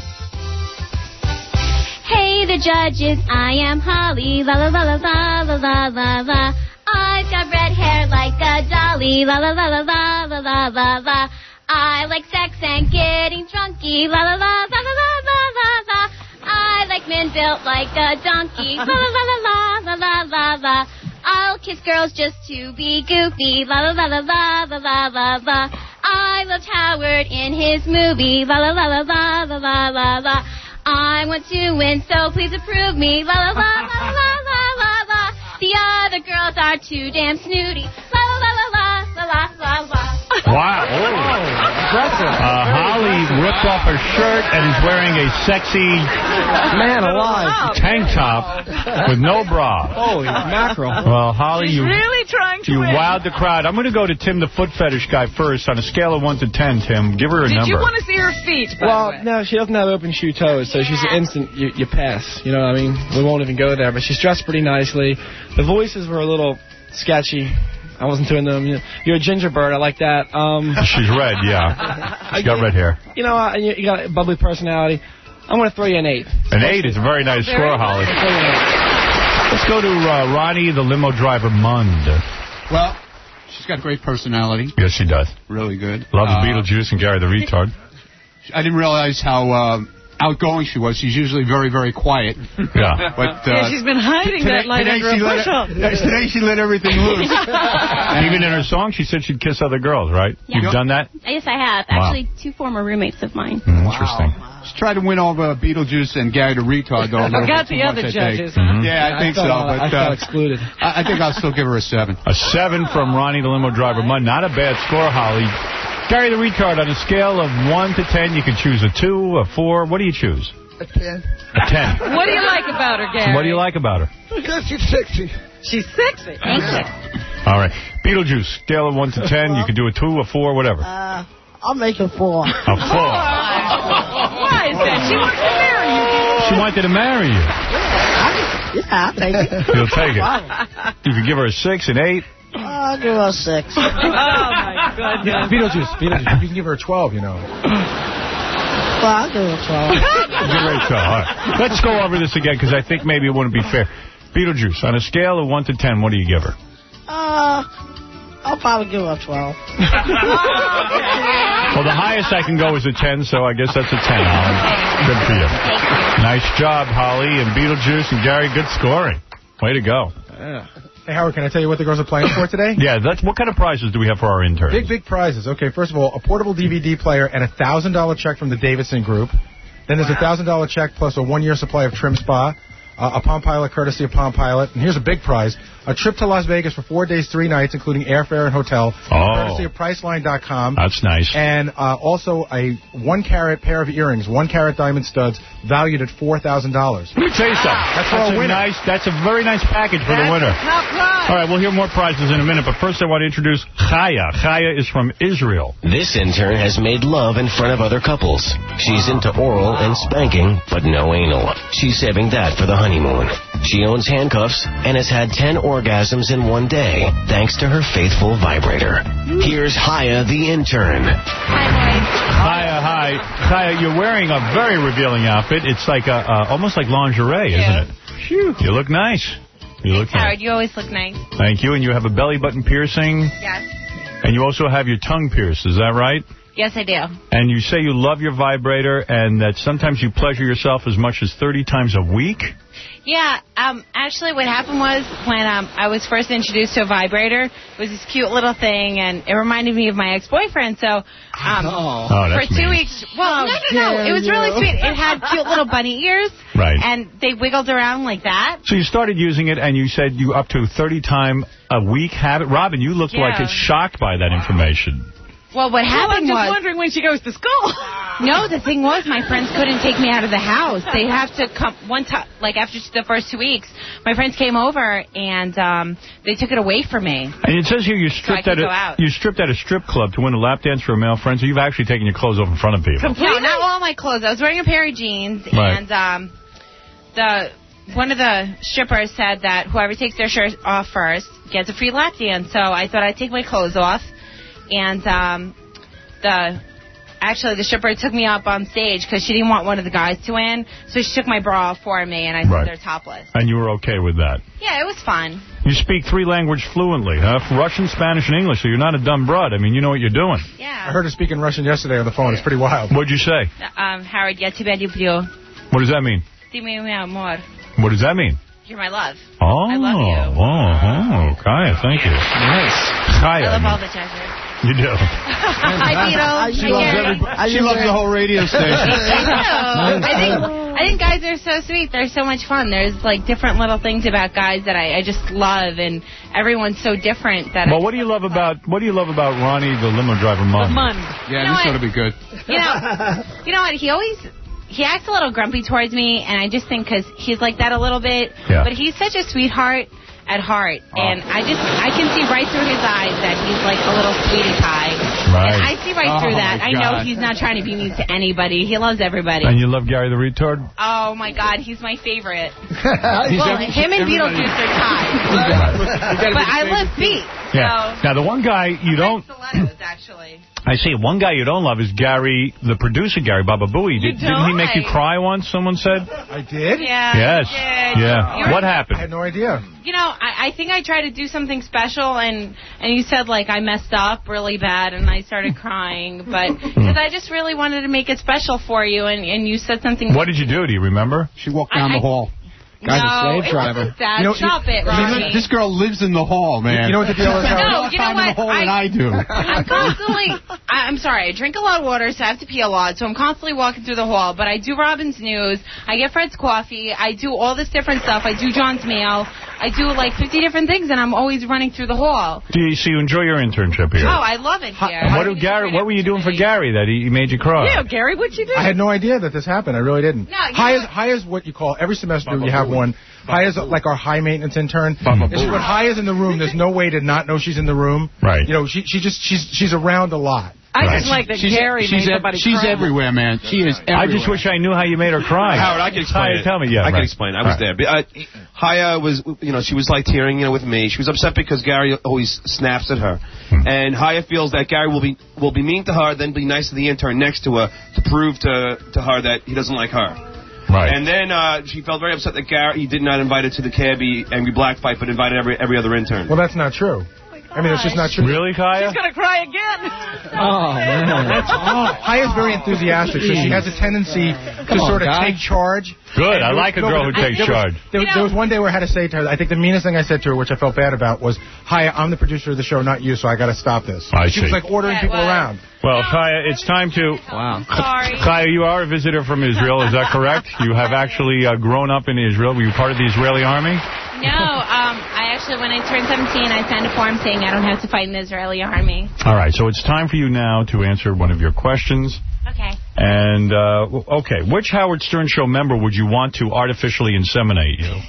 Hey, the judges, I am Holly. La la la la la la la la la. I've got red hair like a dolly. La la la la la la la la la. I like sex and getting drunky. La la la la la la la la la. I like men built like a donkey. La la la la la la la la. I'll kiss girls just to be goofy. La la la la la la la la la. I loved Howard in his movie. La la la la la la la la la. I want to win, so please approve me. La la la la la la la la. The other girls are too damn snooty. La la la la la la la la. Wow. Oh. Uh, Holly ripped off her shirt and is wearing a sexy... Man alive. top. Tank top with no bra. Holy mackerel. Well, Holly, She's you really trying to you win. wowed the crowd. I'm going to go to Tim, the foot fetish guy, first. On a scale of one to ten, Tim, give her a Did number. you want to see her feet, by Well, the way? no, she doesn't have open shoe toes, so she's an instant, you, you pass. You know what I mean? We won't even go there, but she's dressed pretty nicely. The voices were a little sketchy. I wasn't doing them. You know, you're a ginger bird. I like that. Um, She's red, yeah. She's got red hair. You know, uh, you, you got a bubbly personality. I'm going to throw you an eight. An eight is a very nice Very score, nice. Holly. Let's go to uh, Ronnie, the limo driver, Mund. Well, she's got great personality. Yes, she does. Really good. Loves Uh, Beetlejuice and Gary the retard. I didn't realize how uh, outgoing she was. She's usually very, very quiet. Yeah. But, uh, Yeah, she's been hiding today, that light today under she a let bushel. it- Today she let everything loose. And even in her song, she said she'd kiss other girls, right? Yeah. You've done that? Yes, I have. Wow. Actually, two former roommates of mine. Mm, interesting. She's trying to win over Beetlejuice and Gary the retard, though. a little Forgot bit too the much, other I think. judges. Mhm. Yeah, I think so. thought, uh, But I felt uh, excluded. I I think I'll still give her a seven. A seven from Ronnie, the limo driver, Mund. Not a bad score, Holly. Gary the retard, on a scale of one to ten, you can choose a two, a four. What do you choose? A ten. A ten. What do you like about her, Gary? What do you like about her? Because she's sexy. She's sexy. Thank you. All right. Beetlejuice, scale of one to ten. You can do a two, a four, whatever. Uh, I'll make a four. A four. Why is that? She wants to marry you. She wanted to marry you. Yeah, I'll take it. You'll take it. You could give her a six, an eight. I'll give her a six. Oh, my goodness. Beetlejuice, Beetlejuice. You can give her a twelve, you know. Well, I'll give her a twelve. Give her a twelve. All right. Let's go over this again, because I think maybe it wouldn't be fair. Beetlejuice, on a scale of one to ten, what do you give her? Uh, I'll probably give her a twelve. Well, the highest I can go is a ten, so I guess that's a ten, Holly. Good for you. Nice job, Holly, and Beetlejuice and Gary. Good scoring. Way to go. Yeah. Hey, Howard, can I tell you what the girls are playing for today? Yeah, that's what kind of prizes do we have for our interns? Big, big prizes. Okay, first of all, a portable D V D player and a one thousand dollar check from the Davidson Group. Then there's a one thousand dollar check plus a one-year supply of Trim Spa, uh, a Palm Pilot courtesy of Palm Pilot. And here's a big prize, a trip to Las Vegas for four days, three nights, including airfare and hotel, Oh. courtesy of Priceline dot com. That's nice. And uh, also a one-carat pair of earrings, one-carat diamond studs, valued at four thousand dollars. Let me tell you something. That's for That's a a winner. nice. That's a very nice package for the That's winner. a top prize. All right, we'll hear more prizes in a minute, but first I want to introduce Chaya. Chaya is from Israel. This intern has made love in front of other couples. She's into oral and spanking, but no anal. She's saving that for the honeymoon. She owns handcuffs and has had ten orgasms in one day, thanks to her faithful vibrator. Here's Chaya, the intern. Chaya, hi. Chaya, you're wearing a very revealing outfit. It's like a, uh, almost like lingerie, isn't it? Phew. You look nice. You look nice. Howard, you always look nice. Thank you. And you have a belly button piercing. Yes. And you also have your tongue pierced. Is that right? Yes, I do. And you say you love your vibrator and that sometimes you pleasure yourself as much as thirty times a week? Yeah, um, actually what happened was when um, I was first introduced to a vibrator, it was this cute little thing, and it reminded me of my ex-boyfriend. So um, Oh, for that's two mean. weeks, well, no, no, no, it was really sweet. It had cute little bunny ears, Right. and they wiggled around like that. So you started using it and you said you up to thirty time a week habit. Robin, you look Yeah. like it's shocked by that information. Well, what Well, I'm happened just was... wondering when she goes to school. No, the thing was, my friends couldn't take me out of the house. They have to come one time, like after the first two weeks. My friends came over and um, they took it away from me. And it says here you stripped could at go a out. you stripped at a strip club to win a lap dance for a male friend. So you've actually taken your clothes off in front of people. No, not all my clothes. I was wearing a pair of jeans, Right. and um, the one of the strippers said that whoever takes their shirt off first gets a free lap dance. So I thought I'd take my clothes off, and um, the actually the stripper took me up on stage because she didn't want one of the guys to win, so she took my bra off for me, and I Right. stood there topless. And you were okay with that. Yeah, it was fun. You speak three languages fluently, huh? Russian, Spanish, and English, so you're not a dumb broad. I mean, you know what you're doing. Yeah. I heard her speaking Russian yesterday on the phone. It's pretty wild. What'd you say? Um, Howard, я тебя люблю. What does that mean? Ты мой amor. What does that mean? You're my love. Oh, I love you. oh, oh, Kaya, thank you. Nice. Kaya. I love mean, all the judges. You do. Hi, Beatles. She Hi, loves, Gary. everybody. She loves the whole radio station. I know. I think I think guys are so sweet. They're so much fun. There's like different little things about guys that I, I just love, and everyone's so different that. Well, I, what do you love about what do you love about Ronnie, the limo driver, Mund? Mund. Yeah, You know this what? ought to be good. You know, you know what? He always he acts a little grumpy towards me, and I just think because he's like that a little bit. Yeah. But he's such a sweetheart at heart, Oh. and I just I can see right through his eyes that he's like a little sweetie pie. Right. And I see right Oh, through that. my I know God. he's not trying to be mean to anybody. He loves everybody. And you love Gary the retard? Oh my God, he's my favorite. He's well, every- him and everybody- Beetlejuice are tied. But I love Pete. Yeah. Now, the one guy you don't... Actually. I see. One guy you don't love is Gary, the producer, Gary Baba Booey. Did, didn't he make you cry once, someone said? I did? Yeah. Yes. I did. Yeah. You're- What happened? I had no idea. You know, I, I think I tried to do something special, and and you said, like, I messed up really bad, and I started crying. But because I just really wanted to make it special for you, and, and you said something. What did you do? Do you remember? She walked down the hall. Guy's no, a slave driver. It wasn't that. You know, Stop you, it, Ronnie. This girl lives in the hall, man. You know what the deal is? No, you know more what? time in the hall than I- I do. I'm constantly, I, I'm sorry, I drink a lot of water, so I have to pee a lot, so I'm constantly walking through the hall, but I do Robin's News, I get Fred's coffee, I do all this different stuff, I do John's mail, I do like fifty different things, and I'm always running through the hall. Do you, so you enjoy your internship here? Oh, I love it here. And what, do Gary, what were you doing for Gary that he, he made you cry? Yeah, Gary, what'd you do? I had no idea that this happened. I really didn't. No, you high, know- is, high is what you call, every semester you have one. High is like our high maintenance intern. It's when High is in the room, there's no way to not know she's in the room. Right. You know, she she just she's she's around a lot. I Right. just like that She's- Gary she's made ev- somebody she's cry. everywhere, man. She is everywhere. I just wish I knew how you made her cry. Howard, I can explain Haya, it. tell me, yeah. I can right. explain. I was All right. there. But, uh, Haya was, you know, she was like tearing, you know, with me. She was upset because Gary always snaps at her, Hmm. and Haya feels that Gary will be will be mean to her, then be nice to the intern next to her to prove to to her that he doesn't like her. Right. And then uh, she felt very upset that Gary he did not invite her to the cabbie angry black fight, but invited every every other intern. Well, that's not true. I mean, it's just not true. Really, Kaya? She's going to cry again. Oh, man. That's oh, Haya's very enthusiastic, so she has a tendency to Come on, sort of guy. take charge. Good. I And like a no, girl but who takes there charge. Was, there, there was one day where I had to say to her, I think the meanest thing I said to her, which I felt bad about, was, Haya, I'm the producer of the show, not you, so I got to stop this. I she see. was like ordering Yeah, people well- around. Well, Kaya, it's time to... Wow. Sorry. Kaya, you are a visitor from Israel, is that correct? You have actually uh, grown up in Israel. Were you part of the Israeli army? No, um, I actually, when I turned seventeen, I signed a form saying I don't have to fight in the Israeli army. All right, so it's time for you now to answer one of your questions. Okay. And, uh, okay, which Howard Stern Show member would you want to artificially inseminate you?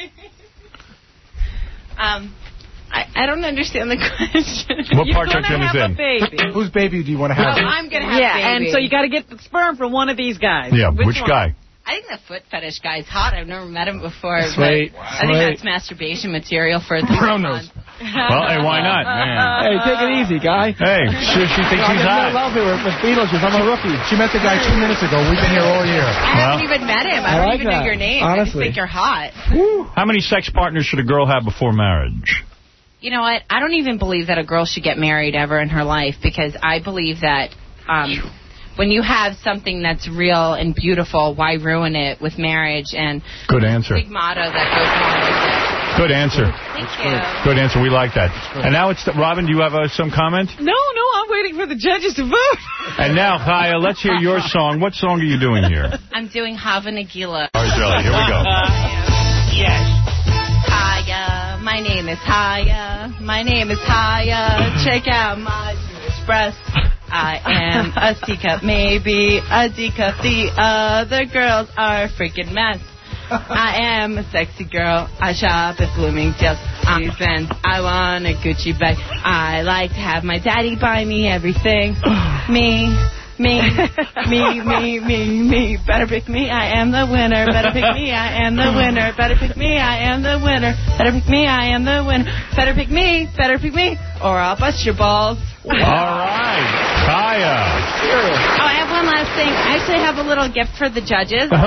Um, I, I don't understand the question. What part You're don't you gonna have understand? a baby. Whose baby do you want to have? Oh, I'm going to have Yeah, a baby. and so you got to get the sperm from one of these guys. Yeah, which, one? guy? I think the foot fetish guy's hot. I've never met him before. Sweet. But I think Sweet. that's masturbation material for the Brown nose. Well, hey, why not? Man. Hey, take it easy, guy. Hey, she, she thinks I he's got hot. no love here with Beetlejuice. I'm a rookie. She met the guy two minutes ago. We've been here all year. I haven't even met him. I, I don't like even know that. your name. I just Honestly. think you're hot. How many sex partners should a girl have before marriage? You know what? I don't even believe that a girl should get married ever in her life because I believe that um, when you have something that's real and beautiful, why ruin it with marriage and Good answer. big motto that goes along with it. Good answer. Thank you. Good answer. We like that. And now it's... Robin, do you have uh, some comment? No, no, I'm waiting for the judges to vote. And now, Kaya, let's hear your song. What song are you doing here? I'm doing Hava Nagila. All right, Jelly, here we go. Yes. Haya, my name is Haya. My name is Haya. Check out my express. I am a C cup, maybe a D cup. The other girls are a freaking mess. I am a sexy girl. I shop at Bloomingdale's. And I want a Gucci bag. I like to have my daddy buy me everything. Me. Me, me, me, me, me. Better pick me, I am the winner. Better pick me, I am the winner. Better pick me, I am the winner. Better pick me, I am the winner. Better pick me, better pick me, or I'll bust your balls. All right, Kaya. Oh, I have one last thing. I actually have a little gift for the judges. Oh,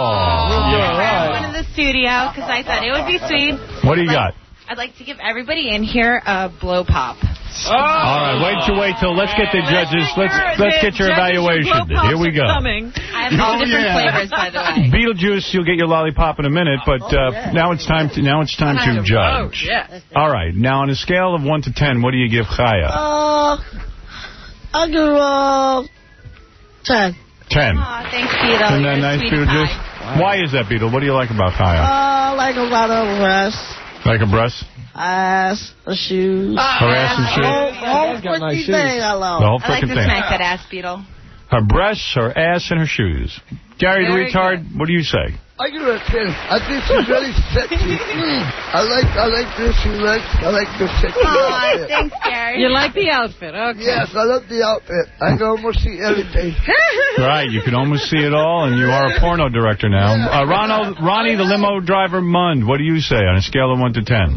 I brought one in the studio because I thought it would be sweet. What do you got? I'd like to give everybody in here a blow pop. All right, wait to wait till let's get the judges. Let's let's get your evaluation. Here we go. I have all Oh, different yeah. flavors, by the way. Beetlejuice, you'll get your lollipop in a minute, but uh, now it's time to now it's time to judge. All right, now on a scale of one to ten, what do you give Kaya? Uh, I'll give uh, ten. Ten. Aw, thanks, Beetle. Isn't You're that a nice, sweetie Beetlejuice? pie. Why is that, Beetle? What do you like about Kaya? Uh, like a lot of breasts, Like a breast? ass, a shoes. Her ass and shoes? Whole, whole got nice freaking shoes. thing I love. The whole I like frickin' to thing. smack that ass, Beetle. Her breasts, her ass, and her shoes. Gary the Very retard, what do you say? I give her a ten. I think she's really sexy. Mm. I like I like this. She likes. I like this sexy outfit. Thanks, Gary. You like the outfit, okay. Yes, I love the outfit. I can almost see everything. Right, you can almost see it all, and you are a porno director now. Uh, Ronald, Ronnie, the limo driver Mund, what do you say on a scale of one to ten?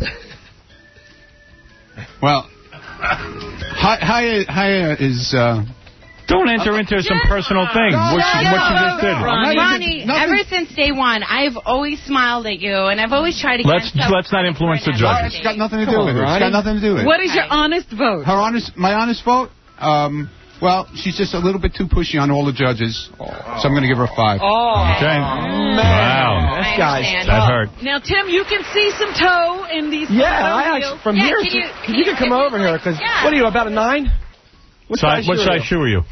Well, Haya Haya is... Uh, Don't enter into some personal thing. No, what, no, you, what you no, just did. Ronnie, Ronnie ever since day one, I've always smiled at you, and I've always tried to get Let's stuff let's not influence the judges. It's got nothing to do with it. It's got nothing to do with it. What is your honest vote? Her honest, my honest vote? Um, well, she's just a little bit too pushy on all the judges, so I'm going to give her a five. Oh, okay. Wow. This guy's That hurt. Now, Tim, you can see some toe in these. Yeah, photo I heels. actually, from Yeah, here, can to, you, you, you can come over here, because, yeah. what are you, about a nine? What size, size, what shoe, size are shoe are you?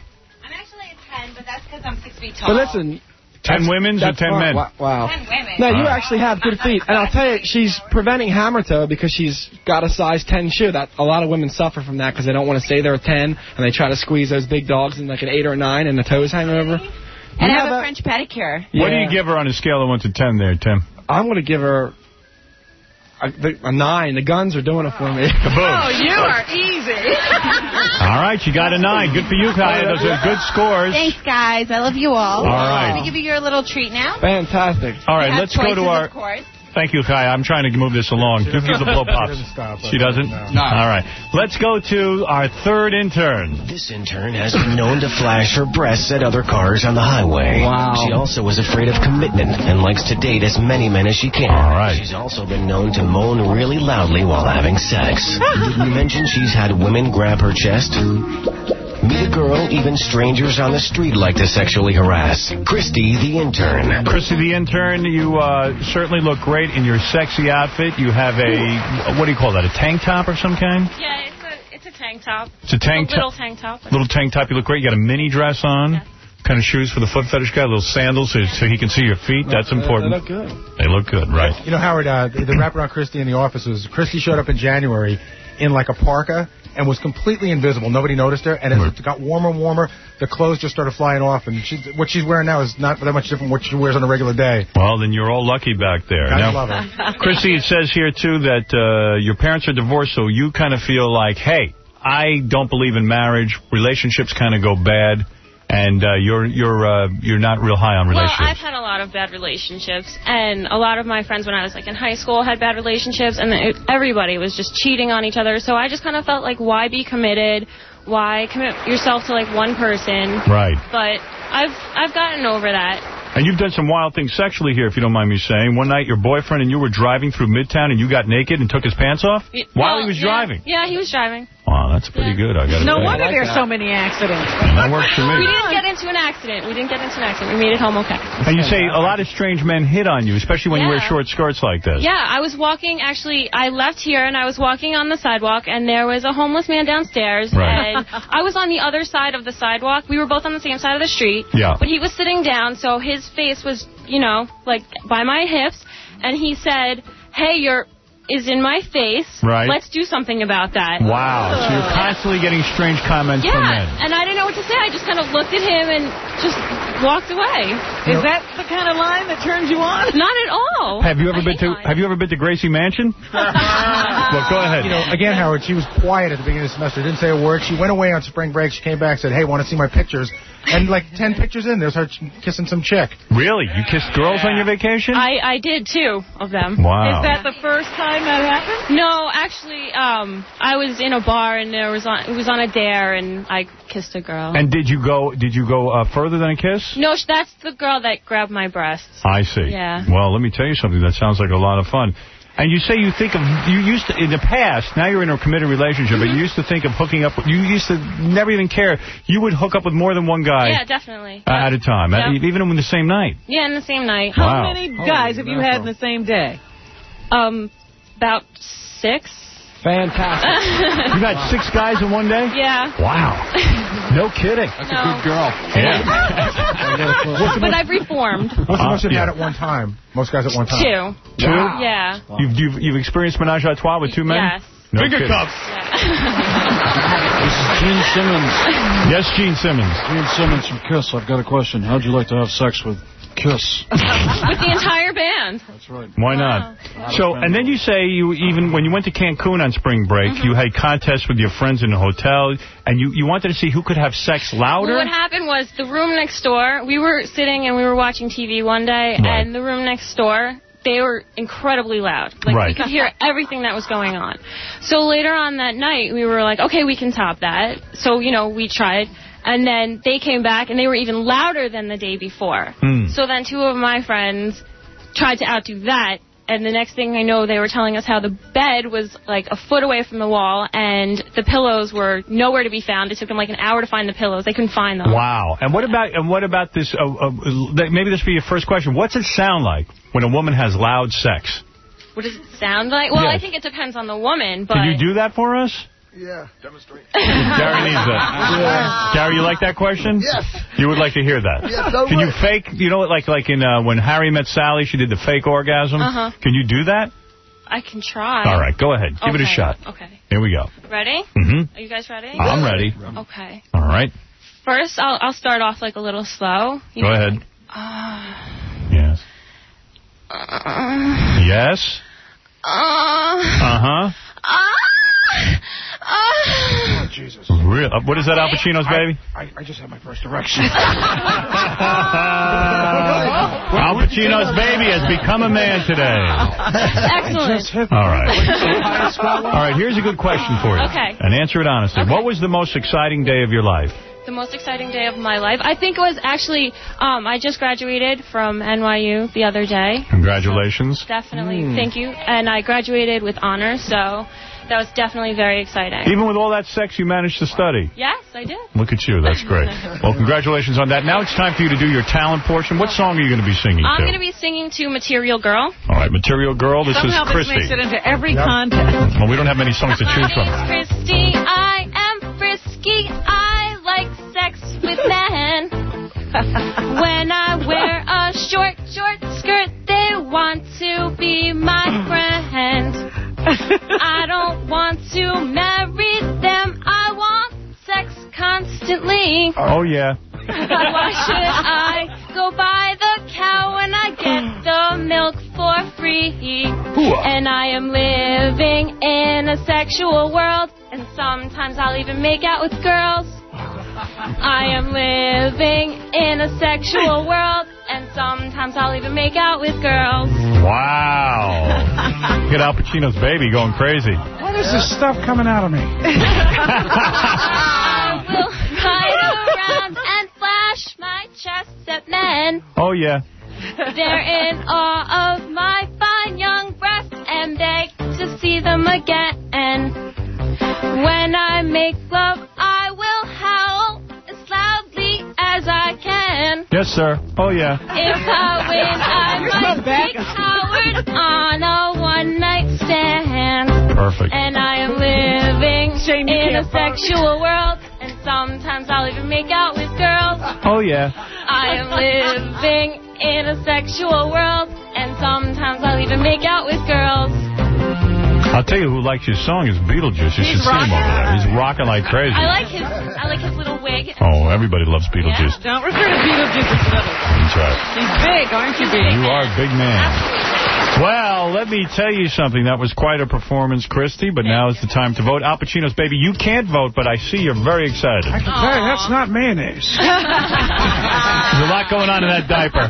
but that's because I'm six feet tall. But listen... Ten women's or ten men? Wow. wow. Ten women. No, you Uh. actually have good feet. And I'll tell you, she's preventing hammer toe because she's got a size ten shoe. That a lot of women suffer from that because they don't want to say they're a ten, and they try to squeeze those big dogs in like an eight or a nine, and the toes hang over. And You have a a- French pedicure. What do Yeah. you give her on a scale of one to ten there, Tim? I'm going to give her a, a nine. The guns are doing it for me. The boobs. Oh, you are easy. All right, you got a nine. Good for you, Kaya. Those are good scores. Thanks, guys. I love you all. All right. I'm going to give you your little treat now. Fantastic. All right, We have let's go to choices, our... of course. Thank you, Kaya. I'm trying to move this along. Give me the blow pops. She doesn't stop. She doesn't? No. All right. Let's go to our third intern. This intern has been known to flash her breasts at other cars on the highway. Wow. She also is afraid of commitment and likes to date as many men as she can. All right. She's also been known to moan really loudly while having sex. Did you mention she's had women grab her chest? Meet a girl even strangers on the street like to sexually harass. Christy, the intern. Christy, the intern, you uh, certainly look great in your sexy outfit. You have a, what do you call that, a tank top of some kind? Yeah, it's a, it's a tank top. It's a tank a little top. tank top. Little tank top. You look great. You got a mini dress on. Yes. Kind of shoes for the foot fetish guy, little sandals so, so he can see your feet. That's important. They look good. They look good, right. You know, Howard, uh, the, the wraparound Christy in the office was, Christy showed up in January in like a parka and was completely invisible. Nobody noticed her. And as it got warmer and warmer, the clothes just started flying off. And she, what she's wearing now is not that much different from what she wears on a regular day. Well, then you're all lucky back there. I Now, love her. Christy, it says here, too, that uh, your parents are divorced, so you kind of feel like, hey, I don't believe in marriage. Relationships kind of go bad. And uh, you're you're uh, you're not real high on Well, relationships. I've had a lot of bad relationships, and a lot of my friends when I was like in high school had bad relationships, and it, everybody was just cheating on each other. So I just kind of felt like, why be committed? Why commit yourself to like one person? Right. But I've I've gotten over that. And you've done some wild things sexually here, if you don't mind me saying. One night, your boyfriend and you were driving through Midtown, and you got naked and took his pants off Y- while well, he was yeah, driving. Yeah, he was driving. Wow, that's pretty good. I got to No say. wonder there's so many accidents. That works for me. We didn't get into an accident. We didn't get into an accident. We made it home okay. And you say a lot of strange men hit on you, especially when you wear Yeah. short skirts like this. Yeah, I was walking, actually, I left here and I was walking on the sidewalk and there was a homeless man downstairs. Right. And I was on the other side of the sidewalk. We were both on the same side of the street. Yeah. But he was sitting down, so his face was, you know, like by my hips. And he said, hey, your is in my face. Right. Let's do something about that. Wow. So you're constantly getting strange comments Yeah, from men. and I didn't know what to say. I just kind of looked at him and just walked away. Is that the kind of line that turns you on? Not at all. Have you ever I been hate to lines. Have you ever been to Gracie Mansion? Well, go ahead. You know, again, Howard, she was quiet at the beginning of the semester, didn't say a word. She went away on spring break. She came back, said, hey, want to see my pictures? And like ten pictures in, there's her ch- kissing some chick. Really? You kissed girls on your vacation? I, I did, two of them. Wow. Is that the first time that happened? No, actually, um, I was in a bar and there was on, it was on a dare and I kissed a girl. And did you go Did you go uh, further than a kiss? No, sh- that's the girl that grabbed my breasts. I see. Yeah. Well, let me tell you something. That sounds like a lot of fun. And you say you think of, you used to, in the past, now you're in a committed relationship, but you used to think of hooking up, you used to never even care. You would hook up with more than one guy Yeah, definitely. uh, at a time, Yeah. at, even in the same night. Yeah, in the same night. How Wow. many guys have you had in the same day? Um, about six. Fantastic. You got six guys in one day? Yeah. Wow. No kidding. That's No. a good girl. Yeah. What's the But most, I've reformed. what's the most Uh, you've yeah. had at one time? Most guys at one time? Two. Two? Yeah. You've, you've, you've experienced menage a trois with two men? Yes. No Finger kidding. cuffs. This is Gene Simmons. Yes, Gene Simmons. Gene Simmons from KISS. I've got a question. How'd you like to have sex with Kiss. With the entire band. That's right. Why not? Wow. So, and then you say you even when you went to Cancun on spring break, mm-hmm. you had contests with your friends in the hotel, and you, you wanted to see who could have sex louder? Well, what happened was the room next door, we were sitting and we were watching T V one day, right. and the room next door, they were incredibly loud. Like, right. we could hear everything that was going on. So later on that night, we were like, okay, we can top that. So, you know, we tried. And then they came back, and they were even louder than the day before. Mm. So then two of my friends tried to outdo that, and the next thing I know, they were telling us how the bed was like a foot away from the wall, and the pillows were nowhere to be found. It took them like an hour to find the pillows. They couldn't find them. Wow. And what about and what about this? Uh, uh, maybe this will be your first question. What's it sound like when a woman has loud sex? What does it sound like? Well, yes. I think it depends on the woman. But Can you do that for us? Yeah. Demonstrate. Gary needs that. Yeah. Gary, you like that question? Yes. You would like to hear that? Yes, I Can would. you fake, you know, like like in uh, when Harry Met Sally, she did the fake orgasm? Uh-huh. Can you do that? I can try. All right, go ahead. Give okay. it a shot. Okay. Here we go. Ready? Mm-hmm. Are you guys ready? I'm ready. Okay. All right. First, I'll, I'll start off like a little slow. You go know, ahead. Like, uh, yes. Uh, yes. Uh, uh-huh. Uh, Oh, Jesus. Real, uh, what is that, Al Pacino's baby? I, I just had my first erection. Al Pacino's baby has become a man today. Excellent. All right. All right, here's a good question for you. Okay. And answer it honestly. Okay. What was the most exciting day of your life? The most exciting day of my life, I think it was actually, um, I just graduated from N Y U the other day. Congratulations. Definitely, Mm. thank you. And I graduated with honors, so that was definitely very exciting. Even with all that sex, you managed to study. Yes, I did. Look at you. That's great. Well, congratulations on that. Now it's time for you to do your talent portion. What song are you going to be singing I'm to? going to be singing to Material Girl. All right, Material Girl, this Somehow is Christy. this makes it into every contest. Well, we don't have many songs to choose from. My name's Christy. I am frisky. I like sex with men. When I wear a short, short skirt, they want to be my friend. I don't want to marry them. I want sex constantly. Oh, yeah. Why should I go buy the cow when I get the milk for free? And I am living in a sexual world, and sometimes I'll even make out with girls. I am living in a sexual world, and sometimes I'll even make out with girls. Wow. Get Al Pacino's baby going crazy. What is this stuff coming out of me? I will ride around and flash my chest at men. Oh, yeah. They're in awe of my fine young breasts and beg to see them again. When I make love, I will howl as loudly as I can. Yes, sir. Oh, yeah. If I win, I might take Howard on a one-night stand. Perfect. And I am living in a sexual world, and sometimes I'll even make out with girls. Oh, yeah. I am living in a sexual world, and sometimes I'll even make out with girls. I'll tell you who likes his song is Beetlejuice. You He's should see him over there. He's rocking like crazy. I like his I like his little wig. Oh, everybody loves Beetlejuice. Don't refer to Beetlejuice as little. That's right. He's big, aren't you, big? You are a big man. Well, let me tell you something. That was quite a performance, Christy, but now is the time to vote. Al Pacino's baby, you can't vote, but I see you're very excited. I can tell you, that's not mayonnaise. There's a lot going on in that diaper.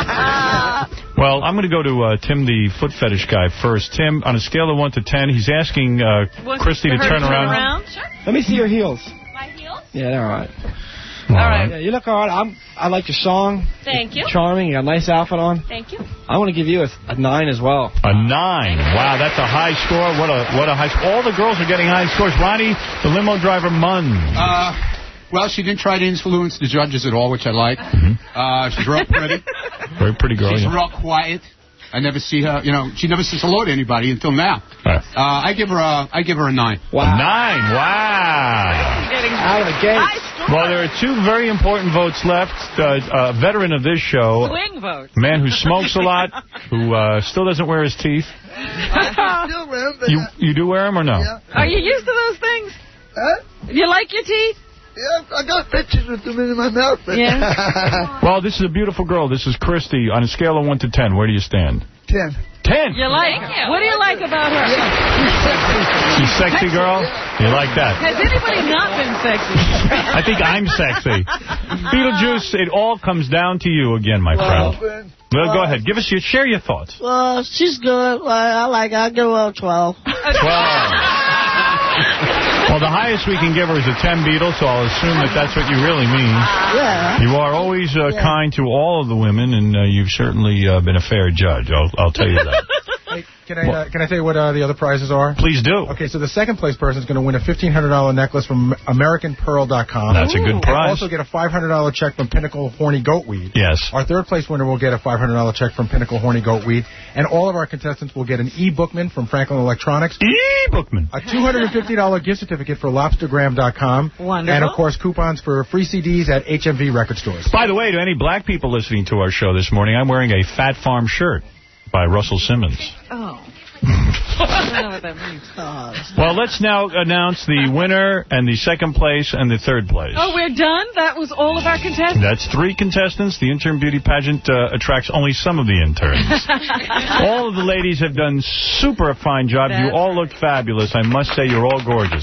Well, I'm going to go to uh, Tim, the foot fetish guy, first. Tim, on a scale of one to ten, he's asking uh, Christy to turn around. around? Sure. Let me see your heels. My heels? Yeah, they're all right. All right. Yeah, you look all right. I'm, I like your song. Thank you. Charming. You got a nice outfit on. Thank you. I want to give you a, a nine as well. A nine. Wow, that's a high score. What a what a high score. All the girls are getting high scores. Ronnie, the limo driver, Munn. Uh, well, she didn't try to influence the judges at all, which I like. Mm-hmm. uh, she's real pretty. Very pretty girl. She's yeah. real quiet. I never see her, you know, she never says hello to anybody until now. Right. Uh, I give her a, I give her a nine. Wow. A nine. Wow. Getting out of the gate. Well, there are two very important votes left. Uh, a veteran of this show. Swing vote. A man who smokes a lot, who uh, still doesn't wear his teeth. I still wear them. You you do wear them or no? Yeah. Are you used to those things? Huh? You like your teeth? Yeah, I got pictures with them in my mouth. Yeah. Well, this is a beautiful girl. This is Christy. On a scale of one to ten, where do you stand? Ten. Ten? You like her? What do you like about her? She's sexy, girl? You like that? Has anybody not been sexy? I think I'm sexy. Beetlejuice, it all comes down to you again, my Well, friend. Well, go ahead. Give us your, share your thoughts. Well, she's good. Like, I like her. I'll give her a twelve. twelve. Well, the highest we can give her is a ten, Beetle, so I'll assume that that's what you really mean. Yeah. You are always uh, Yeah. kind to all of the women, and uh, you've certainly uh, been a fair judge. I'll, I'll tell you that. Hey, can I uh, can I tell you what uh, the other prizes are? Please do. Okay, so the second place person is going to win a fifteen hundred dollars necklace from American Pearl dot com. That's a good And prize. also get a five hundred dollars check from Pinnacle Horny Goatweed. Yes. Our third place winner will get a five hundred dollars check from Pinnacle Horny Goatweed. And all of our contestants will get an e-Bookman from Franklin Electronics. E-Bookman. A two hundred fifty dollars gift certificate for lobstergram dot com. Wonderful. And, of course, coupons for free C Ds at H M V record stores. By the way, to any black people listening to our show this morning, I'm wearing a Fat Farm shirt by Russell Simmons. Oh. I don't know what that means. Well, let's now announce the winner and the second place and the third place. Oh, we're done? That was all of our contestants? That's three contestants. The intern beauty pageant uh, attracts only some of the interns. All of the ladies have done super fine job. You all look fabulous. I must say, you're all gorgeous.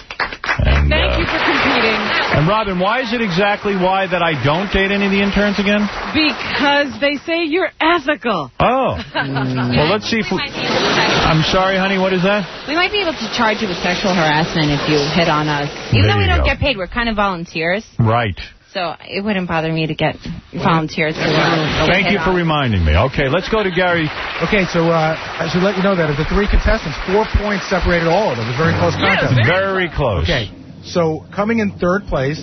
And, Thank uh, you for competing. And Robin, why is it exactly why that I don't date any of the interns again? Because they say you're ethical. Oh. Well, let's see if we... I'm sorry, honey, what is that? We might be able to charge you with sexual harassment if you hit on us. Even There though we you don't go. get paid, we're kind of volunteers. Right. So it wouldn't bother me to get volunteers. To, uh, Thank you for reminding me. Okay, let's go to Gary. Okay, so uh, I should let you know that of the three contestants, four points separated all of them. It was a very close Yes, contest. very close. Okay, so coming in third place,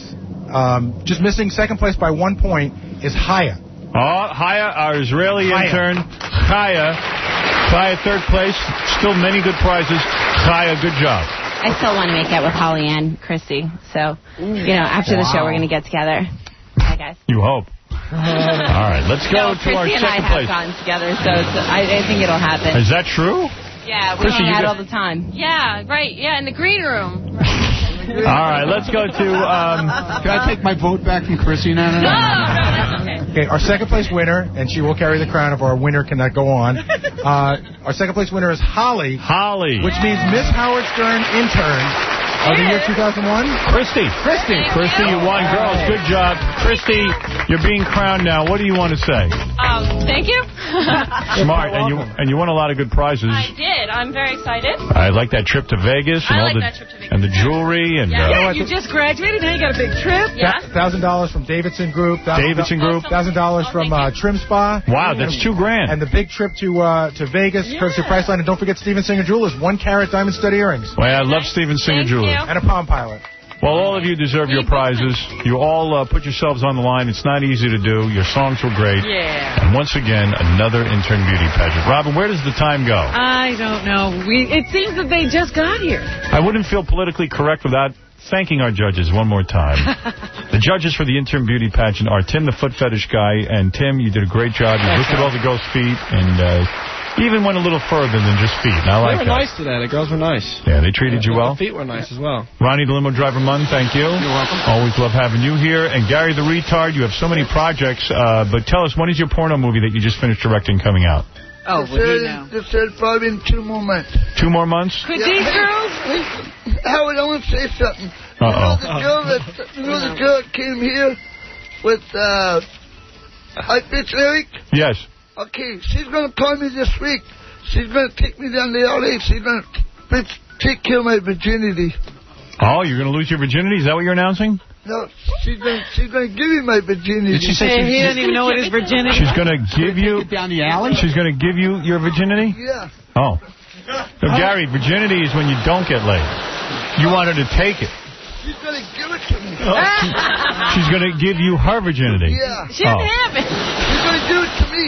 um, just missing second place by one point, is Haya. Oh, Haya, our Israeli Chaya. intern. Chaya. Chaya, third place. Still many good prizes. Chaya, good job. I still want to make out with Holly and Christy. So, you know, after the show, we're going to get together. Bye, guys. You hope. All right, let's go no, to our Christy and I second have place. gotten together, so it's, I, I think it'll happen. Is that true? Yeah, we Christy, hang you out got- all the time. Yeah, right. Yeah, in the green room. All right, let's go to... Um, Can I take my vote back from Chrissy now? No, no, that's okay. Okay, our second place winner, and she will carry the crown if our winner cannot go on. Uh, our second place winner is Holly. Holly. Which means Miss Howard Stern intern of the year two thousand one. Christy. Christy. Christy, you won. Girls, good job. Christy, you're being crowned now. What do you want to say? Um, thank you. Smart, and you and you won a lot of good prizes. I did. I'm very excited. I like that trip to Vegas and I all like the that trip to Vegas. and the jewelry and Yeah, uh, yeah, you just graduated. Now you got a big trip. Yeah. Thousand dollars from Davidson Group. Davidson Group. Thousand dollars from uh, Trim Spa. Wow, that's two grand. And the big trip to uh, to Vegas, Yeah. courtesy of Priceline. And don't forget Steven Singer Jewelers, one carat diamond stud earrings. Well, I love Steven Singer Thank Jewelers. you. And a Palm Pilot. Well, all of you deserve your prizes. You all uh, put yourselves on the line. It's not easy to do. Your songs were great. Yeah. And once again, another intern beauty pageant. Robin, where does the time go? I don't know. We, it seems that they just got here. I wouldn't feel politically correct without thanking our judges one more time. The judges for the intern beauty pageant are Tim, the foot fetish guy, and Tim, you did a great job. You looked at all the girls' feet and uh, even went a little further than just feet. And I like They were that. nice today. The girls were nice. Yeah, they treated you well. The feet were nice as well. Ronnie, the limo driver Munn, thank you. You're welcome. Always love having you here. And Gary, the retard, you have so many projects. Uh, but tell us, when is your porno movie that you just finished directing coming out? Oh, They said, they said probably in two more months. Two more months? Could these girls? Howard, I want to say something. Uh-oh. You know the girl that, you know the girl that came here with uh, high pitch lyric? Yes. Okay, she's gonna call me this week. She's gonna take me down to L A. She's gonna bitch, take care of my virginity. Oh, you're going to lose your virginity? Is that what you're announcing? No, she's gonna she's gonna give me my virginity. Did she say Hey, he doesn't even know what his virginity She's going to give you... down the alley? She's going to give you your virginity? Yeah. Oh. So, Gary, virginity is when you don't get laid. You want her to take it. She's gonna give it to me. She's going to give you her virginity. Yeah. She didn't Oh. have it. She's gonna give it to me.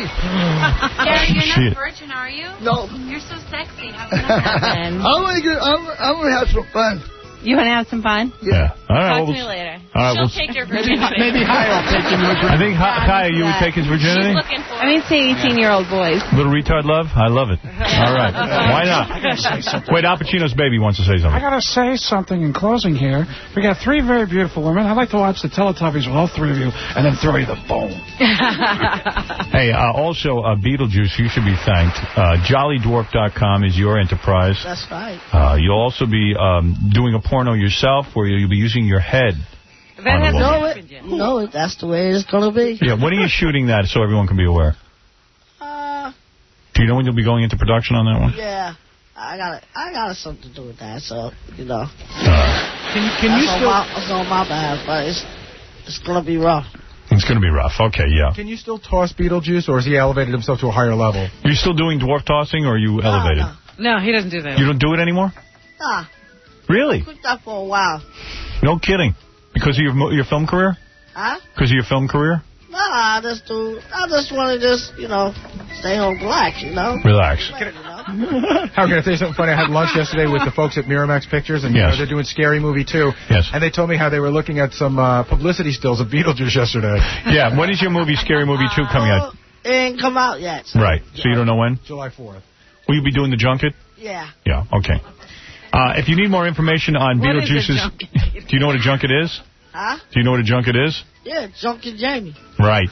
Gary, you're Shit. not a virgin, are you? No. You're so sexy. How can that happen? I'm gonna get. I'm, I'm gonna have some fun. You want to have some fun? Yeah. All right. Talk well, to me later. All right, She'll well, take your Maybe, virginity. maybe Kyle will take him to I think, Hi- Kaya, you would take his virginity? She's looking for I mean, say eighteen-year-old boys. Little retard love? I love it. All right. Why not? Wait, Al Pacino's baby wants to say I something. gotta say something in closing here. We got three very beautiful women. I'd like to watch the Teletubbies with all three of you and then throw you the bone. Hey, uh, also, uh, Beetlejuice, you should be thanked. Uh, Jolly Dwarf dot com is your enterprise. That's right. Uh, you'll also be um, doing a porno yourself where you'll be using your head. That hasn't happened yet. You know it. That's the way it's going to be. Yeah, when are you shooting that so everyone can be aware? Uh, Do you know when you'll be going into production on that one? yeah. I got I got something to do with that, so, you know. Can, can you That's still... on my, it's on my bad, but it's, it's going to be rough. It's going to be rough. Okay, yeah. Can you still toss Beetlejuice, or has he elevated himself to a higher level? Are you still doing dwarf tossing, or are you elevated? No, he doesn't do that. You don't do it anymore? Nah. Really? I quit that for a while. No kidding. Because of your mo- your film career? Huh? Because of your film career? Nah, I just do, I just want to just, you know, stay home relax, you know? Relax. How can I tell you something funny? I had lunch yesterday with the folks at Miramax Pictures, and you Yes. know, they're doing Scary Movie two. Yes. And they told me how they were looking at some uh, publicity stills of Beetlejuice yesterday. Yeah, when is your movie, Scary Movie two, coming out? It ain't come out yet. So. Right, so you don't know when? July fourth. Will you be doing the junket? Yeah. Yeah, okay. Uh, if you need more information on What is a Beetlejuice's... junket? Do you know what a junket is? Huh? Do you know what a junket is? Yeah, Junkie Jamie. Right.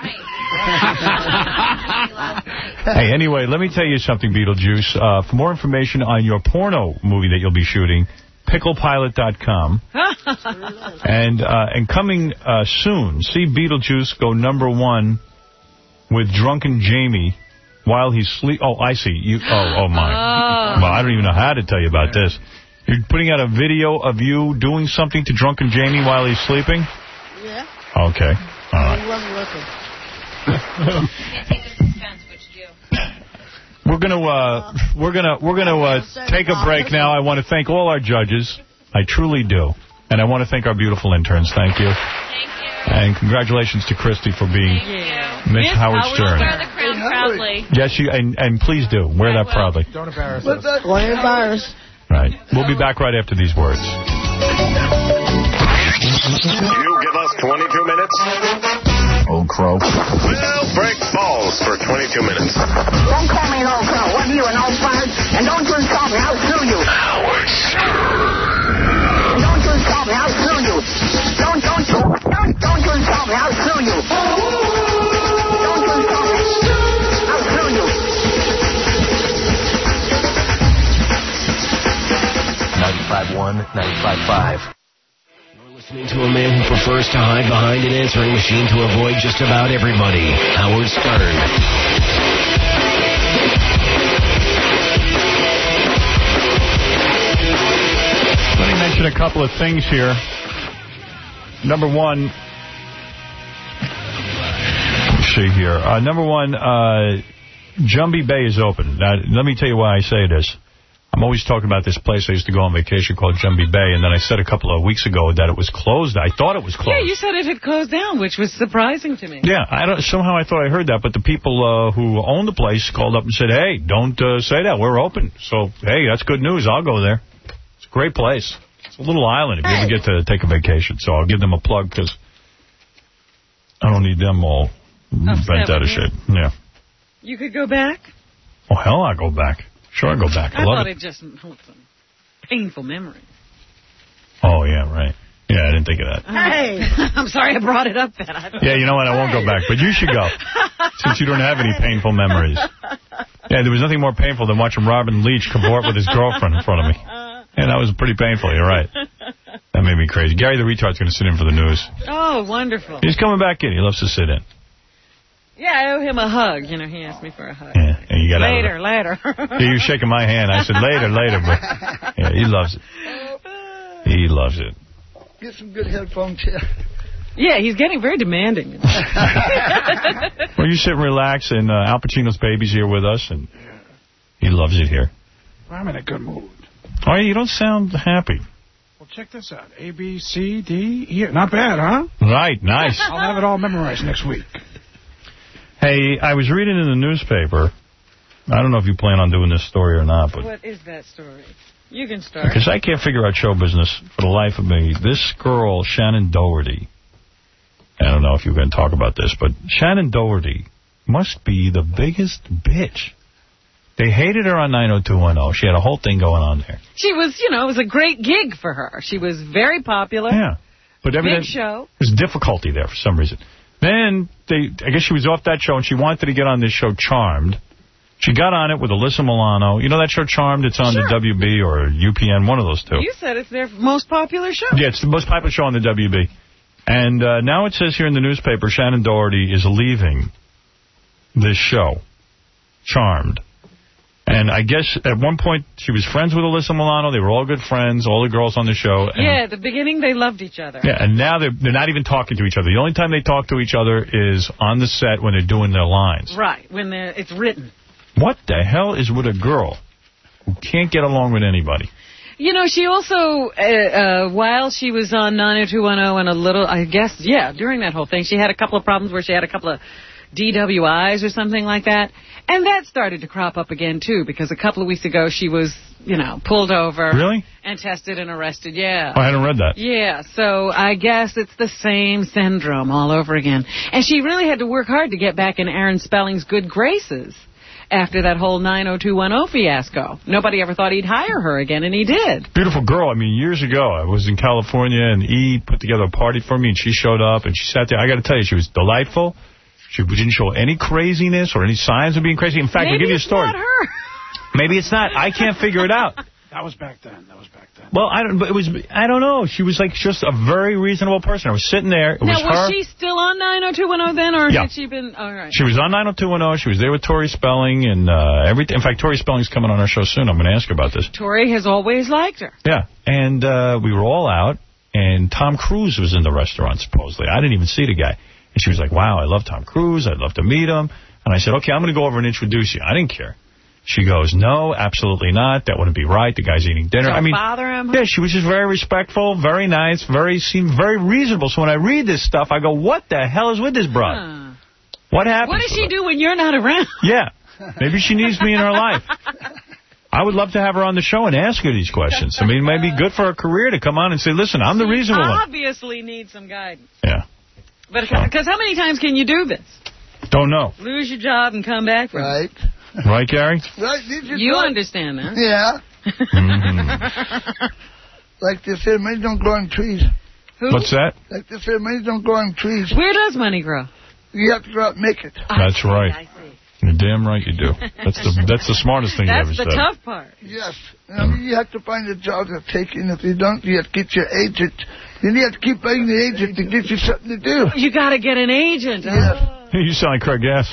Hey, anyway, let me tell you something, Beetlejuice. Uh, for more information on your porno movie that you'll be shooting, pickle pilot dot com. and uh, and coming uh, soon, see Beetlejuice go number one with Drunken Jamie while he's sleep. Oh, I see. You. Oh, oh my. Oh. Well, I don't even know how to tell you about this. You're putting out a video of you doing something to Drunken Jamie while he's sleeping? Yeah. Okay. All right. He wasn't looking. We're gonna uh, we're gonna we're gonna uh, take a break now. I want to thank all our judges. I truly do, and I want to thank our beautiful interns. Thank you. Thank you. And congratulations to Christy for being Miss Howard Stern. Wear the crown proudly. Yes, you and and please do wear that proudly. Don't embarrass us. Don't embarrass. Right. We'll be back right after these words. You give us twenty-two minutes? Old crow. We'll break balls for twenty-two minutes. Don't call me an old crow. What are you, an old fart? And don't you insult me. I'll sue you. Howard And don't you insult me. I'll sue you. Don't, don't, don't, don't you insult me. I'll sue you. Don't you insult me. I'll sue you. ninety-five point one, ninety-five point five. You're listening to a man who prefers to hide behind an answering machine to avoid just about everybody. Howard Stern. Let me mention a couple of things here. Number one, let's see here. Uh, number one, uh, Jumbie Bay is open. Now, let me tell you why I say this. I'm always talking about this place I used to go on vacation called Jumbie Bay, and then I said a couple of weeks ago that it was closed. I thought it was closed. Yeah, you said it had closed down, which was surprising to me. Yeah, I don't. Somehow I thought I heard that, but the people uh, who own the place called up and said, hey, don't uh, say that. We're open. So, hey, that's good news. I'll go there. It's a great place. It's a little island if you ever get to take a vacation. So I'll give them a plug because I don't need them all bent out of shape. Yeah. You could go back? Oh, hell, I'll go back. Sure, I'll go back. I, I love thought it. it just hold some painful memories. Oh, yeah, right. Yeah, I didn't think of that. Hey, I'm sorry I brought it up then. I Yeah, you know what? I won't go back, but you should go, since you don't have any painful memories. Yeah, there was nothing more painful than watching Robin Leach cavort with his girlfriend in front of me. And that was pretty painful, you're right. That made me crazy. Gary the Retard's going to sit in for the news. Oh, wonderful. He's coming back in. He loves to sit in. Yeah, I owe him a hug. You know, he asked me for a hug. Yeah, and you got later, out later. Yeah, you were shaking my hand. I said, later, later. But yeah, he loves it. He loves it. Get some good headphones here. Yeah, he's getting very demanding. Well, you sit and relax, and uh, Al Pacino's baby's here with us, and he loves it here. I'm in a good mood. Oh, you don't sound happy. Well, check this out. A, B, C, D, E. Not bad, huh? Right, nice. I'll have it all memorized next week. Hey, I was reading in the newspaper I don't know if you plan on doing this story or not, but What is that story? You can start. because I can't figure out show business for the life of me. This girl, Shannon Doherty, I don't know if you're going to talk about this, but Shannon Doherty must be the biggest bitch. They hated her on nine oh two one oh. She had a whole thing going on there. She was, you know, it was a great gig for her. She was very popular. Yeah. But everything, Big show. There's difficulty there for some reason. Then, they, I guess she was off that show, and she wanted to get on this show, Charmed. She got on it with Alyssa Milano. You know that show, Charmed? It's on Sure. the W B or U P N, one of those two. You said it's their most popular show. Yeah, it's the most popular show on the W B. And uh, now it says here in the newspaper, Shannon Doherty is leaving this show, Charmed. And I guess at one point she was friends with Alyssa Milano. They were all good friends, all the girls on the show. And Yeah, at the beginning they loved each other. Yeah, and now they're, they're not even talking to each other. The only time they talk to each other is on the set when they're doing their lines. Right, when they're, it's written. What the hell is with a girl who can't get along with anybody? You know, she also, uh, uh, while she was on nine oh two one oh and a little, I guess, yeah, during that whole thing, she had a couple of problems where she had a couple of D W Is or something like that. And that started to crop up again, too, because a couple of weeks ago she was, you know, pulled over. Really? And tested and arrested, yeah. Oh, I hadn't read that. Yeah, so I guess it's the same syndrome all over again. And she really had to work hard to get back in Aaron Spelling's good graces after that whole nine oh two one oh fiasco. Nobody ever thought he'd hire her again, and he did. Beautiful girl. I mean, years ago, I was in California, and E put together a party for me, and she showed up, and she sat there. I got to tell you, she was delightful. She didn't show any craziness or any signs of being crazy. In fact, Maybe I'll give you a it's story. not her. Maybe it's not. I can't figure it out. That was back then. That was back then. Well, I don't. But it was. I don't know. She was like just a very reasonable person. I was sitting there. It Now, was was her. she still on nine oh two one oh then, or Yeah. had she been... All right. She was on nine oh two one oh. She was there with Tori Spelling and uh, everything. In fact, Tori Spelling's coming on our show soon. I'm going to ask her about this. Tori has always liked her. Yeah. And uh, we were all out, and Tom Cruise was in the restaurant, supposedly. I didn't even see the guy. And she was like, wow, I love Tom Cruise. I'd love to meet him. And I said, okay, I'm going to go over and introduce you. I didn't care. She goes, no, absolutely not. That wouldn't be right. The guy's eating dinner. Don't I mean, bother him. yeah, she was just very respectful, very nice, very seemed very reasonable. So when I read this stuff, I go, what the hell is with this broad? Huh. What happens? What does she do when you're not around? Yeah. Maybe she needs me in her life. I would love to have her on the show and ask her these questions. I mean, it might be good for her career to come on and say, listen, I'm the reasonable one. Obviously need some guidance. Yeah. But because how many times can you do this? Don't know. Lose your job and come back from Right. it. Right, Gary? Right, did you You try- understand that. Yeah. Mm-hmm. Like they say, money don't grow on trees. Who? What's that? Like they say, money don't grow on trees. Where does money grow? You have to go out and make it. That's right. You're damn right you do. That's the that's the smartest thing That's you ever the said. tough part. Yes. I mean, you have to find a job to take in. If you don't, you have to get your agent. Then you have to keep paying the agent to get you something to do. You got to get an agent. Yes. You sound like Craig Gass.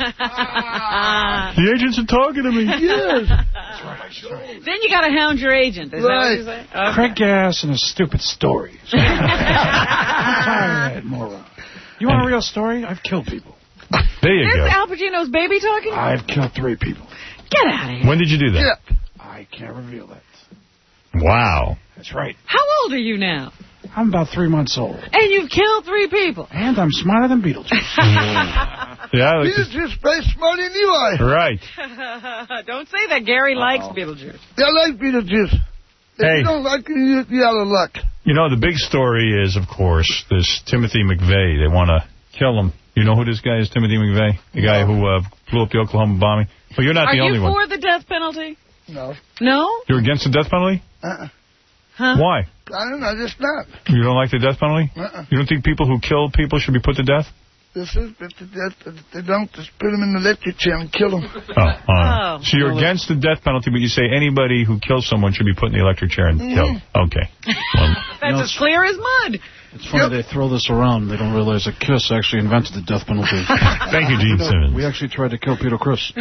The agents are talking to me. Yes. Then you got to hound your agent. Is Right. that what you're saying? Okay. Craig Gass and his stupid stories. I'm tired of that moron. You want a real story? I've killed people. There you There's go. Al Pacino's baby talking? I've killed three people. Get out of here. When did you do that? Yeah. I can't reveal that. Wow. That's right. How old are you now? I'm about three months old. And you've killed three people. And I'm smarter than Beetlejuice. Yeah. Like He's just very smarter than you are. right. Don't say that. Gary likes Beetlejuice. I like Beetlejuice. If Hey. you don't like it, you- you're out of luck. You know, the big story is, of course, this Timothy McVeigh. They want to kill him. You know who this guy is, Timothy McVeigh? The guy who uh, blew up the Oklahoma bombing? Well, you're not Are the only you one. for the death penalty? No. No? You're against the death penalty? Uh-uh. Huh? Why? I don't know, just not. You don't like the death penalty? Uh-uh. You don't think people who kill people should be put to death? This is, but the death, but if they don't, just put them in the electric chair and kill them. Oh, uh, Oh. So you're against the death penalty, but you say anybody who kills someone should be put in the electric chair and killed. Okay. Well, That's know, as clear as mud. It's funny they throw this around. They don't realize that Kiss actually invented the death penalty. thank you, Gene Simmons. We actually tried to kill Peter Chris.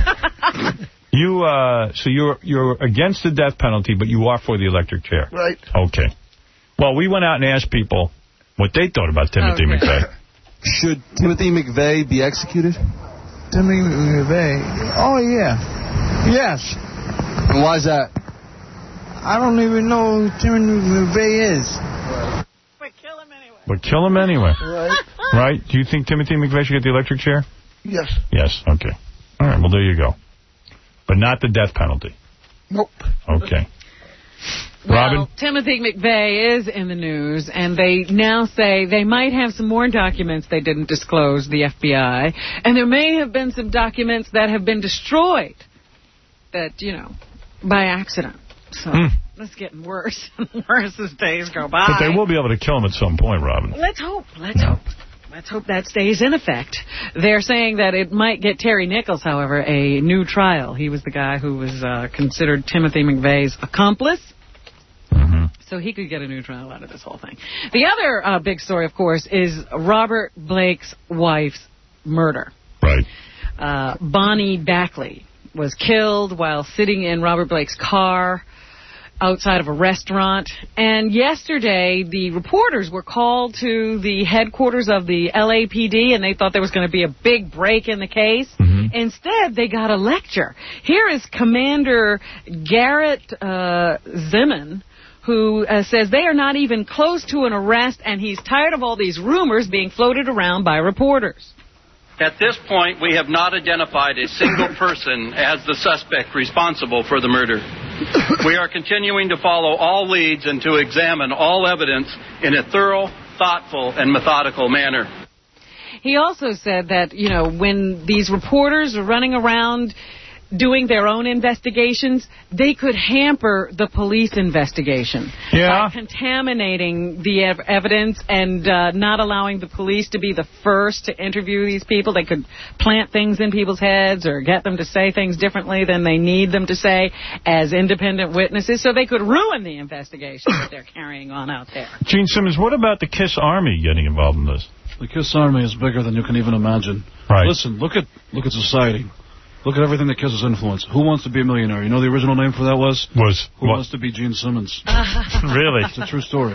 You, uh, so you're you're against the death penalty, but you are for the electric chair. Right. Okay. Well, we went out and asked people what they thought about Timothy Okay. McVeigh. Should Timothy McVeigh be executed? Timothy McVeigh. Oh, yeah. Yes. And why is that? I don't even know who Timothy McVeigh is. But kill him anyway. But kill him anyway. Right. Right? Do you think Timothy McVeigh should get the electric chair? Yes. Yes. Okay. All right. Well, there you go. But not the death penalty. Nope. Okay. Well, Robin? Timothy McVeigh is in the news, and they now say they might have some more documents they didn't disclose, the F B I, and there may have been some documents that have been destroyed that, you know, by accident. So Hmm. it's getting worse and worse as days go by. But they will be able to kill him at some point, Robin. Let's hope. Let's hope. Let's hope that stays in effect. They're saying that it might get Terry Nichols, however, a new trial. He was the guy who was uh, considered Timothy McVeigh's accomplice. Mm-hmm. So he could get a new trial out of this whole thing. The other uh, big story, of course, is Robert Blake's wife's murder. Right. Uh, Bonnie Backley was killed while sitting in Robert Blake's car outside of a restaurant. And yesterday, the reporters were called to the headquarters of the L A P D, and they thought there was going to be a big break in the case. Mm-hmm. Instead, they got a lecture. Here is Commander Garrett uh, Zimmern, who uh, says they are not even close to an arrest, and he's tired of all these rumors being floated around by reporters. At this point, we have not identified a single person as the suspect responsible for the murder. We are continuing to follow all leads and to examine all evidence in a thorough, thoughtful, and methodical manner. He also said that, you know, when these reporters are running around doing their own investigations, they could hamper the police investigation yeah. by contaminating the ev- evidence and uh, not allowing the police to be the first to interview these people. They could plant things in people's heads or get them to say things differently than they need them to say as independent witnesses, so they could ruin the investigation that they're carrying on out there. Gene Simmons, what about the KISS Army getting involved in this? The KISS Army is bigger than you can even imagine. Right. Listen, look at look at society. Look at everything that Kiss has influenced. Who Wants to Be a Millionaire? You know the original name for that was? Was. Who what? Wants to Be Gene Simmons? Really? It's a true story.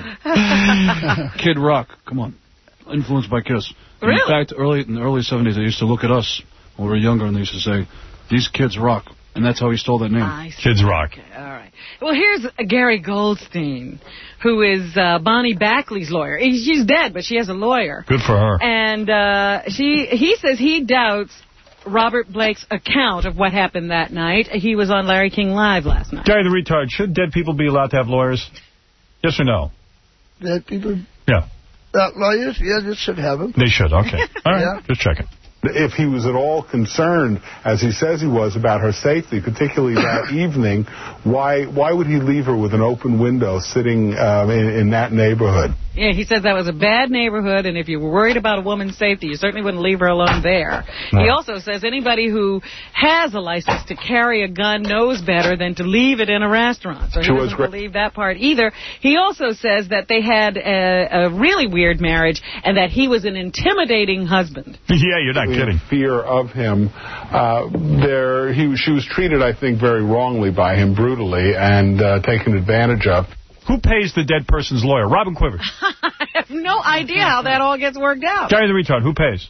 Kid Rock, come on. Influenced by Kiss. Really? In fact, early in the early seventies, they used to look at us when we were younger, and they used to say, these kids rock. And that's how he stole that name. I see. Kids rock. Okay, all right. Well, here's Gary Goldstein, who is uh, Bonnie Backley's lawyer. She's dead, but she has a lawyer. Good for her. And uh, she, he says he doubts Robert Blake's account of what happened that night. He was on Larry King Live last night. Gary the Retard, should dead people be allowed to have lawyers? Yes or no? Dead people? Yeah. Uh, lawyers? Yeah, they should have them. They should, okay. All right, Yeah. just checking. If he was at all concerned, as he says he was, about her safety, particularly that evening, why why would he leave her with an open window sitting um, in, in that neighborhood? Yeah, he says that was a bad neighborhood, and if you were worried about a woman's safety, you certainly wouldn't leave her alone there. No. He also says anybody who has a license to carry a gun knows better than to leave it in a restaurant. So he She was doesn't great. believe that part either. He also says that they had a, a really weird marriage and that he was an intimidating husband. Yeah, you're not kidding. Fear of him. Uh, there, he she was treated, I think, very wrongly by him, brutally, and uh, taken advantage of. Who pays the dead person's lawyer? Robin Quivers. I have no idea how that all gets worked out. Gary the Retard, who pays?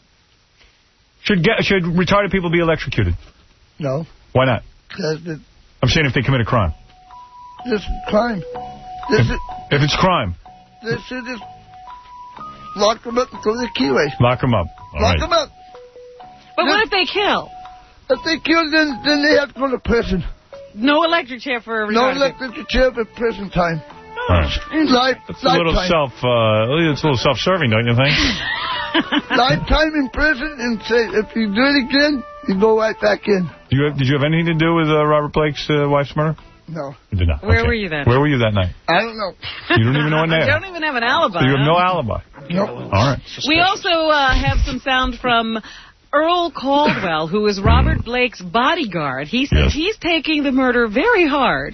Should get, should retarded people be electrocuted? No. Why not? Because the, I'm saying if they commit a crime. this crime. This If, is, if it's crime, they should just lock them up and throw the key away. lock them up. All Lock right. them up. But what if they kill? If they kill, then, then they have to go to prison. No electric chair for a No retarded. electric chair for prison time. All right. Life, It's a little lifetime. self. Uh, it's a little self-serving, don't you think? Lifetime in prison, and say if you do it again, you go right back in. Do you have, did you have anything to do with uh, Robert Blake's uh, wife's murder? No. You did not. Where Okay. were you then? Where were you that night? I don't know. You don't even know what I name. don't even have an alibi. So you have no huh? alibi. No. All right. We also uh, have some sound from Earl Caldwell, who is Robert Blake's bodyguard. He says Yes. he's taking the murder very hard.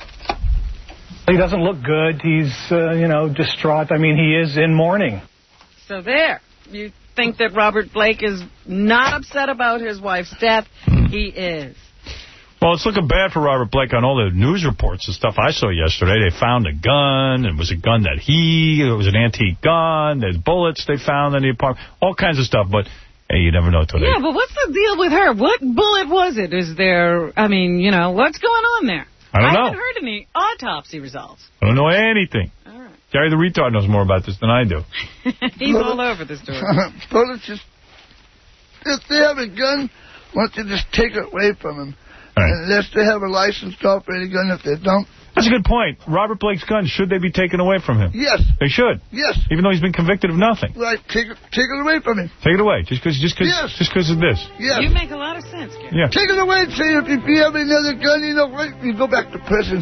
He doesn't look good. He's, uh, you know, distraught. I mean, he is in mourning. So there. You think that Robert Blake is not upset about his wife's death? He is. Well, it's looking bad for Robert Blake on all the news reports and stuff I saw yesterday. They found a gun. It was a gun that he, it was an antique gun. There's bullets they found in the apartment. All kinds of stuff. But, hey, you never know till Yeah, they... but what's the deal with her? What bullet was it? Is there, I mean, you know, what's going on there? I don't I know. haven't heard any autopsy results. I don't know anything. All right. Gary the Retard knows more about this than I do. He's all over the story. Bullets just, if they have a gun, why don't you just take it away from them? Right. Unless they have a licensed operating gun. If they don't. That's a good point. Robert Blake's guns, should they be taken away from him? Yes. They should. Yes. Even though he's been convicted of nothing. Right. Take it, take it away from him. Take it away, just because just cause, yes. just cause of this. Yes. You make a lot of sense, Gary. Yeah. Take it away and say if you have another gun, you know, you go back to prison.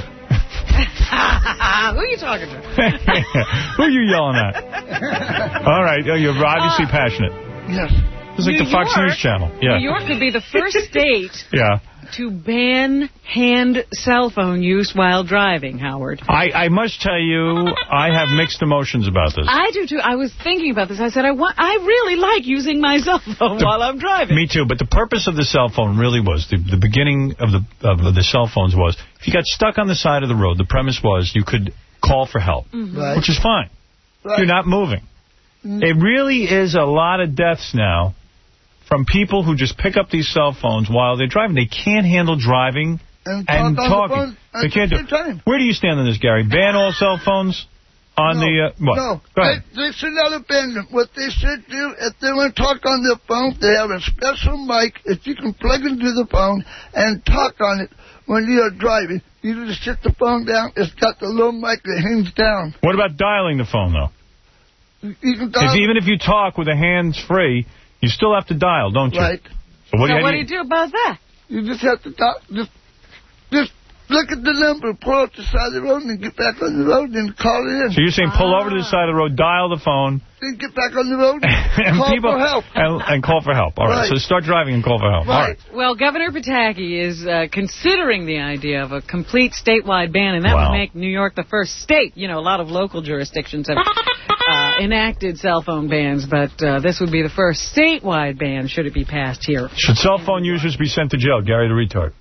Who are you talking to? Who are you yelling at? All right, oh, you're obviously uh, passionate. Yes. It's like New the Fox York, News Channel. Yeah. New York could be the first state yeah. to ban hand cell phone use while driving, Howard. I, I must tell you, I have mixed emotions about this. I do, too. I was thinking about this. I said, I want. I really like using my cell phone the, while I'm driving. Me, too. But the purpose of the cell phone really was, the, the beginning of the of the cell phones was, if you got stuck on the side of the road, the premise was you could call for help, mm-hmm. right. which is fine. Right. You're not moving. Mm-hmm. It really is a lot of deaths now from people who just pick up these cell phones while they're driving. They can't handle driving and, and talk talking. The they can't do time. Where do you stand on this, Gary? Ban all cell phones on no, the... Uh, what? No. Go ahead. They, they should not abandon them. What they should do, if they want to talk on their phone, they have a special mic that you can plug into the phone and talk on it when you are driving. You just sit the phone down. It's got the little mic that hangs down. What about dialing the phone, though? You can dial. If, even if you talk with the hands free, you still have to dial, don't you? Right. So what, so do, you, what do you do about that? You just have to talk. Just, just look at the number, pull out the side of the road, and get back on the road, and call it in. So you're saying pull ah. over to the side of the road, dial the phone. Then get back on the road, and call people, for help. And, and call for help. All right. right. So start driving and call for help. Right. All right. Well, Governor Pataki is uh, considering the idea of a complete statewide ban, and that wow. would make New York the first state. You know, a lot of local jurisdictions have uh, enacted cell phone bans, but uh, this would be the first statewide ban should it be passed here. Should cell phone users be sent to jail, Gary the retard?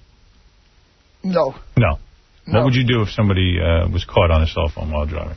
No. No. No. What would you do if somebody uh, was caught on a cell phone while driving?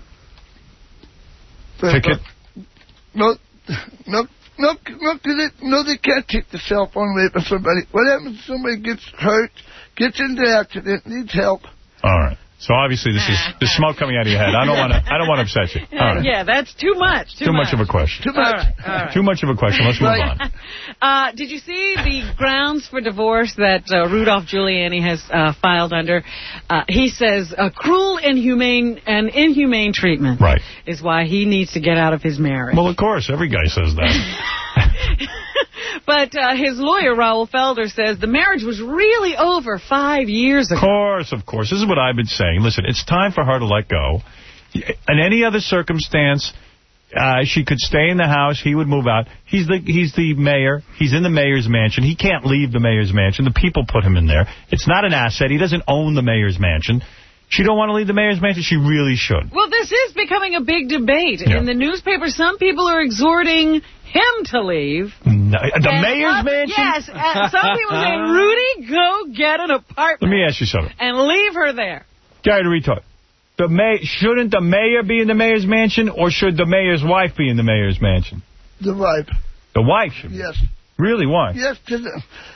Ticket? No, no, no, no, they, no, they can't take the cell phone away from somebody. What happens if somebody gets hurt, gets into an accident, needs help? All right. So obviously this is the smoke coming out of your head. I don't want to. I don't want to upset you. All right. Yeah, that's too much. Too, too much. much of a question. Too much. All right, all right. Too much of a question. Let's move right. on. Uh, did you see the grounds for divorce that uh, Rudolph Giuliani has uh, filed under? Uh, he says uh, cruel, inhumane, and inhumane treatment right. is why he needs to get out of his marriage. Well, of course, every guy says that. But uh, his lawyer, Raul Felder, says the marriage was really over five years ago. Of course, of course. This is what I've been saying. Listen, it's time for her to let go. In any other circumstance, uh, she could stay in the house. He would move out. He's the he's the mayor. He's in the mayor's mansion. He can't leave the mayor's mansion. The people put him in there. It's not an asset. He doesn't own the mayor's mansion. She don't want to leave the mayor's mansion. She really should. Well, this is becoming a big debate. Yeah. In the newspaper, some people are exhorting him to leave. No, the and mayor's other, mansion? Yes. And some people say, Rudy, go get an apartment. Let me ask you something. And leave her there. Gary the retard. The may shouldn't the mayor be in the mayor's mansion, or should the mayor's wife be in the mayor's mansion? The wife. The wife should be. Yes. Really? Why? Yes, because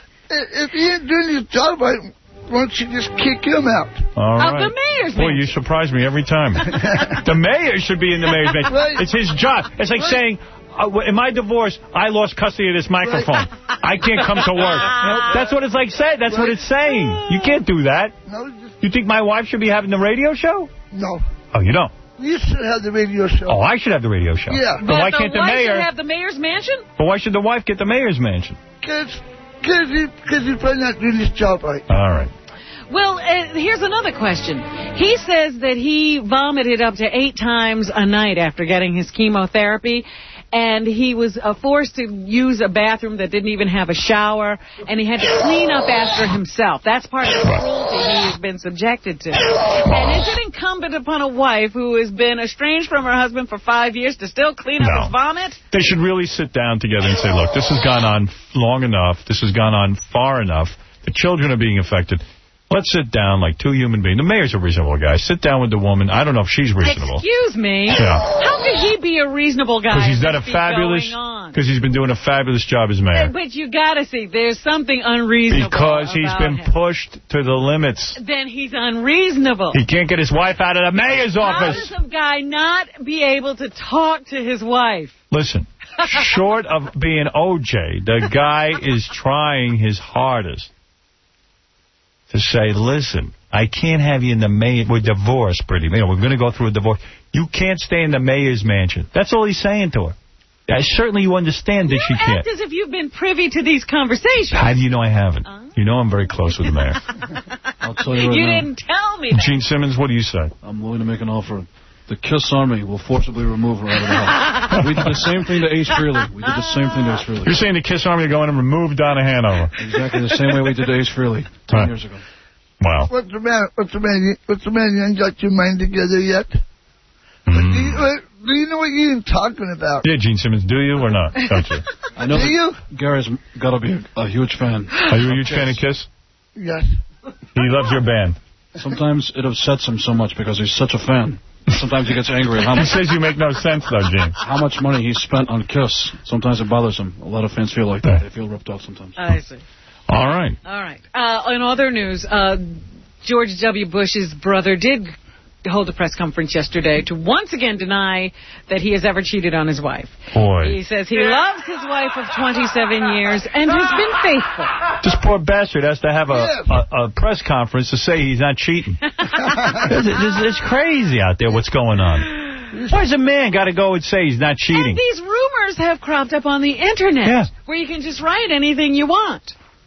if he ain't doing his job right, why don't you just kick him out? All right. Of the mayor's Boy, mansion. you surprise me every time. The mayor should be in the mayor's mansion. Right. It's his job. It's like right. saying, uh, in my divorce, I lost custody of this microphone. Right. I can't come to work. Nope. That's what it's like saying. That's right. what it's saying. You can't do that. No, just... You think my wife should be having the radio show? No. Oh, you don't? You should have the radio show. Oh, I should have the radio show. Yeah. But, but why the can't the wife mayor should have the mayor's mansion? But why should the wife get the mayor's mansion? Because he, cause he's probably not doing his job right. All right. Well, uh, here's another question. He says that he vomited up to eight times a night after getting his chemotherapy, and he was uh, forced to use a bathroom that didn't even have a shower, and he had to clean up after himself. That's part of the cruelty he has been subjected to. And is it incumbent upon a wife who has been estranged from her husband for five years to still clean up no. his vomit? They should really sit down together and say, look, this has gone on long enough. This has gone on far enough. The children are being affected. Let's sit down like two human beings. The mayor's a reasonable guy. Sit down with the woman. I don't know if she's reasonable. Excuse me? Yeah. How could he be a reasonable guy? Because he's done a fabulous... Because he's been doing a fabulous job as mayor. But you got to see, there's something unreasonable Because he's about been him. pushed to the limits. Then he's unreasonable. He can't get his wife out of the mayor's How office. does a guy not be able to talk to his wife? Listen, short of being O J, the guy is trying his hardest. to say, listen, I can't have you in the mayor. We're divorced, pretty. You know, we're going to go through a divorce. You can't stay in the mayor's mansion. That's all he's saying to her. I certainly you understand that you she can't. act as if you've been privy to these conversations. How do you know I haven't? Uh-huh. You know I'm very close with the mayor. I'll tell you right You now. didn't tell me that. Gene Simmons, what do you say? I'm willing to make an offer. The KISS Army will forcibly remove her out of the house. We did the same thing to Ace Frehley. We did the same thing to Ace Frehley. You're saying the KISS Army are going to remove Donna Hanover? Exactly the same way we did to Ace Frehley ten right. years ago. Wow. What's the matter? What's the matter? What's the matter? You ain't got your mind together yet? Mm. Do, you, do you know what you're even talking about? Yeah, Gene Simmons, do you or not? Don't you? I know do you? Gary's got to be a, a huge fan. Are you a huge fan of KISS? Yes. He loves your band. Sometimes it upsets him so much because he's such a fan. Sometimes he gets angry at how He much... says you make no sense, though, Gene. How much money he spent on KISS. Sometimes it bothers him. A lot of fans feel like that. They feel ripped off sometimes. I see. All right. All right. Uh, in other news, uh, George W. Bush's brother did hold a press conference yesterday to once again deny that he has ever cheated on his wife. Boy. He says he loves his wife of twenty-seven years and has been faithful. This poor bastard has to have a, a, a press conference to say he's not cheating. it's, it's, it's crazy out there what's going on. Why's a man got to go and say he's not cheating? And these rumors have cropped up on the Internet yeah. where you can just write anything you want.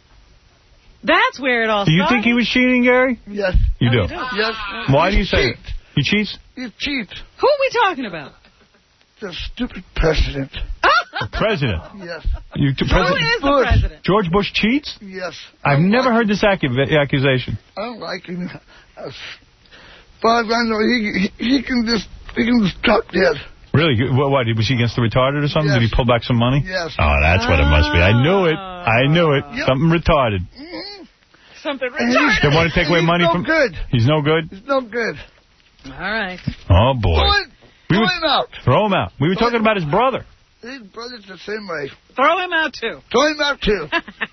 That's where it all Do you started. think he was cheating, Gary? Yes. You oh, do? You do? Yes. Why do you say cheat. it? He cheats? You cheat. Who are we talking about? The stupid president. The president? Yes. You, Who president? is the Bush. president? George Bush cheats? Yes. I've never like heard this accu accusation. I don't like him. As far as I know, he, he, he can just he can just talk dead. Really? What, what? Was he against the retarded or something? Yes. Did he pull back some money? Yes. Oh, that's what it must be. I knew it. I knew it. Yep. Something retarded. Mm-hmm. Something retarded. They want to take away He's money no from... good. He's no good? He's no good. All right. Oh, boy. Throw him, we throw were, him out. Throw him out. We were talking about his brother. His brother's the same way. Throw him out, too. Throw him out, too.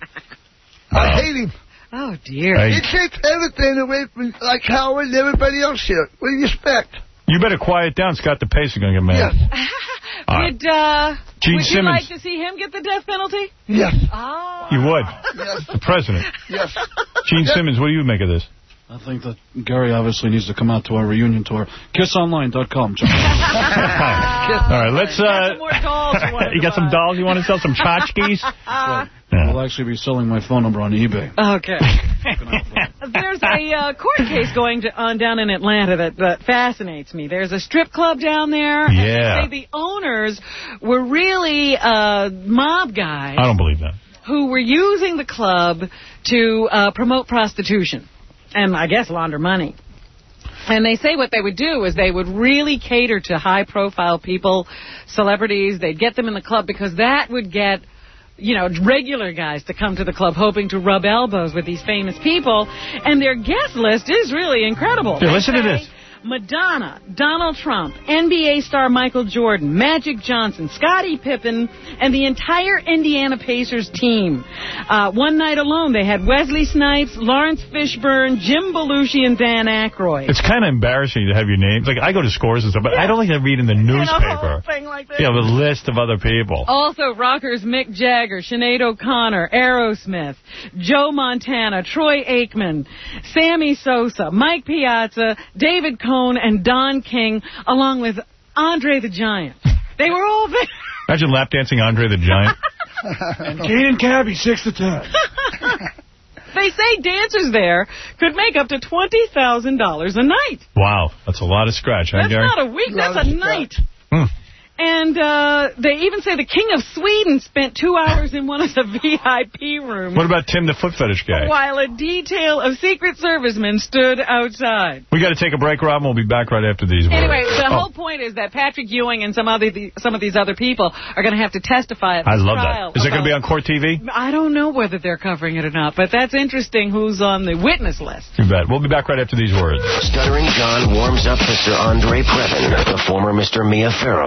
I hate him. Oh, dear. Hey. He takes everything away from, like Howard and everybody else here. What do you expect? You better quiet down. Scott DePace is going to get mad. Yes. Would, uh, Gene would you Simmons. like to see him get the death penalty? Yes. Oh. You would? Yes. The president. Yes. Gene yes. Simmons, what do you make of this? I think that Gary obviously needs to come out to our reunion tour. kiss online dot com. All right, let's... Uh, some more dolls you, wanted you got to some buy. dolls you want to sell? Some tchotchkes? Uh, Yeah. We'll actually be selling my phone number on eBay. Okay. There's a uh, court case going to, on down in Atlanta that, that fascinates me. There's a strip club down there. Yeah. And they say the owners were really uh, mob guys. I don't believe that. Who were using the club to uh, promote prostitution and, I guess, launder money. And they say what they would do is they would really cater to high-profile people, celebrities. They'd get them in the club because that would get, you know, regular guys to come to the club hoping to rub elbows with these famous people. And their guest list is really incredible. Yeah, listen to this. Madonna, Donald Trump, N B A star Michael Jordan, Magic Johnson, Scottie Pippen, and the entire Indiana Pacers team. Uh, one night alone, they had Wesley Snipes, Lawrence Fishburne, Jim Belushi, and Dan Aykroyd. It's kind of embarrassing to have your names. Like, I go to scores and stuff, but yeah. I don't like to read in the newspaper. Thing like this. You know, the list of other people. Also, rockers Mick Jagger, Sinead O'Connor, Aerosmith, Joe Montana, Troy Aikman, Sammy Sosa, Mike Piazza, David Cohn, and Don King, along with Andre the Giant. They were all there. Imagine lap dancing Andre the Giant. And Kane and Cabby, six to ten. They say dancers there could make up to twenty thousand dollars a night. Wow, that's a lot of scratch, huh, That's Gary? not a week, that's a night. Hmm. And uh, they even say the King of Sweden spent two hours in one of the V I P rooms. What about Tim, the foot fetish guy? While a detail of Secret Servicemen stood outside. We got to take a break, Rob, and we'll be back right after these Anyway, words. the Oh. whole point is that Patrick Ewing and some other the, some of these other people are going to have to testify at this I love trial. that. Is it going to be about- on Court T V? I don't know whether they're covering it or not, but that's interesting who's on the witness list. You bet. We'll be back right after these words. Stuttering John warms up Mister Andre Previn, the former Mister Mia Farrow. All right,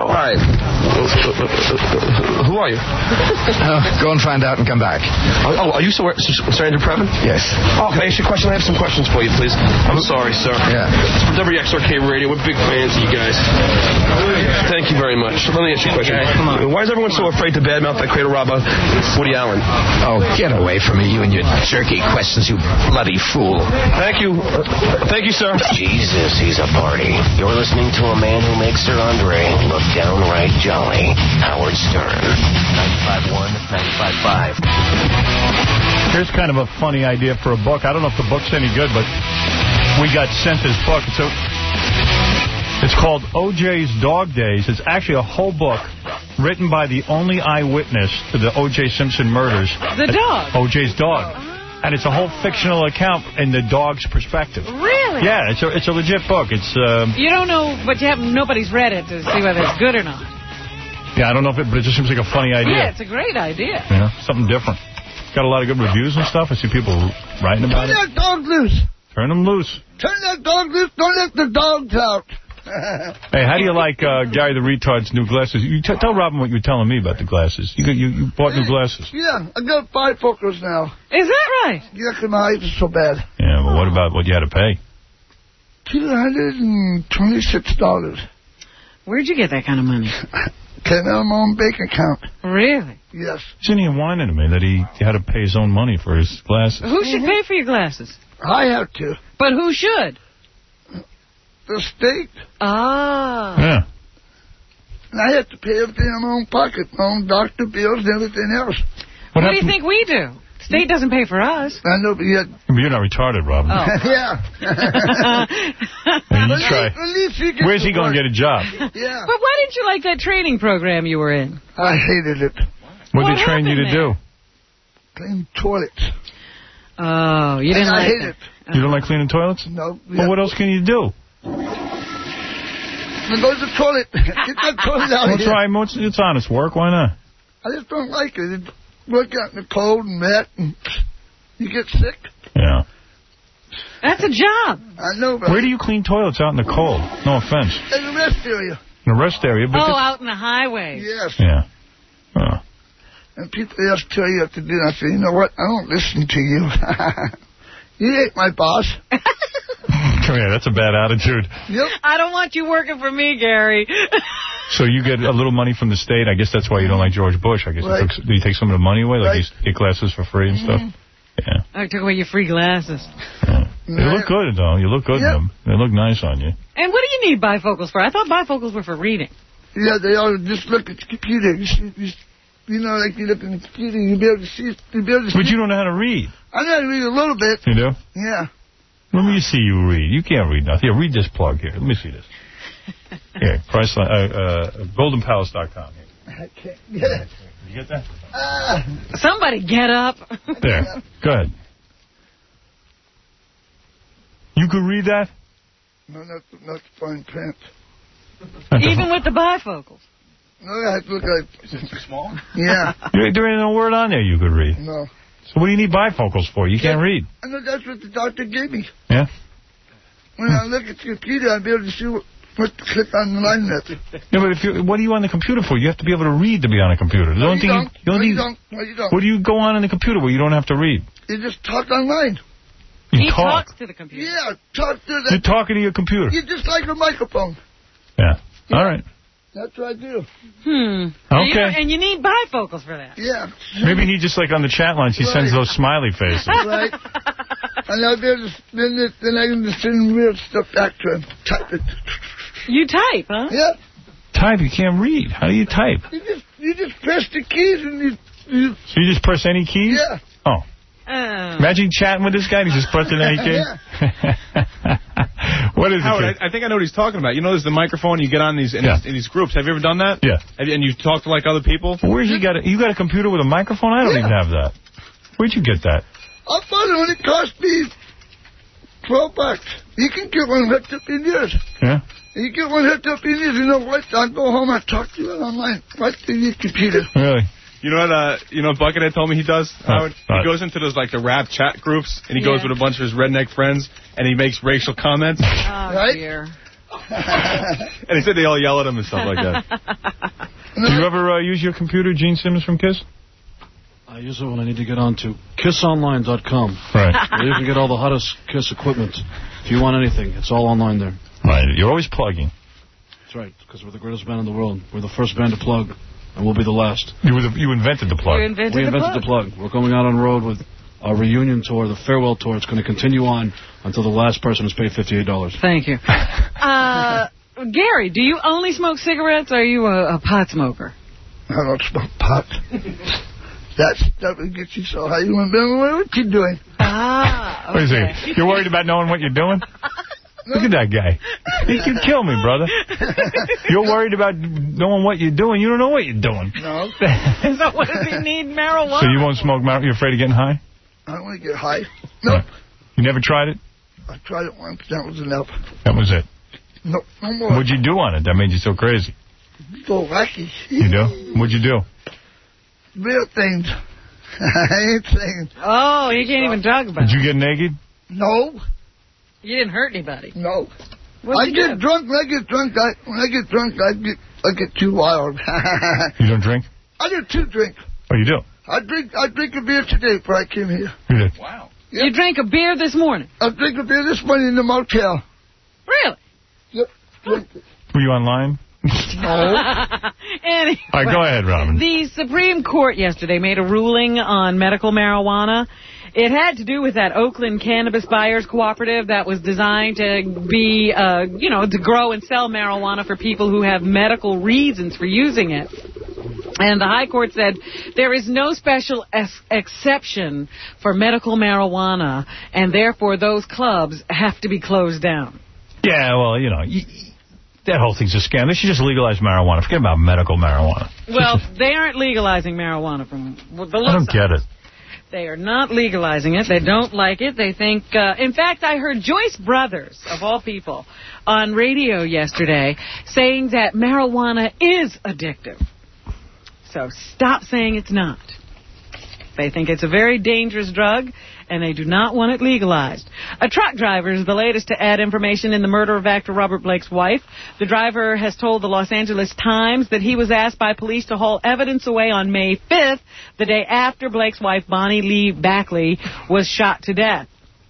Who are you? Uh, go and find out and come back. Oh, are you Sir, Sir Andrew Previn? Yes. Oh, can I ask you a question? I have some questions for you, please. I'm sorry, sir. Yeah. It's from W X R K Radio. We're big fans of you guys. Thank you very much. Let me ask you a question. Okay, come on. Why is everyone so afraid to badmouth that cradle robber, Woody Allen? Oh, get away from me, you and your jerky questions, you bloody fool. Thank you. Uh, thank you, sir. Jesus, he's a party. You're listening to a man who makes Sir Andre look downright jolly. Howard Stern. ninety-five point one, ninety-five point five. Here's kind of a funny idea for a book. I don't know if the book's any good, but we got sent this book. It's, a, it's called O J's Dog Days. It's actually a whole book written by the only eyewitness to the O J Simpson murders. The dog? O J's dog. And it's a whole fictional account in the dog's perspective. Really? Yeah, it's a, it's a legit book. It's um, You don't know, but you have nobody's read it to see whether it's good or not. Yeah, I don't know if it, but it just seems like a funny idea. Yeah, it's a great idea. You know, something different. Got a lot of good reviews and stuff. I see people writing about Turn it. that dog loose. Turn them loose. Turn that dog loose. Don't let the dogs out. Hey, how do you like uh, Gary the Retard's new glasses? You t tell Robin what you were telling me about the glasses. You got, you, you bought new glasses. Yeah, I got bifocals now. Is that right? Yeah, 'cause my eyes are so bad. Yeah, but what about what you had to pay? two hundred twenty-six dollars. Where'd you get that kind of money? Came out of my own bank account. Really? Yes. Isn't he whining to me that he had to pay his own money for his glasses? Who should pay for your glasses? I have to. But who should? The state. Ah. Yeah. And I have to pay everything in my own pocket. My own doctor bills and everything else. What, what do you think we do? State doesn't pay for us. I know, but yet... But you're not retarded, Robin. Oh. Yeah. You try. At least he gets Where's he going to get a job? Yeah. But why didn't you like that training program you were in? I hated it. What What did they train you to happened do? Clean toilets. Oh, you didn't I like hate that. it. You don't like cleaning toilets? No. Well, what else can you do? Now go to the toilet. Get that toilet out Well, here. try. It's, it's honest work. Why not? I just don't like it. It work out in the cold and wet, and you get sick. Yeah. That's a job. I know, but... Where do you clean toilets out in the cold? No offense. In the rest area. In the rest area. But Oh, out in the highway. Yes. Yeah. Oh. And people just tell you what to do. And I say, you know what? I don't listen to you. You ain't my boss. Come here. That's a bad attitude. Yep. I don't want you working for me, Gary. So you get a little money from the state. I guess that's why you don't like George Bush. I guess Right. he took, do you take some of the money away? Like Right. you get glasses for free and stuff? Yeah. I took away your free glasses. yeah. You look good, though. You look good Yep. in them. They look nice on you. And what do you need bifocals for? I thought bifocals were for reading. Yeah, they all just look at the computer. You, see, you, you know, like you look at the computer, you'll be able to see. You'll be able to see. But you don't know how to read. I know how to read a little bit. You do? Yeah. Let me see you read. You can't read nothing. Here, read this plug here. Let me see this. Here, Priceline, uh, uh, golden palace dot com. I can't get it. You get that? Ah. Somebody get up. There. Go ahead. You could read that? No, not, not the fine print. Even with the bifocals. No, I have to look at... Is it too small? Yeah. There there ain't no word on there you could read. No. So what do you need bifocals for? You can't read. I know that's what the doctor gave me. Yeah? When I look at the computer, I'll be able to see what, what to click on the line with. Yeah, but if you, what are you on the computer for? You have to be able to read to be on a computer. The No, only you thing don't. you, the No, only you thing- don't. No, you don't. What do you go on in the computer where you don't have to read? You just talk online. You He talk. talks to the computer. Yeah, talk to the... You're talking to your computer. You just like a microphone. Yeah. All right. That's what I do. Hmm. Okay. You- and you need bifocals for that. Yeah. Maybe he just, like, on the chat lines, he sends Right. those smiley faces. Right. And I'll be able to... Then, it- then I can just send real stuff back to him. Type it. You type, huh? Yeah. Type, you can't read. How do you type? You just, you just press the keys and you... you So you just press any keys? yeah. Oh. Uh, Imagine chatting with this guy and he's just pressing any key. What is Howard, it? I, I think I know what he's talking about. You know, there's the microphone you get on these in, Yeah. these in these groups. Have you ever done that? Yeah. Have you, and you talk to like other people? Where's he got it? You got a computer with a microphone? I don't Yeah. even have that. Where'd you get that? I bought it when it cost me twelve bucks. You can get one hooked up in yours. Yeah? You get one hooked up in yours, you know what? I'll go home and talk to you online right through your computer. Really? You know what? Uh, you know what Buckethead told me he does. Howard? What? He goes into those like the rap chat groups and he goes Yeah. with a bunch of his redneck friends and he makes racial comments. oh, Right? dear. And he said they all yell at him and stuff like that. Do you ever uh, use your computer, Gene Simmons from KISS? I use it when I need to get on to kiss online dot com. Right. Where you can get all the hottest KISS equipment. If you want anything, it's all online there. Right. You're always plugging. That's right, because we're the greatest band in the world. We're the first band to plug, and we'll be the last. You were the, you invented the plug. You invented we the invented plug. the plug. We're going out on the road with our reunion tour, the farewell tour. It's going to continue on until the last person has paid fifty-eight dollars. Thank you. Uh, Gary, do you only smoke cigarettes, or are you a, a pot smoker? I don't smoke pot. That stuff will get you so high you won't remember what you're doing. Ah, okay. What is it? You're worried about knowing what you're doing? Look at that guy. He could kill me, brother. You're worried about knowing what you're doing. You don't know what you're doing. No. So what does he need marijuana? So you won't smoke marijuana? You're afraid of getting high? I don't want to get high. No. Nope. You never tried it? I tried it once. That was enough. That was it? No, no more. What'd you do on it that made you so crazy? So wacky. You do? What'd you do? Real things. I ain't saying. Oh, you can't even talk about it. Did you get naked? No. You didn't hurt anybody? No. What'd I you get do? drunk. When I get drunk, I, when I get drunk, I get I get too wild. You don't drink? I do two drink. Oh, you do? I drink I drink a beer today before I came here. You did? Wow. Yep. You drank a beer this morning? I drank a beer this morning in the motel. Really? Yep. Drink it. Were you online? No. Anyway, all right, go ahead, Robin. The Supreme Court yesterday made a ruling on medical marijuana. It had to do with that Oakland Cannabis Buyers Cooperative that was designed to be, uh, you know, to grow and sell marijuana for people who have medical reasons for using it. And the High Court said there is no special ex- exception for medical marijuana, and therefore those clubs have to be closed down. Yeah, well, you know, you, that whole thing's a scam. They should just legalize marijuana. Forget about medical marijuana. Well, they aren't legalizing marijuana from the looks I don't get it. They are not legalizing it. They don't like it. They think... Uh, in fact, I heard Joyce Brothers, of all people, on radio yesterday saying that marijuana is addictive. So stop saying it's not. They think it's a very dangerous drug, and they do not want it legalized. A truck driver is the latest to add information in the murder of actor Robert Blake's wife. The driver has told the Los Angeles Times that he was asked by police to haul evidence away on May fifth, the day after Blake's wife, Bonnie Lee Backley, was shot to death.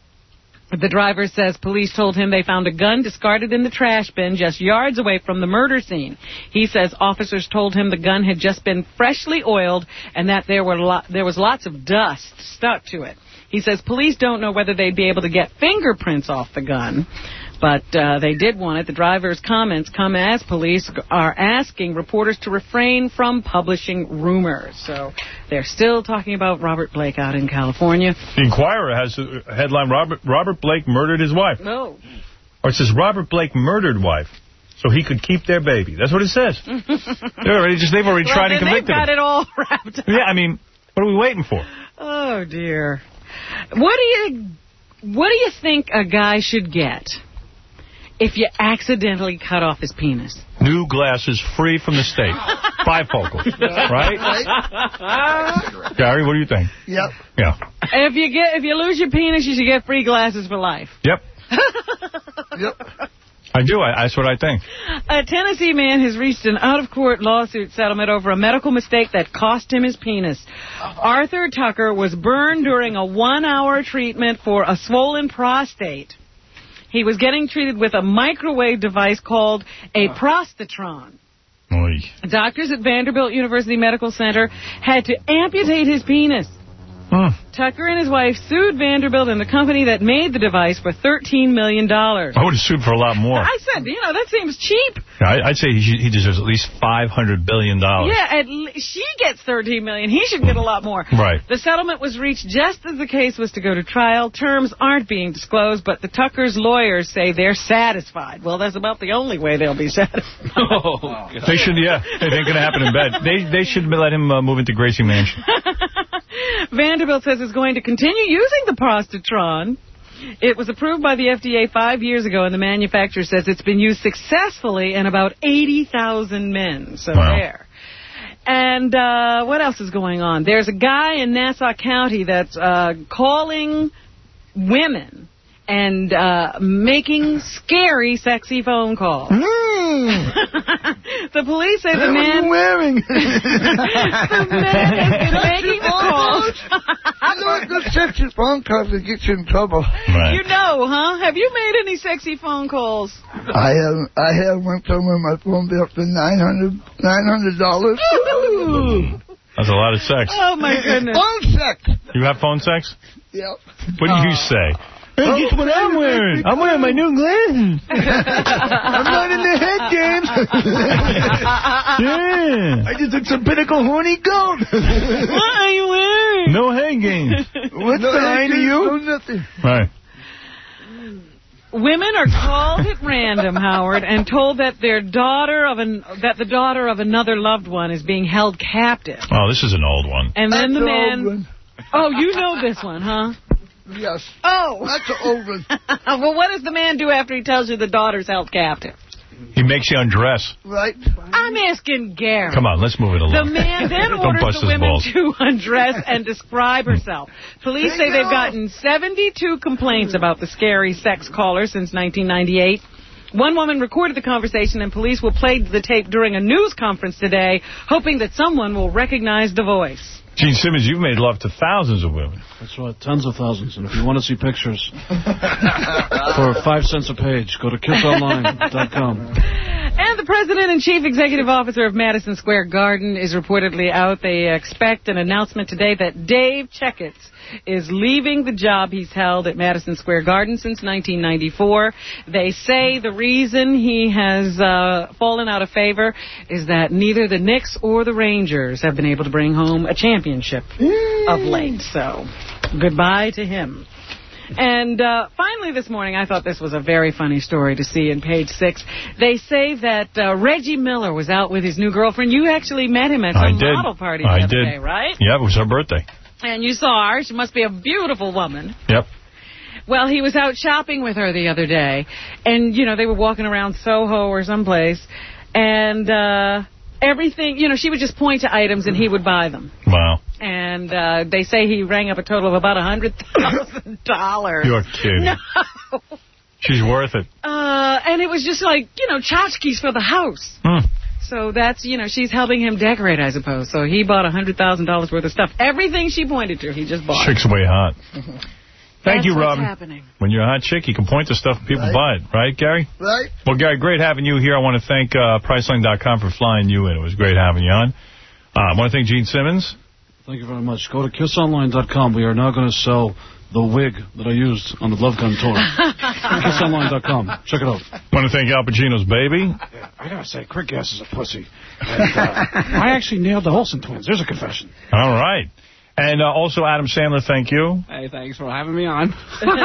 The driver says police told him they found a gun discarded in the trash bin just yards away from the murder scene. He says officers told him the gun had just been freshly oiled and that there were lo- there was lots of dust stuck to it. He says police don't know whether they'd be able to get fingerprints off the gun, but uh, they did want it. The driver's comments come as police are asking reporters to refrain from publishing rumors. So they're still talking about Robert Blake out in California. The Inquirer has a headline, Robert, Robert Blake murdered his wife. No. Or it says Robert Blake murdered wife so he could keep their baby. That's what it says. They're already just, they've already well, tried and convicted they've got him. it all wrapped up. Yeah, I mean, what are we waiting for? Oh, dear. What do you what do you think a guy should get if you accidentally cut off his penis? New glasses free from the state. Bifocals. Right? Right. Gary, what do you think? Yep. Yeah. If you get if you lose your penis, you should get free glasses for life. Yep. Yep. I do. I, that's what I think. A Tennessee man has reached an out-of-court lawsuit settlement over a medical mistake that cost him his penis. Arthur Tucker was burned during a one-hour treatment for a swollen prostate. He was getting treated with a microwave device called a prostatron. Oy. Doctors at Vanderbilt University Medical Center had to amputate his penis. Huh. Tucker and his wife sued Vanderbilt and the company that made the device for thirteen million dollars. I would have sued for a lot more. I said, you know, that seems cheap. Yeah, I, I'd say he, he deserves at least five hundred billion dollars. Yeah, at le- she gets thirteen million dollars. He should get a lot more. Right. The settlement was reached just as the case was to go to trial. Terms aren't being disclosed, but the Tuckers' lawyers say they're satisfied. Well, that's about the only way they'll be satisfied. Oh, they should, yeah. It ain't going to happen in bed. They they should let him uh, move into Gracie Mansion. Vanderbilt says it's going to continue using the prostatron. It was approved by the F D A five years ago, and the manufacturer says it's been used successfully in about eighty thousand men. So wow. there. And uh, what else is going on? There's a guy in Nassau County that's uh, calling women and uh, making scary, sexy phone calls. Mm. The police say the What man... are you wearing? The man has been making calls. I know a good sexy phone call that gets you in trouble. Right. You know, huh? Have you made any sexy phone calls? I have I have one time when my phone bill for nine hundred dollars. That's a lot of sex. Oh, my goodness. Phone sex. You have phone sex? Yep. What do you say? Hey, guess what I'm wearing? I'm wearing my new glasses. I'm not in the head games. Yeah. I just took some Pinnacle Horny Gold. What are you wearing? No head games. What's No behind head you? games, No, nothing. Right. Women are called at random, Howard, and told that their daughter of an that the daughter of another loved one is being held captive. Oh, this is an old one. And then That's the an old man. one. Oh, you know this one, huh? Yes. Oh. That's an old one. Well, what does the man do after he tells you the daughter's held captive? He makes you undress. Right. I'm asking Gary. Come on, let's move it along. The man then Don't orders bust the his women balls. to undress and describe herself. Police say they've gotten seventy-two complaints about the scary sex caller since nineteen ninety-eight. One woman recorded the conversation, and police will play the tape during a news conference today, hoping that someone will recognize the voice. Gene Simmons, you've made love to thousands of women. That's right, tens of thousands. And if you want to see pictures for five cents a page, go to kiss online dot com. And the president and chief executive officer of Madison Square Garden is reportedly out. They expect an announcement today that Dave Checketts is leaving the job he's held at Madison Square Garden since nineteen ninety-four. They say the reason he has uh, fallen out of favor is that neither the Knicks or the Rangers have been able to bring home a championship of late. So, goodbye to him. And uh, finally this morning, I thought this was a very funny story to see in page six. They say that uh, Reggie Miller was out with his new girlfriend. You actually met him at I some did. model party the I other did. day, right? Yeah, it was her birthday. And you saw her. She must be a beautiful woman. Yep. Well, he was out shopping with her the other day. And, you know, they were walking around Soho or someplace. And uh, everything, you know, she would just point to items and he would buy them. Wow. And uh, they say he rang up a total of about one hundred thousand dollars. You're kidding. No. She's worth it. Uh, and it was just like, you know, tchotchkes for the house. Hmm. So that's, you know, she's helping him decorate, I suppose. So he bought one hundred thousand dollars worth of stuff. Everything she pointed to, he just bought. Chick's way hot. Thank That's you, what's Robin. happening. When you're a hot chick, you can point to stuff and people Right. buy it. Right, Gary? Right. Well, Gary, great having you here. I want to thank uh, Priceline dot com for flying you in. It was great having you on. Uh, I want to thank Gene Simmons. Thank you very much. Go to kiss online dot com. We are now going to sell the wig that I used on the Love Gun tour. kiss online dot com. Check it out. I want to thank Al Pacino's baby. Yeah, I gotta say, Craig Gass is a pussy. And, uh, I actually nailed the Olsen twins. There's a confession. All right. And uh, also, Adam Sandler, thank you. Hey, thanks for having me on.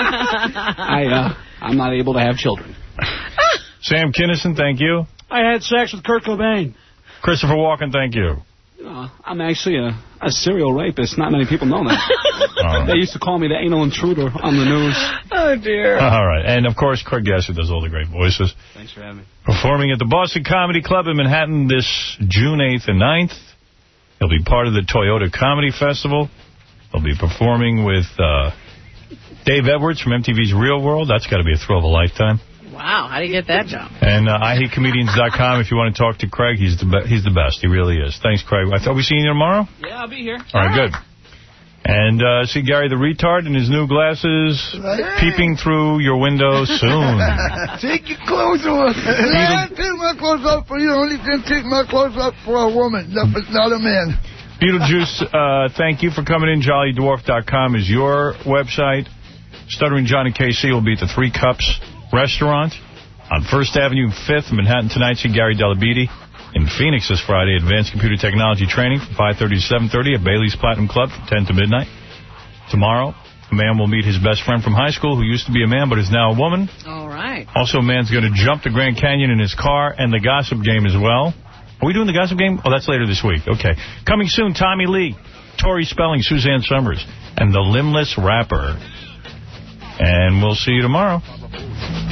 I, uh, I'm not able to have children. Sam Kinison, thank you. I had sex with Kurt Cobain. Christopher Walken, thank you. Uh, I'm actually a, a serial rapist. Not many people know that. All They right. used to call me the anal intruder on the news. Oh, dear. All right. And, of course, Craig Gass, who does all the great voices. Thanks for having me. Performing at the Boston Comedy Club in Manhattan this June eighth and ninth. He'll be part of the Toyota Comedy Festival. He'll be performing with uh, Dave Edwards from M T V's Real World. That's got to be a thrill of a lifetime. Wow, how do you get that job? And uh, I hate comedians dot com if you want to talk to Craig. He's the be- he's the best. He really is. Thanks, Craig. I thought we seeing you tomorrow? Yeah, I'll be here. All right, good. And uh, see Gary the retard in his new glasses Right. peeping through your window soon. Take your clothes off. I take my clothes off for you. Only can take my clothes off for a woman, not, but not a man. Beetlejuice, uh, thank you for coming in. Jolly Dwarf dot com is your website. Stuttering John and K C will be at the Three Cups restaurant on First Avenue and Fifth in Manhattan tonight. See Gary Delabete. In Phoenix this Friday, Advanced Computer Technology Training from five thirty to seven thirty at Bailey's Platinum Club from ten to midnight. Tomorrow, a man will meet his best friend from high school who used to be a man but is now a woman. All right. Also, a man's going to jump the Grand Canyon in his car and the gossip game as well. Are we doing the gossip game? Oh, that's later this week. Okay. Coming soon, Tommy Lee, Tori Spelling, Suzanne Summers, and the Limbless Rapper. And we'll see you tomorrow.